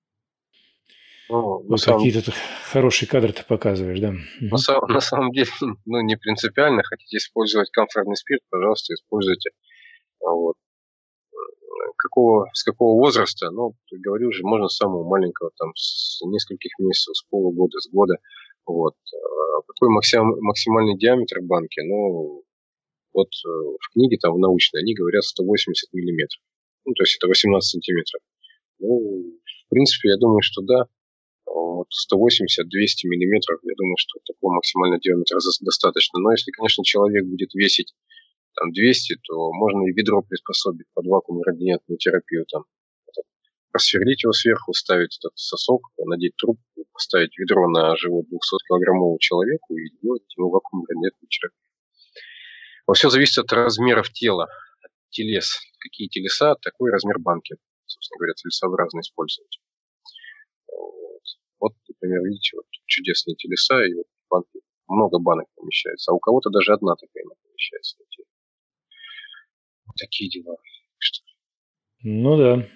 Ну, вот самом... какие тут хорошие кадры ты показываешь, да? На, сам, на самом деле, ну, не принципиально. Хотите использовать камфорный спирт, пожалуйста, используйте. Вот. Какого, с какого возраста? Ну, говорю же, можно с самого маленького, там, с нескольких месяцев, с полугода, с года. Вот. Какой максим, максимальный диаметр банки? Ну, вот в книге там в научной они говорят сто восемьдесят миллиметров. Ну, то есть это восемнадцать сантиметров. Ну, в принципе, я думаю, что да. Вот сто восемьдесят - двести миллиметров, я думаю, что такого максимального диаметра достаточно. Но если, конечно, человек будет весить там двести, то можно и ведро приспособить под вакуумно-радиентную терапию. Там, просверлить его сверху, ставить этот сосок, надеть трубку, поставить ведро на живот двухсоткилограммового человека и делать ему вакуумно-радиентную терапию. Но все зависит от размеров тела, от телес. Какие телеса, такой размер банки, собственно говоря, целесообразно использовать. Вот, вот например, видите, вот чудесные телеса, и вот в банке много банок помещается, а у кого-то даже одна такая помещается. Вот такие дела. Ну да.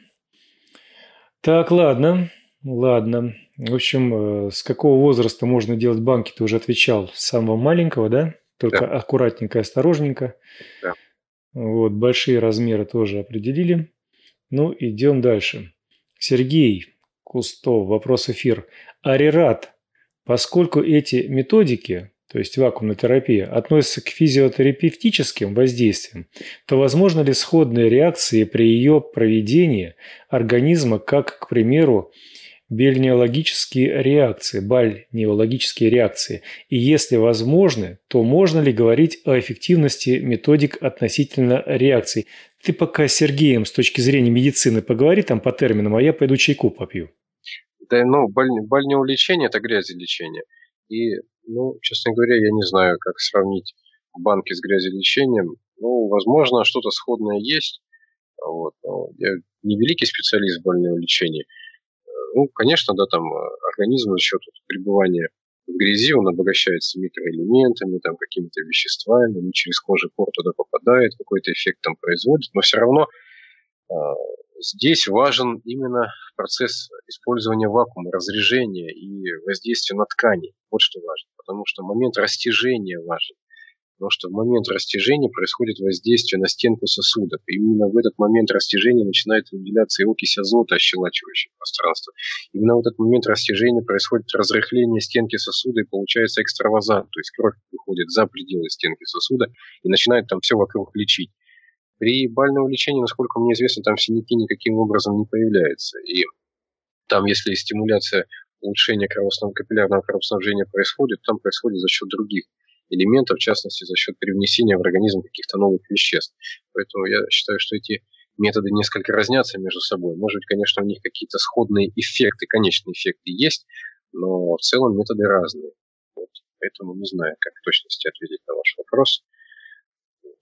Так, ладно, ладно. В общем, с какого возраста можно делать банки, ты уже отвечал, с самого маленького, да? Только да. Аккуратненько и осторожненько. Да. Вот, большие размеры тоже определили. Ну, идем дальше. Сергей Кустов, вопрос эфир. Арират, поскольку эти методики, то есть вакуумная терапия, относятся к физиотерапевтическим воздействиям, то возможно ли сходные реакции при ее проведении организма, как, к примеру, бальнеологические реакции, бальнеологические реакции? И если возможны, то можно ли говорить о эффективности методик относительно реакций? Ты пока с Сергеем с точки зрения медицины поговори там по терминам, а я пойду чайку попью. Да, ну, бальнеолечение – это грязелечение. И, ну, честно говоря, я не знаю, как сравнить банки с грязелечением. Ну, возможно, что-то сходное есть. Вот. Но я не великий специалист в бальнеолечении. Ну, конечно, да, там организм за счет пребывания в грязи, он обогащается микроэлементами, там, какими-то веществами, они через кожу пор туда попадает, какой-то эффект там производит, но все равно э, здесь важен именно процесс использования вакуума, разрежения и воздействия на ткани. Вот что важно, потому что момент растяжения важен. Потому что в момент растяжения происходит воздействие на стенку сосудов. И именно в этот момент растяжения начинает выделяться и окись азота, ощелачивающая пространство. Именно в этот момент растяжения происходит разрыхление стенки сосуда и получается экстравазат. То есть кровь выходит за пределы стенки сосуда и начинает там все вокруг лечить. При бальном лечении, насколько мне известно, там синяки никаким образом не появляются. И там, если стимуляция улучшения кровоснаб... капиллярного кровоснабжения происходит, там происходит за счет других элементов, в частности, за счет привнесения в организм каких-то новых веществ. Поэтому я считаю, что эти методы несколько разнятся между собой. Может быть, конечно, у них какие-то сходные эффекты, конечные эффекты есть, но в целом методы разные. Вот. Поэтому не знаю, как в точности ответить на ваш вопрос. Вот.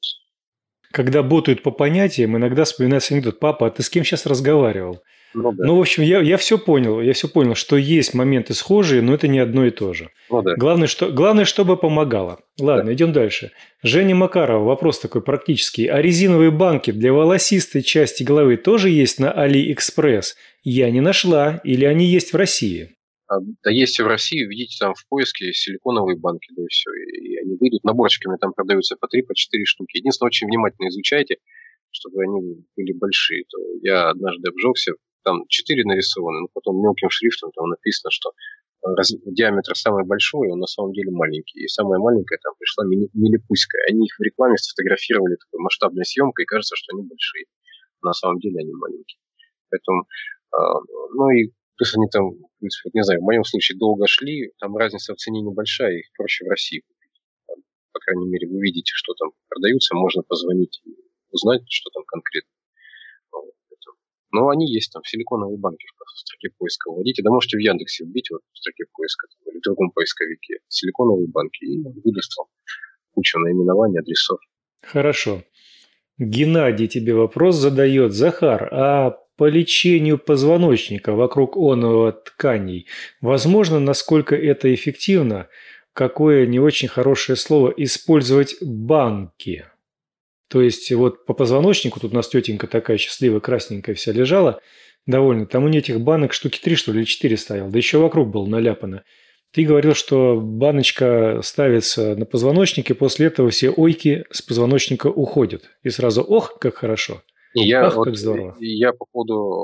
Когда ботают по понятиям, иногда вспоминается анекдот: «Папа, а ты с кем сейчас разговаривал?» Ну, да. Ну, в общем, я, я все понял. Я все понял, что есть моменты схожие, но это не одно и то же. Ну, да. Главное, что, главное, чтобы помогало. Ладно, да. Идем дальше. Женя Макарова, вопрос такой практический. А резиновые банки для волосистой части головы тоже есть на AliExpress? Я не нашла. Или они есть в России? А, да, есть и в России. Видите, там в поиске силиконовые банки, да и все. И, и они выйдут наборчиками, там продаются по три, по четыре штуки. Единственное, очень внимательно изучайте, чтобы они были большие. То я однажды обжегся. Там четыре нарисованы, но потом мелким шрифтом там написано, что раз, диаметр самый большой, он на самом деле маленький. И самая маленькая там пришла милипуськая. Они их в рекламе сфотографировали такой масштабной съемкой, и кажется, что они большие. На самом деле они маленькие. Поэтому, э, ну и плюс они там, в принципе, не знаю, в моем случае долго шли, там разница в цене небольшая, их проще в России купить. Там, по крайней мере, вы видите, что там продаются, можно позвонить и узнать, что там конкретно. Но они есть там, силиконовые банки в строке поиска вводите. Да можете в Яндексе вбить вот, в строке поиска там, или в другом поисковике силиконовые банки и выдаст вам кучу наименований, адресов. Хорошо. Геннадий тебе вопрос задает. Захар, а по лечению позвоночника вокруг оного тканей возможно, насколько это эффективно, какое не очень хорошее слово, использовать банки? То есть вот по позвоночнику, тут у нас тетенька такая счастливая, красненькая вся лежала, довольно. Там у нее этих банок штуки три, что ли, или четыре стояло. Да еще вокруг было наляпано. Ты говорил, что баночка ставится на позвоночник, и после этого все ойки с позвоночника уходят. И сразу, ох, как хорошо. И я, Ах, вот, как здорово. И я по поводу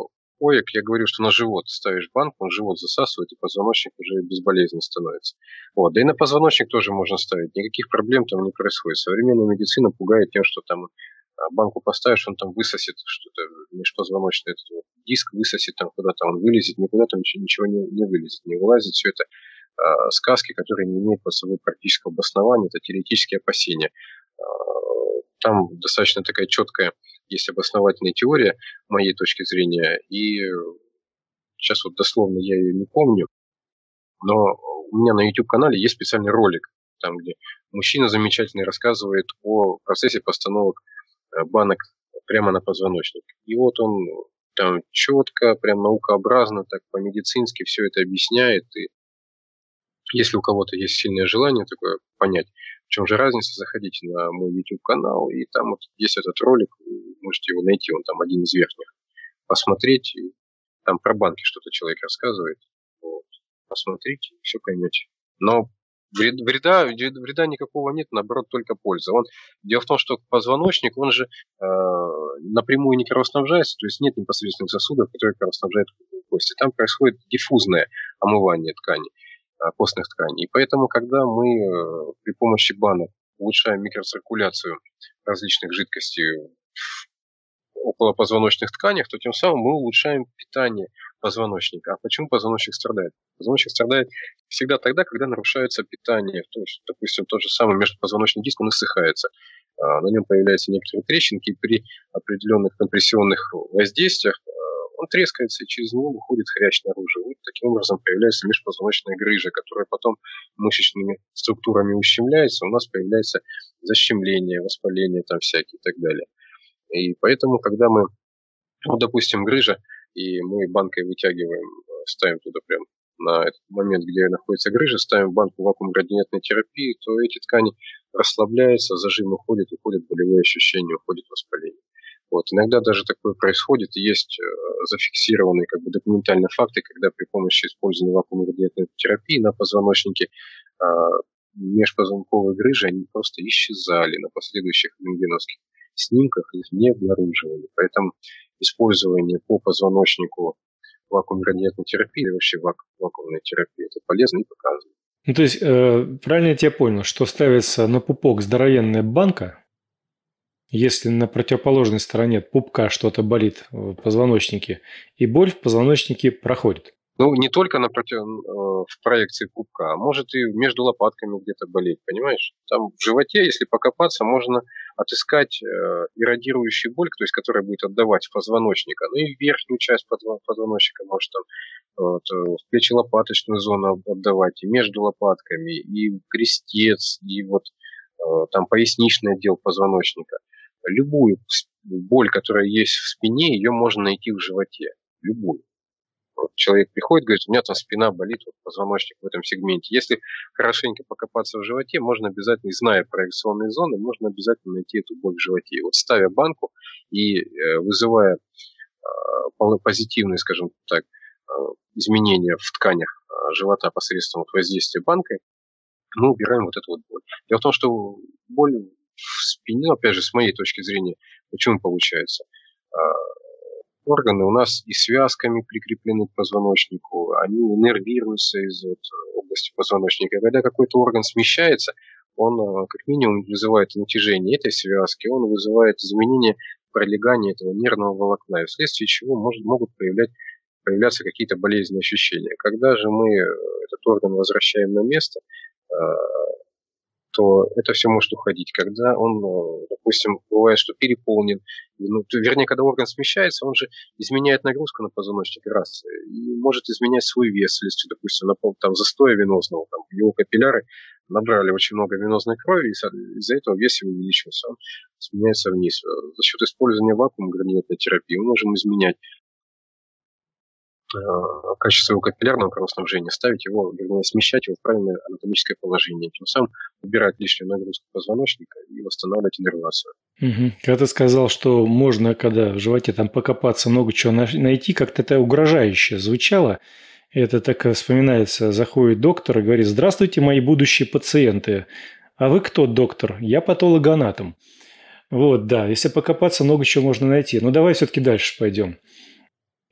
коек, я говорю, что на живот ставишь банку, он живот засасывает, и позвоночник уже безболезненно становится. Вот. Да и на позвоночник тоже можно ставить, никаких проблем там не происходит. Современная медицина пугает тем, что там банку поставишь, он там высосет что-то, межпозвоночный этот вот диск высосет там куда-то, он вылезет, никуда там ничего, ничего не, не вылезет, не вылазит. Все это э, сказки, которые не имеют под собой практического обоснования, это теоретические опасения. Э, там достаточно такая четкая есть обосновательная теория, моей точки зрения, и сейчас вот дословно я ее не помню, но у меня на YouTube-канале есть специальный ролик, там, где мужчина замечательный рассказывает о процессе постановок банок прямо на позвоночник. И вот он там четко, прям наукообразно, так по-медицински все это объясняет. И если у кого-то есть сильное желание такое понять, в чем же разница, заходите на мой YouTube-канал, и там вот есть этот ролик, вы можете его найти, он там один из верхних. Посмотреть, и там про банки что-то человек рассказывает. Вот. Посмотрите, все поймете. Но Вреда, вреда никакого нет, наоборот, только польза. Он, дело в том, что позвоночник, он же э, напрямую не кровоснабжается, то есть нет непосредственных сосудов, которые кровоснабжают кости. Там происходит диффузное омывание тканей, э, костных тканей. И поэтому, когда мы э, при помощи банок улучшаем микроциркуляцию различных жидкостей в околопозвоночных тканях, то тем самым мы улучшаем питание позвоночника. А почему позвоночник страдает? Позвоночник страдает всегда тогда, когда нарушается питание. То есть, допустим, тот же самый межпозвоночный диск, он иссыхается. На нем появляются некоторые трещинки, и при определенных компрессионных воздействиях он трескается, и через него выходит хрящ наружу. Вот таким образом появляется межпозвоночная грыжа, которая потом мышечными структурами ущемляется, у нас появляется защемление, воспаление там всякие и так далее. И поэтому, когда мы, ну, допустим, грыжа, и мы банкой вытягиваем, ставим туда прям на этот момент, где находится грыжа, ставим банку вакуум-градиентной терапии, то эти ткани расслабляются, зажим уходит, уходят болевые ощущения, уходит воспаление. Вот. Иногда даже такое происходит, и есть э, зафиксированные как бы документальные факты, когда при помощи использования вакуум-градиентной терапии на позвоночнике э, межпозвонковые грыжи, они просто исчезали на последующих рентгеновских снимках, их не обнаруживали. Поэтому использование по позвоночнику вакуум-градиентной терапии или вообще вак- вакуумной терапии это полезно и показано. Ну, то есть, э, правильно я тебя понял, что ставится на пупок здоровенная банка, если на противоположной стороне пупка что-то болит в позвоночнике, и боль в позвоночнике проходит? Ну, не только на против... в проекции пупка, а может и между лопатками где-то болеть, понимаешь? Там в животе, если покопаться, можно отыскать э, иррадирующую боль, то есть которая будет отдавать в позвоночник. Ну и верхнюю часть позвоночника может там вот, в плечелопаточную зону отдавать, и между лопатками, и крестец, и вот э, там поясничный отдел позвоночника. Любую боль, которая есть в спине, ее можно найти в животе. Любую. Вот человек приходит, говорит, у меня там спина болит, вот позвоночник в этом сегменте. Если хорошенько покопаться в животе, можно обязательно, зная проекционные зоны, можно обязательно найти эту боль в животе. Вот ставя банку и э, вызывая э, позитивные, скажем так, э, изменения в тканях э, живота посредством вот воздействия банкой, мы убираем вот эту вот боль. Дело в том, что боль в спине, опять же, с моей точки зрения, почему получается? Э, Органы у нас и связками прикреплены к позвоночнику, они иннервируются из вот области позвоночника. И когда какой-то орган смещается, он как минимум вызывает натяжение этой связки, он вызывает изменение пролегания этого нервного волокна, и вследствие чего может, могут появлять, появляться какие-то болезненные ощущения. Когда же мы этот орган возвращаем на место, то это все может уходить. Когда он, допустим, бывает, что переполнен, ну, то, вернее, когда орган смещается, он же изменяет нагрузку на позвоночник раз, и может изменять свой вес, вследствие, допустим, на, там, застоя венозного, там, его капилляры набрали очень много венозной крови, и из-за этого вес его увеличился, он сменяется вниз. За счет использования вакуум-градиентной терапии мы можем изменять качество его капиллярного кровоснабжения, ставить его, вернее, смещать его в правильное анатомическое положение, тем самым убирать лишнюю нагрузку позвоночника и восстанавливать иннервацию. Угу. Когда ты сказал, что можно, когда в животе там покопаться, много чего найти, как-то это угрожающе звучало. Это так вспоминается, заходит доктор и говорит: «Здравствуйте, мои будущие пациенты. А вы кто, доктор? Я патологоанатом». Вот, да, если покопаться, много чего можно найти. Но давай все-таки дальше пойдем.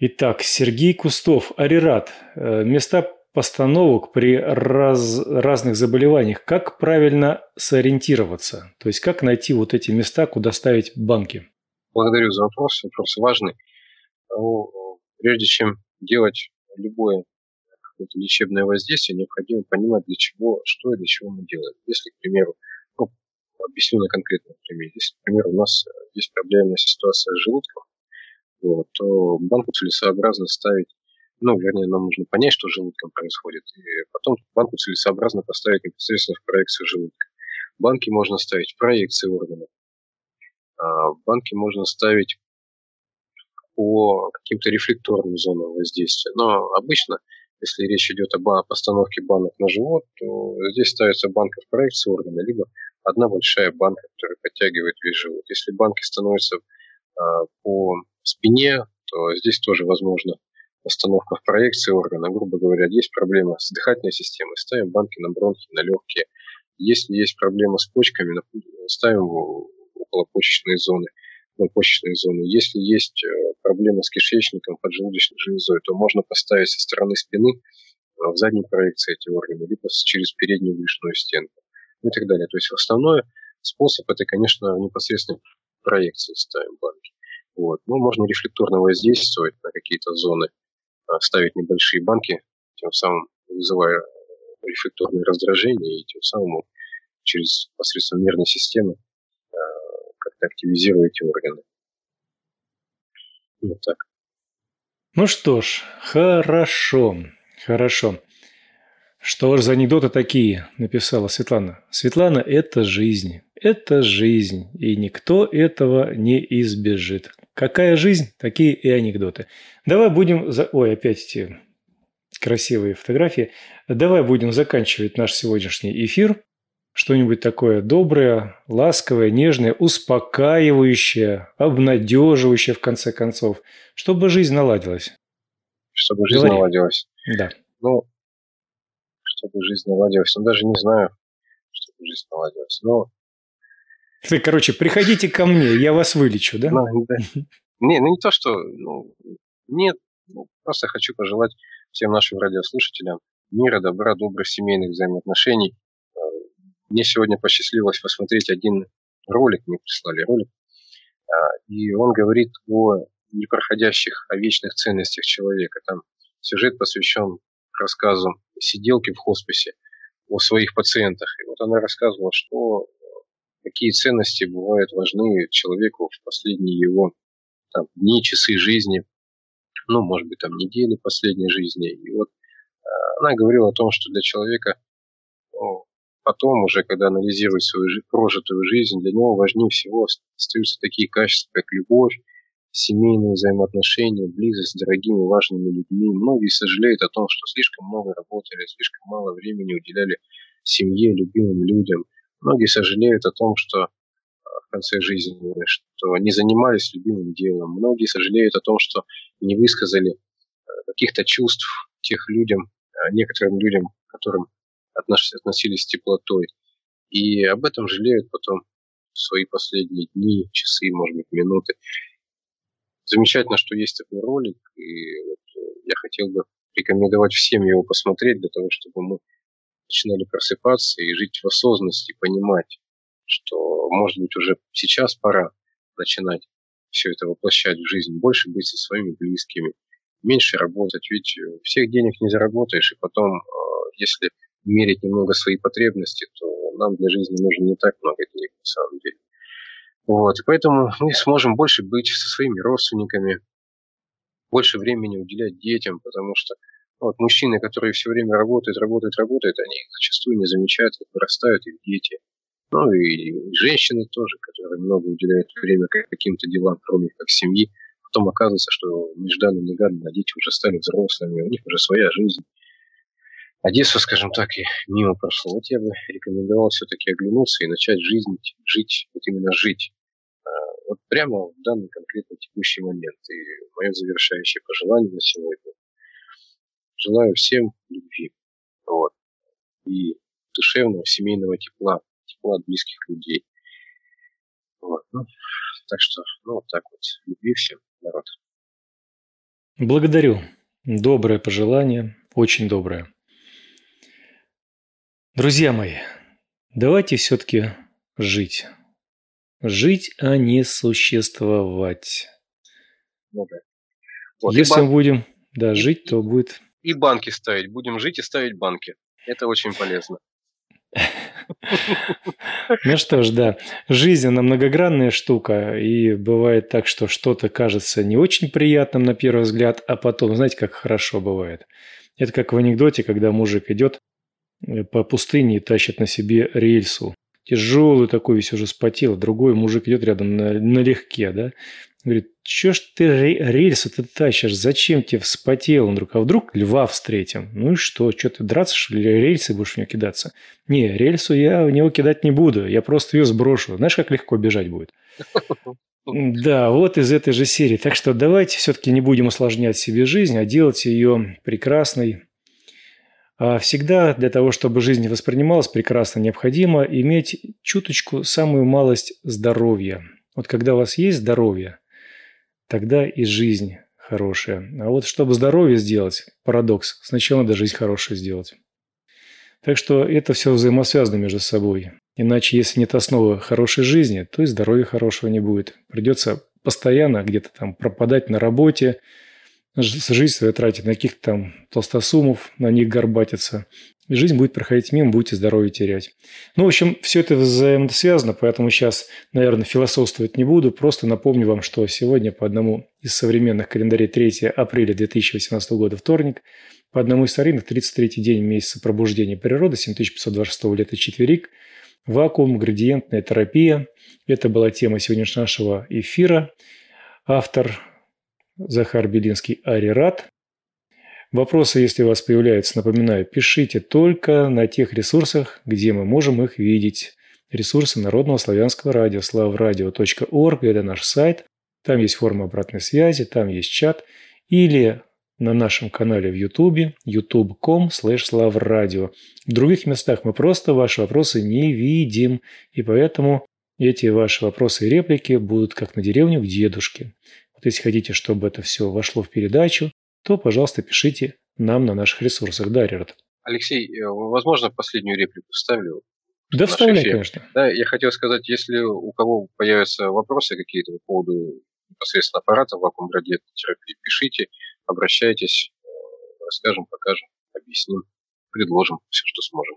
Итак, Сергей Кустов, Арират. Э, Места постановок при раз- разных заболеваниях. Как правильно сориентироваться? То есть, как найти вот эти места, куда ставить банки? Благодарю за вопрос. Вопрос важный. Ну, прежде чем делать любое какое-то лечебное воздействие, необходимо понимать, для чего, что и для чего мы делаем. Если, к примеру, ну, объясню на конкретном примере. Если, к примеру, у нас есть проблемная ситуация с желудком, вот, то банку целесообразно ставить, ну, вернее, нам нужно понять, что с желудком происходит, и потом банку целесообразно поставить непосредственно в проекцию желудка. Банки можно ставить в проекции органов, а банки можно ставить по каким-то рефлекторным зонам воздействия. Но обычно, если речь идет об постановке банок на живот, то здесь ставится банка в проекции органа, либо одна большая банка, которая подтягивает весь живот. Если банки становятся а, по спине, то здесь тоже возможно постановка в проекции органа. Грубо говоря, есть проблема с дыхательной системой, ставим банки на бронхи, на легкие. Если есть проблема с почками, ставим около почечной зоны. Ну, почечной зоны. Если есть проблема с кишечником, поджелудочной железой, то можно поставить со стороны спины в задней проекции эти органы, либо через переднюю брюшную стенку, и так далее. То есть основной способ это, конечно, непосредственно проекции ставим банки. Вот. Ну, можно рефлекторно воздействовать на какие-то зоны, ставить небольшие банки, тем самым вызывая рефлекторные раздражения и тем самым через посредством нервной системы как-то активизировать органы. Вот так. Ну что ж, хорошо, хорошо. Что ж за анекдоты такие, написала Светлана. Светлана, это жизнь, это жизнь, и никто этого не избежит. Какая жизнь, такие и анекдоты. Давай будем... За... Ой, опять эти красивые фотографии. Давай будем заканчивать наш сегодняшний эфир. Что-нибудь такое доброе, ласковое, нежное, успокаивающее, обнадеживающее в конце концов, чтобы жизнь наладилась. Чтобы жизнь Говори. наладилась. Да. Ну, чтобы жизнь наладилась. Ну, даже не знаю, чтобы жизнь наладилась. Но... Ты, короче, приходите ко мне, я вас вылечу, да? Ну, да. Не, ну не то, что... Ну, нет, ну, просто хочу пожелать всем нашим радиослушателям мира, добра, добрых семейных взаимоотношений. Мне сегодня посчастливилось посмотреть один ролик, мне прислали ролик, и он говорит о непроходящих, о вечных ценностях человека. Там сюжет посвящен рассказу сиделки в хосписе о своих пациентах. И вот она рассказывала, что какие ценности бывают важны человеку в последние его там, дни, часы жизни, ну, может быть, там, недели последней жизни. И вот она говорила о том, что для человека ну, потом, уже когда анализирует свою прожитую жизнь, для него важнее всего остаются такие качества, как любовь, семейные взаимоотношения, близость с дорогими, важными людьми. Многие сожалеют о том, что слишком много работали, слишком мало времени уделяли семье, любимым людям. Многие сожалеют о том, что в конце жизни, что не занимались любимым делом. Многие сожалеют о том, что не высказали каких-то чувств тех людям, некоторым людям, к которым относились с теплотой. И об этом жалеют потом в свои последние дни, часы, может быть, минуты. Замечательно, что есть такой ролик, и вот я хотел бы рекомендовать всем его посмотреть, для того, чтобы мы начинали просыпаться и жить в осознанности, понимать, что, может быть, уже сейчас пора начинать все это воплощать в жизнь, больше быть со своими близкими, меньше работать, ведь всех денег не заработаешь, и потом, если мерить немного свои потребности, то нам для жизни нужно не так много денег на самом деле. Вот, и поэтому мы сможем больше быть со своими родственниками, больше времени уделять детям, потому что вот, мужчины, которые все время работают, работают, работают, они зачастую не замечают, как вырастают их дети. Ну и женщины тоже, которые много уделяют время каким-то делам, кроме как семьи. Потом оказывается, что нежданно-негаданно дети уже стали взрослыми, у них уже своя жизнь. А детство, скажем так, и мимо прошло. Вот я бы рекомендовал все-таки оглянуться и начать жизнь, жить, вот именно жить. Вот прямо в данный конкретно текущий момент. И мое завершающее пожелание на сегодня. Желаю всем любви. Вот. И душевного, семейного тепла. Тепла от близких людей. Вот. Ну, так что, ну, вот так вот. Любви всем, народ. Благодарю. Доброе пожелание, очень доброе. Друзья мои, давайте все-таки жить. Жить, а не существовать. Ну, да. Вот, Если бан... мы будем да, и, жить, то будет... И банки ставить. Будем жить и ставить банки. Это очень полезно. Ну что ж, да. Жизнь, она многогранная штука. И бывает так, что что-то кажется не очень приятным на первый взгляд, а потом, знаете, как хорошо бывает. Это как в анекдоте, когда мужик идет по пустыне и тащит на себе рельсу. Тяжелый такой, весь уже спотел. Другой мужик идет рядом на, налегке, да. Говорит, что ж ты рельсу-то тащишь? Зачем тебе вспотел? Он вдруг, а вдруг льва встретим? Ну и что? Что ты драться, что ли? Рельсы будешь в него кидаться? Не, рельсу я в него кидать не буду. Я просто ее сброшу. Знаешь, как легко бежать будет? Да, вот из этой же серии. Так что давайте все-таки не будем усложнять себе жизнь, а делать ее прекрасной. А всегда для того, чтобы жизнь воспринималась прекрасно, необходимо иметь чуточку, самую малость здоровья. Вот когда у вас есть здоровье, тогда и жизнь хорошая. А вот чтобы здоровье сделать, парадокс, сначала надо жизнь хорошую сделать. Так что это все взаимосвязано между собой. Иначе, если нет основы хорошей жизни, то и здоровья хорошего не будет. Придется постоянно где-то там пропадать на работе, жизнь свою тратить на каких-то там толстосумов, на них горбатиться. И жизнь будет проходить мимо, будете здоровье терять. Ну, в общем, все это взаимосвязано, поэтому сейчас, наверное, философствовать не буду. Просто напомню вам, что сегодня по одному из современных календарей третьего апреля две тысячи восемнадцатого года вторник, по одному из старинных тридцать третий день месяца пробуждения природы, семь тысяч пятьсот двадцать шестого лета четверик, вакуум, градиентная терапия. Это была тема сегодняшнего нашего эфира. Автор Захар Белинский, Арират. Вопросы, если у вас появляются, напоминаю, пишите только на тех ресурсах, где мы можем их видеть. Ресурсы Народного славянского радио, славрадио точка орг, это наш сайт. Там есть форма обратной связи, там есть чат. Или на нашем канале в Ютубе, ютуб точка ком слэш славрадио. В других местах мы просто ваши вопросы не видим. И поэтому эти ваши вопросы и реплики будут как на деревню к дедушке. Вот если хотите, чтобы это все вошло в передачу, то, пожалуйста, пишите нам на наших ресурсах. Да, Рерат? Алексей, возможно, последнюю реплику вставлю? Да, вставляй, конечно. Да, я хотел сказать, если у кого появятся вопросы какие-то по поводу непосредственно аппарата вакуум-градиентной терапии, пишите, обращайтесь, расскажем, покажем, объясним, предложим все, что сможем.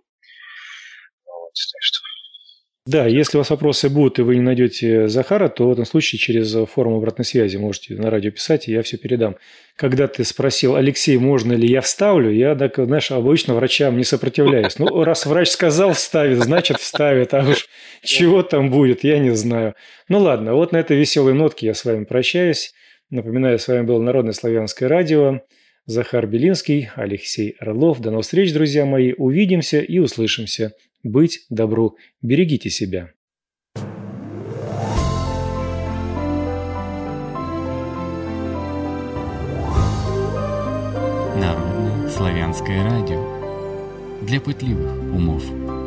Вот, так что... Да, если у вас вопросы будут, и вы не найдете Захара, то в этом случае через форму обратной связи можете на радио писать, и я все передам. Когда ты спросил, Алексей, можно ли я вставлю, я, так, знаешь, обычно врачам не сопротивляюсь. Ну, раз врач сказал вставит, значит вставит, а уж чего там будет, я не знаю. Ну ладно, вот на этой веселой нотке я с вами прощаюсь. Напоминаю, с вами было Народное славянское радио. Захар Белинский, Алексей Орлов. До новых встреч, друзья мои. Увидимся и услышимся. Быть добру. Берегите себя. Народное славянское радио. Для пытливых умов.